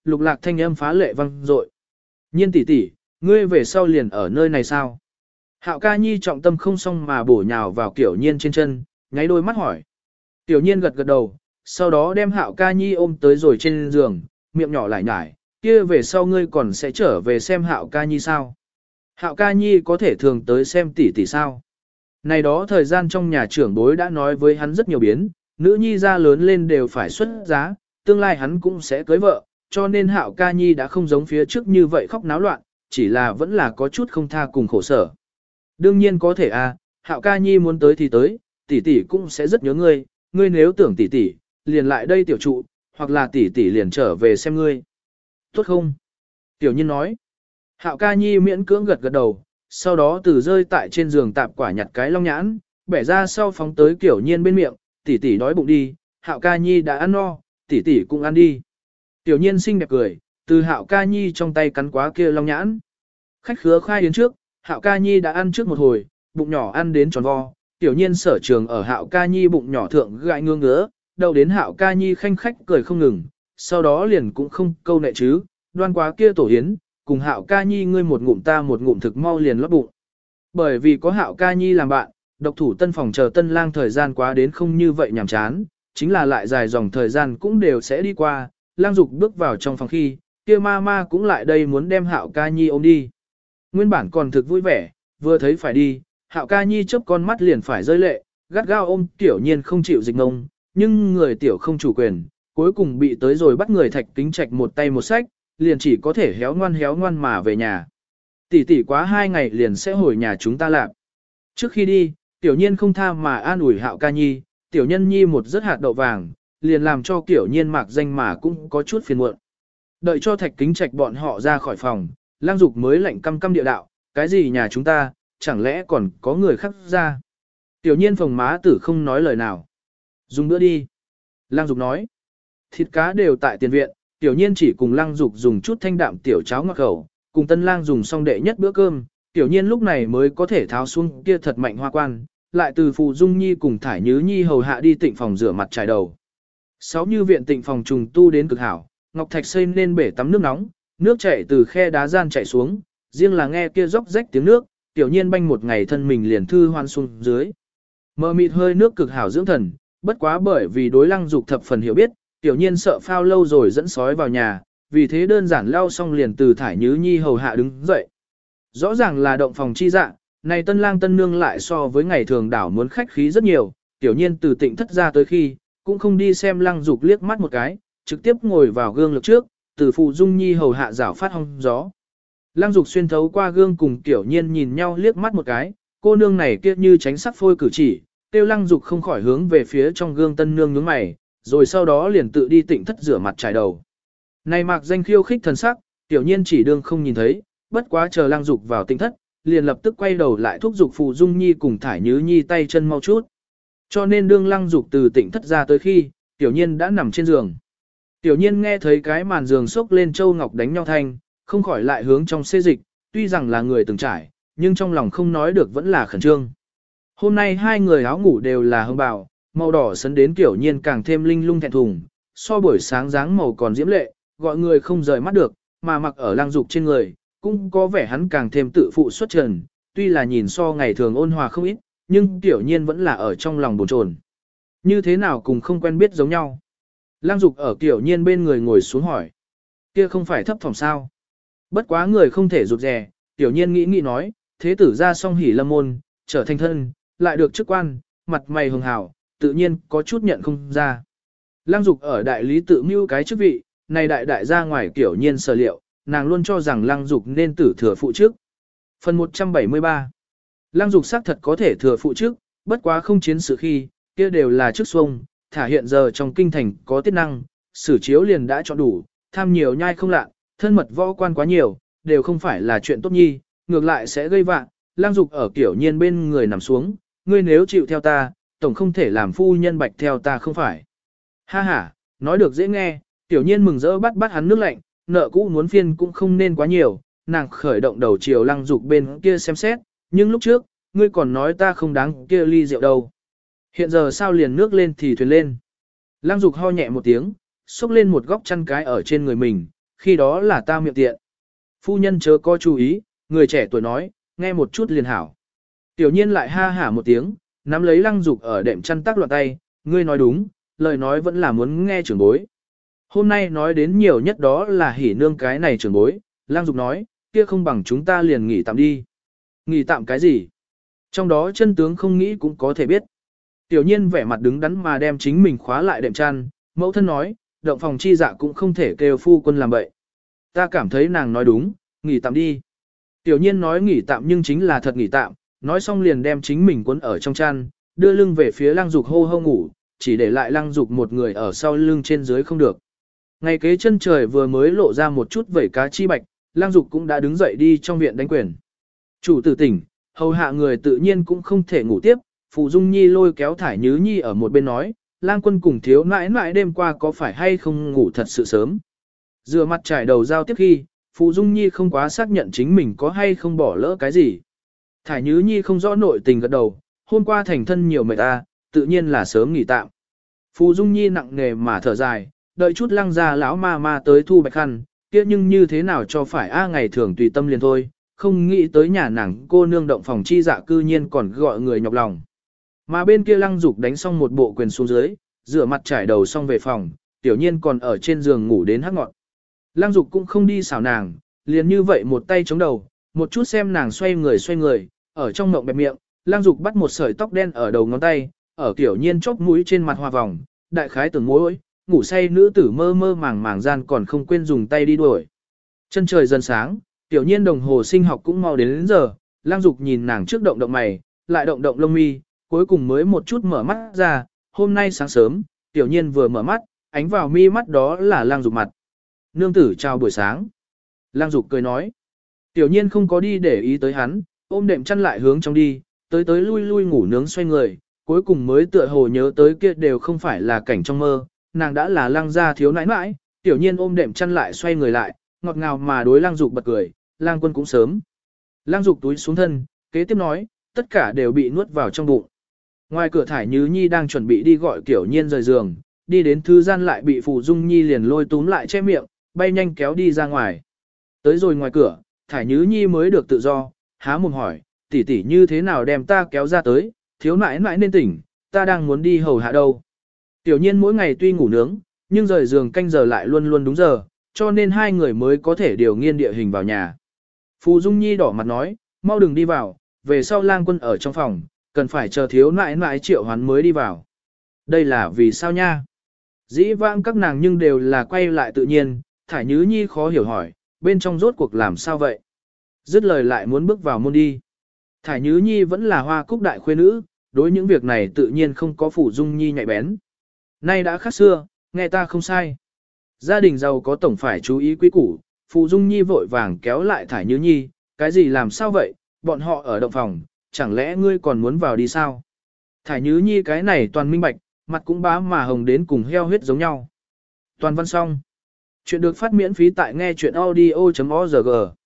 lục lạc thanh âm phá lệ vang dội. Nhiên tỷ tỷ, ngươi về sau liền ở nơi này sao? Hạo ca nhi trọng tâm không xong mà bổ nhào vào Tiểu Nhiên trên chân, nháy đôi mắt hỏi. Tiểu Nhiên gật gật đầu, sau đó đem Hạo ca nhi ôm tới rồi trên giường, miệng nhỏ lại nhải, kia về sau ngươi còn sẽ trở về xem Hạo ca nhi sao? Hạo ca nhi có thể thường tới xem tỷ tỷ sao? Này đó thời gian trong nhà trưởng bối đã nói với hắn rất nhiều biến, nữ nhi ra lớn lên đều phải xuất giá, tương lai hắn cũng sẽ cưới vợ, cho nên Hạo ca nhi đã không giống phía trước như vậy khóc náo loạn, chỉ là vẫn là có chút không tha cùng khổ sở. Đương nhiên có thể à, Hạo ca nhi muốn tới thì tới, tỷ tỷ cũng sẽ rất nhớ ngươi, ngươi nếu tưởng tỷ tỷ, liền lại đây tiểu trụ, hoặc là tỷ tỷ liền trở về xem ngươi. Tốt không? Tiểu Nhiên nói. Hạo ca nhi miễn cưỡng gật gật đầu, sau đó từ rơi tại trên giường tạp quả nhặt cái long nhãn, bẻ ra sau phóng tới Tiểu Nhiên bên miệng, tỷ tỷ đói bụng đi, Hạo ca nhi đã ăn no, tỷ tỷ cũng ăn đi. Tiểu Nhiên xinh đẹp cười, từ Hạo ca nhi trong tay cắn quá kia long nhãn. Khách khứa khai đến trước, Hạo ca nhi đã ăn trước một hồi, bụng nhỏ ăn đến tròn vo, Tiểu Nhiên sở trường ở Hạo ca nhi bụng nhỏ thượng gãi ngương ngứa, đầu đến Hạo ca nhi khanh khách cười không ngừng, sau đó liền cũng không câu nệ chứ, đoan quá kia tổ hiến, cùng Hạo ca nhi ngươi một ngụm ta một ngụm thực mau liền lót bụng. Bởi vì có Hạo ca nhi làm bạn, độc thủ tân phòng chờ tân lang thời gian quá đến không như vậy nhàm chán, chính là lại dài dòng thời gian cũng đều sẽ đi qua, lang dục bước vào trong phòng khi, kia ma ma cũng lại đây muốn đem Hạo ca nhi ôm đi. Nguyên bản còn thực vui vẻ, vừa thấy phải đi, Hạo ca nhi chớp con mắt liền phải rơi lệ, gắt gao ôm Tiểu Nhiên không chịu dịch ngông, nhưng người tiểu không chủ quyền, cuối cùng bị tới rồi bắt người Thạch Kính Trạch một tay một sách, liền chỉ có thể héo ngoan mà về nhà. Tỷ tỷ quá 2 ngày liền sẽ hồi nhà chúng ta làm. Trước khi đi, Tiểu Nhiên không tha mà an ủi Hạo ca nhi, Tiểu Nhân nhi một rất hạt đậu vàng, liền làm cho Tiểu Nhiên mạc danh mà cũng có chút phiền muộn. Đợi cho Thạch Kính Trạch bọn họ ra khỏi phòng, Lang Dục mới lạnh căm căm địa đạo, cái gì nhà chúng ta, chẳng lẽ còn có người khác ra. Tiểu Nhiên phồng má tử không nói lời nào. Dùng bữa đi. Lang Dục nói. Thịt cá đều tại tiền viện, Tiểu Nhiên chỉ cùng Lang Dục dùng chút thanh đạm tiểu cháo ngọt khẩu, cùng Tân Lang dùng xong đệ nhất bữa cơm, Tiểu Nhiên lúc này mới có thể tháo xuống kia thật mạnh hoa quan, lại từ Phù Dung Nhi cùng Thải Nhứ Nhi hầu hạ đi tịnh phòng rửa mặt trải đầu. Sáu như viện tịnh phòng trùng tu đến cực hảo, ngọc thạch xây nên bể tắm nước nóng, nước chảy từ khe đá gian chảy xuống, riêng là nghe kia róc rách tiếng nước, Tiểu Nhiên banh một ngày thân mình liền thư hoan xuống dưới. Mờ mịt hơi nước cực hảo dưỡng thần, bất quá bởi vì đối Lang Dục thập phần hiểu biết, Tiểu Nhiên sợ phao lâu rồi dẫn sói vào nhà, vì thế đơn giản lau xong liền từ Thải Nhứ Nhi hầu hạ đứng dậy. Rõ ràng là động phòng chi dạ, này tân lang tân nương lại so với ngày thường đảo muốn khách khí rất nhiều, Tiểu Nhiên từ tịnh thất ra tới khi, cũng không đi xem Lang Dục liếc mắt một cái, trực tiếp ngồi vào gương lực trước, từ Phù Dung Nhi hầu hạ rảo phát hong gió. Lang Dục xuyên thấu qua gương cùng Tiểu Nhiên nhìn nhau liếc mắt một cái, cô nương này kia như tránh sắc phôi cử chỉ, tiêu Lang Dục không khỏi hướng về phía trong gương tân nương nhướng mày, rồi sau đó liền tự đi tịnh thất rửa mặt trải đầu. Này mạc danh khiêu khích thần sắc, Tiểu Nhiên chỉ đương không nhìn thấy, bất quá chờ Lang Dục vào tịnh thất, liền lập tức quay đầu lại thúc giục Phù Dung Nhi cùng Thải Nhứ Nhi tay chân mau chút. Cho nên đương Lang Dục từ tịnh thất ra tới khi, Tiểu Nhiên đã nằm trên giường. Tiểu Nhiên nghe thấy cái màn giường xốc lên châu ngọc đánh nhau thanh, không khỏi lại hướng trong xê dịch, tuy rằng là người từng trải, nhưng trong lòng không nói được vẫn là khẩn trương. Hôm nay hai người áo ngủ đều là hương bào, màu đỏ sấn đến Tiểu Nhiên càng thêm linh lung thẹn thùng, so buổi sáng dáng màu còn diễm lệ, gọi người không rời mắt được, mà mặc ở Lang Dục trên người, cũng có vẻ hắn càng thêm tự phụ xuất trần, tuy là nhìn so ngày thường ôn hòa không ít, nhưng Tiểu Nhiên vẫn là ở trong lòng bồn chồn. Như thế nào cùng không quen biết giống nhau. Lang Dục ở Tiểu Nhiên bên người ngồi xuống hỏi. Kia không phải thấp phòng sao. Bất quá người không thể rụt rè, Tiểu Nhiên nghĩ nói, thế tử ra song hỉ lâm môn, trở thành thân, lại được chức quan, mặt mày hường hảo, tự nhiên có chút nhận không ra. Lang Dục ở đại lý tự mưu cái chức vị, này đại ra ngoài Tiểu Nhiên sở liệu, nàng luôn cho rằng Lang Dục nên tử thừa phụ chức. Phần 173 Lang Dục xác thật có thể thừa phụ chức, bất quá không chiến sự khi, kia đều là chức xuông, thả hiện giờ trong kinh thành có tiết năng, sử chiếu liền đã chọn đủ, tham nhiều nhai không lạ, thân mật võ quan quá nhiều, đều không phải là chuyện tốt nhi, ngược lại sẽ gây vạn. Lang Dục ở Tiểu Nhiên bên người nằm xuống, ngươi nếu chịu theo ta, tổng không thể làm phu nhân bạch theo ta không phải. Ha ha, nói được dễ nghe, Tiểu Nhiên mừng rỡ bắt hắn nước lạnh, nợ cũ muốn phiên cũng không nên quá nhiều, nàng khởi động đầu chiều Lang Dục bên kia xem xét, nhưng lúc trước, ngươi còn nói ta không đáng kia ly rượu đâu. Hiện giờ sao liền nước lên thì thuyền lên. Lang Dục ho nhẹ một tiếng, xúc lên một góc chăn cái ở trên người mình, khi đó là ta miệng tiện. Phu nhân chớ có chú ý, người trẻ tuổi nói, nghe một chút liền hảo. Tiểu nhiên lại ha hả một tiếng, nắm lấy Lăng Dục ở đệm chăn tác loạn tay, ngươi nói đúng, lời nói vẫn là muốn nghe trưởng bối. Hôm nay nói đến nhiều nhất đó là hỉ nương cái này trưởng bối, Lăng Dục nói, kia không bằng chúng ta liền nghỉ tạm đi. Nghỉ tạm cái gì? Trong đó chân tướng không nghĩ cũng có thể biết. Tiểu nhiên vẻ mặt đứng đắn mà đem chính mình khóa lại đệm chăn, mẫu thân nói, động phòng chi dạ cũng không thể kêu phu quân làm bậy. Ta cảm thấy nàng nói đúng, nghỉ tạm đi. Tiểu nhiên nói nghỉ tạm nhưng chính là thật nghỉ tạm, nói xong liền đem chính mình cuốn ở trong chăn, đưa lưng về phía Lăng Dục hô hô ngủ, chỉ để lại Lăng Dục một người ở sau lưng trên dưới không được. Ngày kế chân trời vừa mới lộ ra một chút vẩy cá chi bạch, Lăng Dục cũng đã đứng dậy đi trong viện đánh quyền. Chủ tử tỉnh, hầu hạ người tự nhiên cũng không thể ngủ tiếp, Phụ Dung Nhi lôi kéo Thải Nhứ Nhi ở một bên nói, Lang Quân cùng thiếu nãi nãi đêm qua có phải hay không ngủ thật sự sớm. Rửa mặt trải đầu giao tiếp khi, Phụ Dung Nhi không quá xác nhận chính mình có hay không bỏ lỡ cái gì. Thải Nhứ Nhi không rõ nội tình gật đầu, hôm qua thành thân nhiều mệt ta, tự nhiên là sớm nghỉ tạm. Phụ Dung Nhi nặng nề mà thở dài, đợi chút Lăng gia lão ma ma tới thu bạch khăn, kia nhưng như thế nào cho phải ngày thường tùy tâm liền thôi, không nghĩ tới nhà nàng cô nương động phòng chi dạ cư nhiên còn gọi người nhọc lòng. Mà bên kia Lăng Dục đánh xong một bộ quyền xuống dưới, rửa mặt trải đầu xong về phòng, tiểu nhiên còn ở trên giường ngủ đến hắc ngọn. Lăng Dục cũng không đi xảo nàng, liền như vậy một tay chống đầu, một chút xem nàng xoay người, ở trong mộng bẹp miệng, Lăng Dục bắt một sợi tóc đen ở đầu ngón tay, ở tiểu nhiên chóp mũi trên mặt hoa vòng, đại khái tưởng mối, ngủ say nữ tử mơ mơ màng màng gian còn không quên dùng tay đi đuổi. Chân trời dần sáng, tiểu nhiên đồng hồ sinh học cũng mau đến giờ, Lăng Dục nhìn nàng trước động động mày, lại động động lông mi, cuối cùng mới một chút mở mắt ra, hôm nay sáng sớm, tiểu nhiên vừa mở mắt, ánh vào mi mắt đó là Lăng Dục mặt. Nương tử chào buổi sáng. Lăng Dục cười nói. Tiểu nhiên không có đi để ý tới hắn, ôm đệm chăn lại hướng trong đi, tới lui lui ngủ nướng xoay người, cuối cùng mới tựa hồ nhớ tới kia đều không phải là cảnh trong mơ, nàng đã là Lăng gia thiếu nãi nãi, tiểu nhiên ôm đệm chăn lại xoay người lại, ngọt ngào mà đối Lăng Dục bật cười, Lang Quân cũng sớm. Lăng Dục túi xuống thân, kế tiếp nói, tất cả đều bị nuốt vào trong bụng. Ngoài cửa Thải Nhứ Nhi đang chuẩn bị đi gọi Tiểu Nhiên rời giường, đi đến thư gian lại bị Phụ Dung Nhi liền lôi túm lại che miệng, bay nhanh kéo đi ra ngoài. Tới rồi ngoài cửa, Thải Nhứ Nhi mới được tự do, há mồm hỏi, tỷ tỷ như thế nào đem ta kéo ra tới, thiếu nãi nãi nên tỉnh, ta đang muốn đi hầu hạ đâu. Tiểu Nhiên mỗi ngày tuy ngủ nướng, nhưng rời giường canh giờ lại luôn luôn đúng giờ, cho nên hai người mới có thể điều nghiên địa hình vào nhà. Phụ Dung Nhi đỏ mặt nói, mau đừng đi vào, về sau Lang Quân ở trong phòng, cần phải chờ thiếu nãi nãi triệu hoán mới đi vào. Đây là vì sao nha? Dĩ vãng các nàng nhưng đều là quay lại tự nhiên, Thải Nhứ Nhi khó hiểu hỏi, bên trong rốt cuộc làm sao vậy? Dứt lời lại muốn bước vào môn đi. Thải Nhứ Nhi vẫn là Hoa Cúc đại khuê nữ, đối những việc này tự nhiên không có Phụ Dung Nhi nhạy bén. Nay đã khác xưa, nghe ta không sai. Gia đình giàu có tổng phải chú ý quý củ, Phụ Dung Nhi vội vàng kéo lại Thải Nhứ Nhi, cái gì làm sao vậy, bọn họ ở động phòng, chẳng lẽ ngươi còn muốn vào đi sao? Thải Nhứ Nhi cái này toàn minh bạch, mặt cũng bá mà hồng đến cùng heo huyết giống nhau. Toàn văn xong. Chuyện được phát miễn phí tại nghe chuyện audio.org.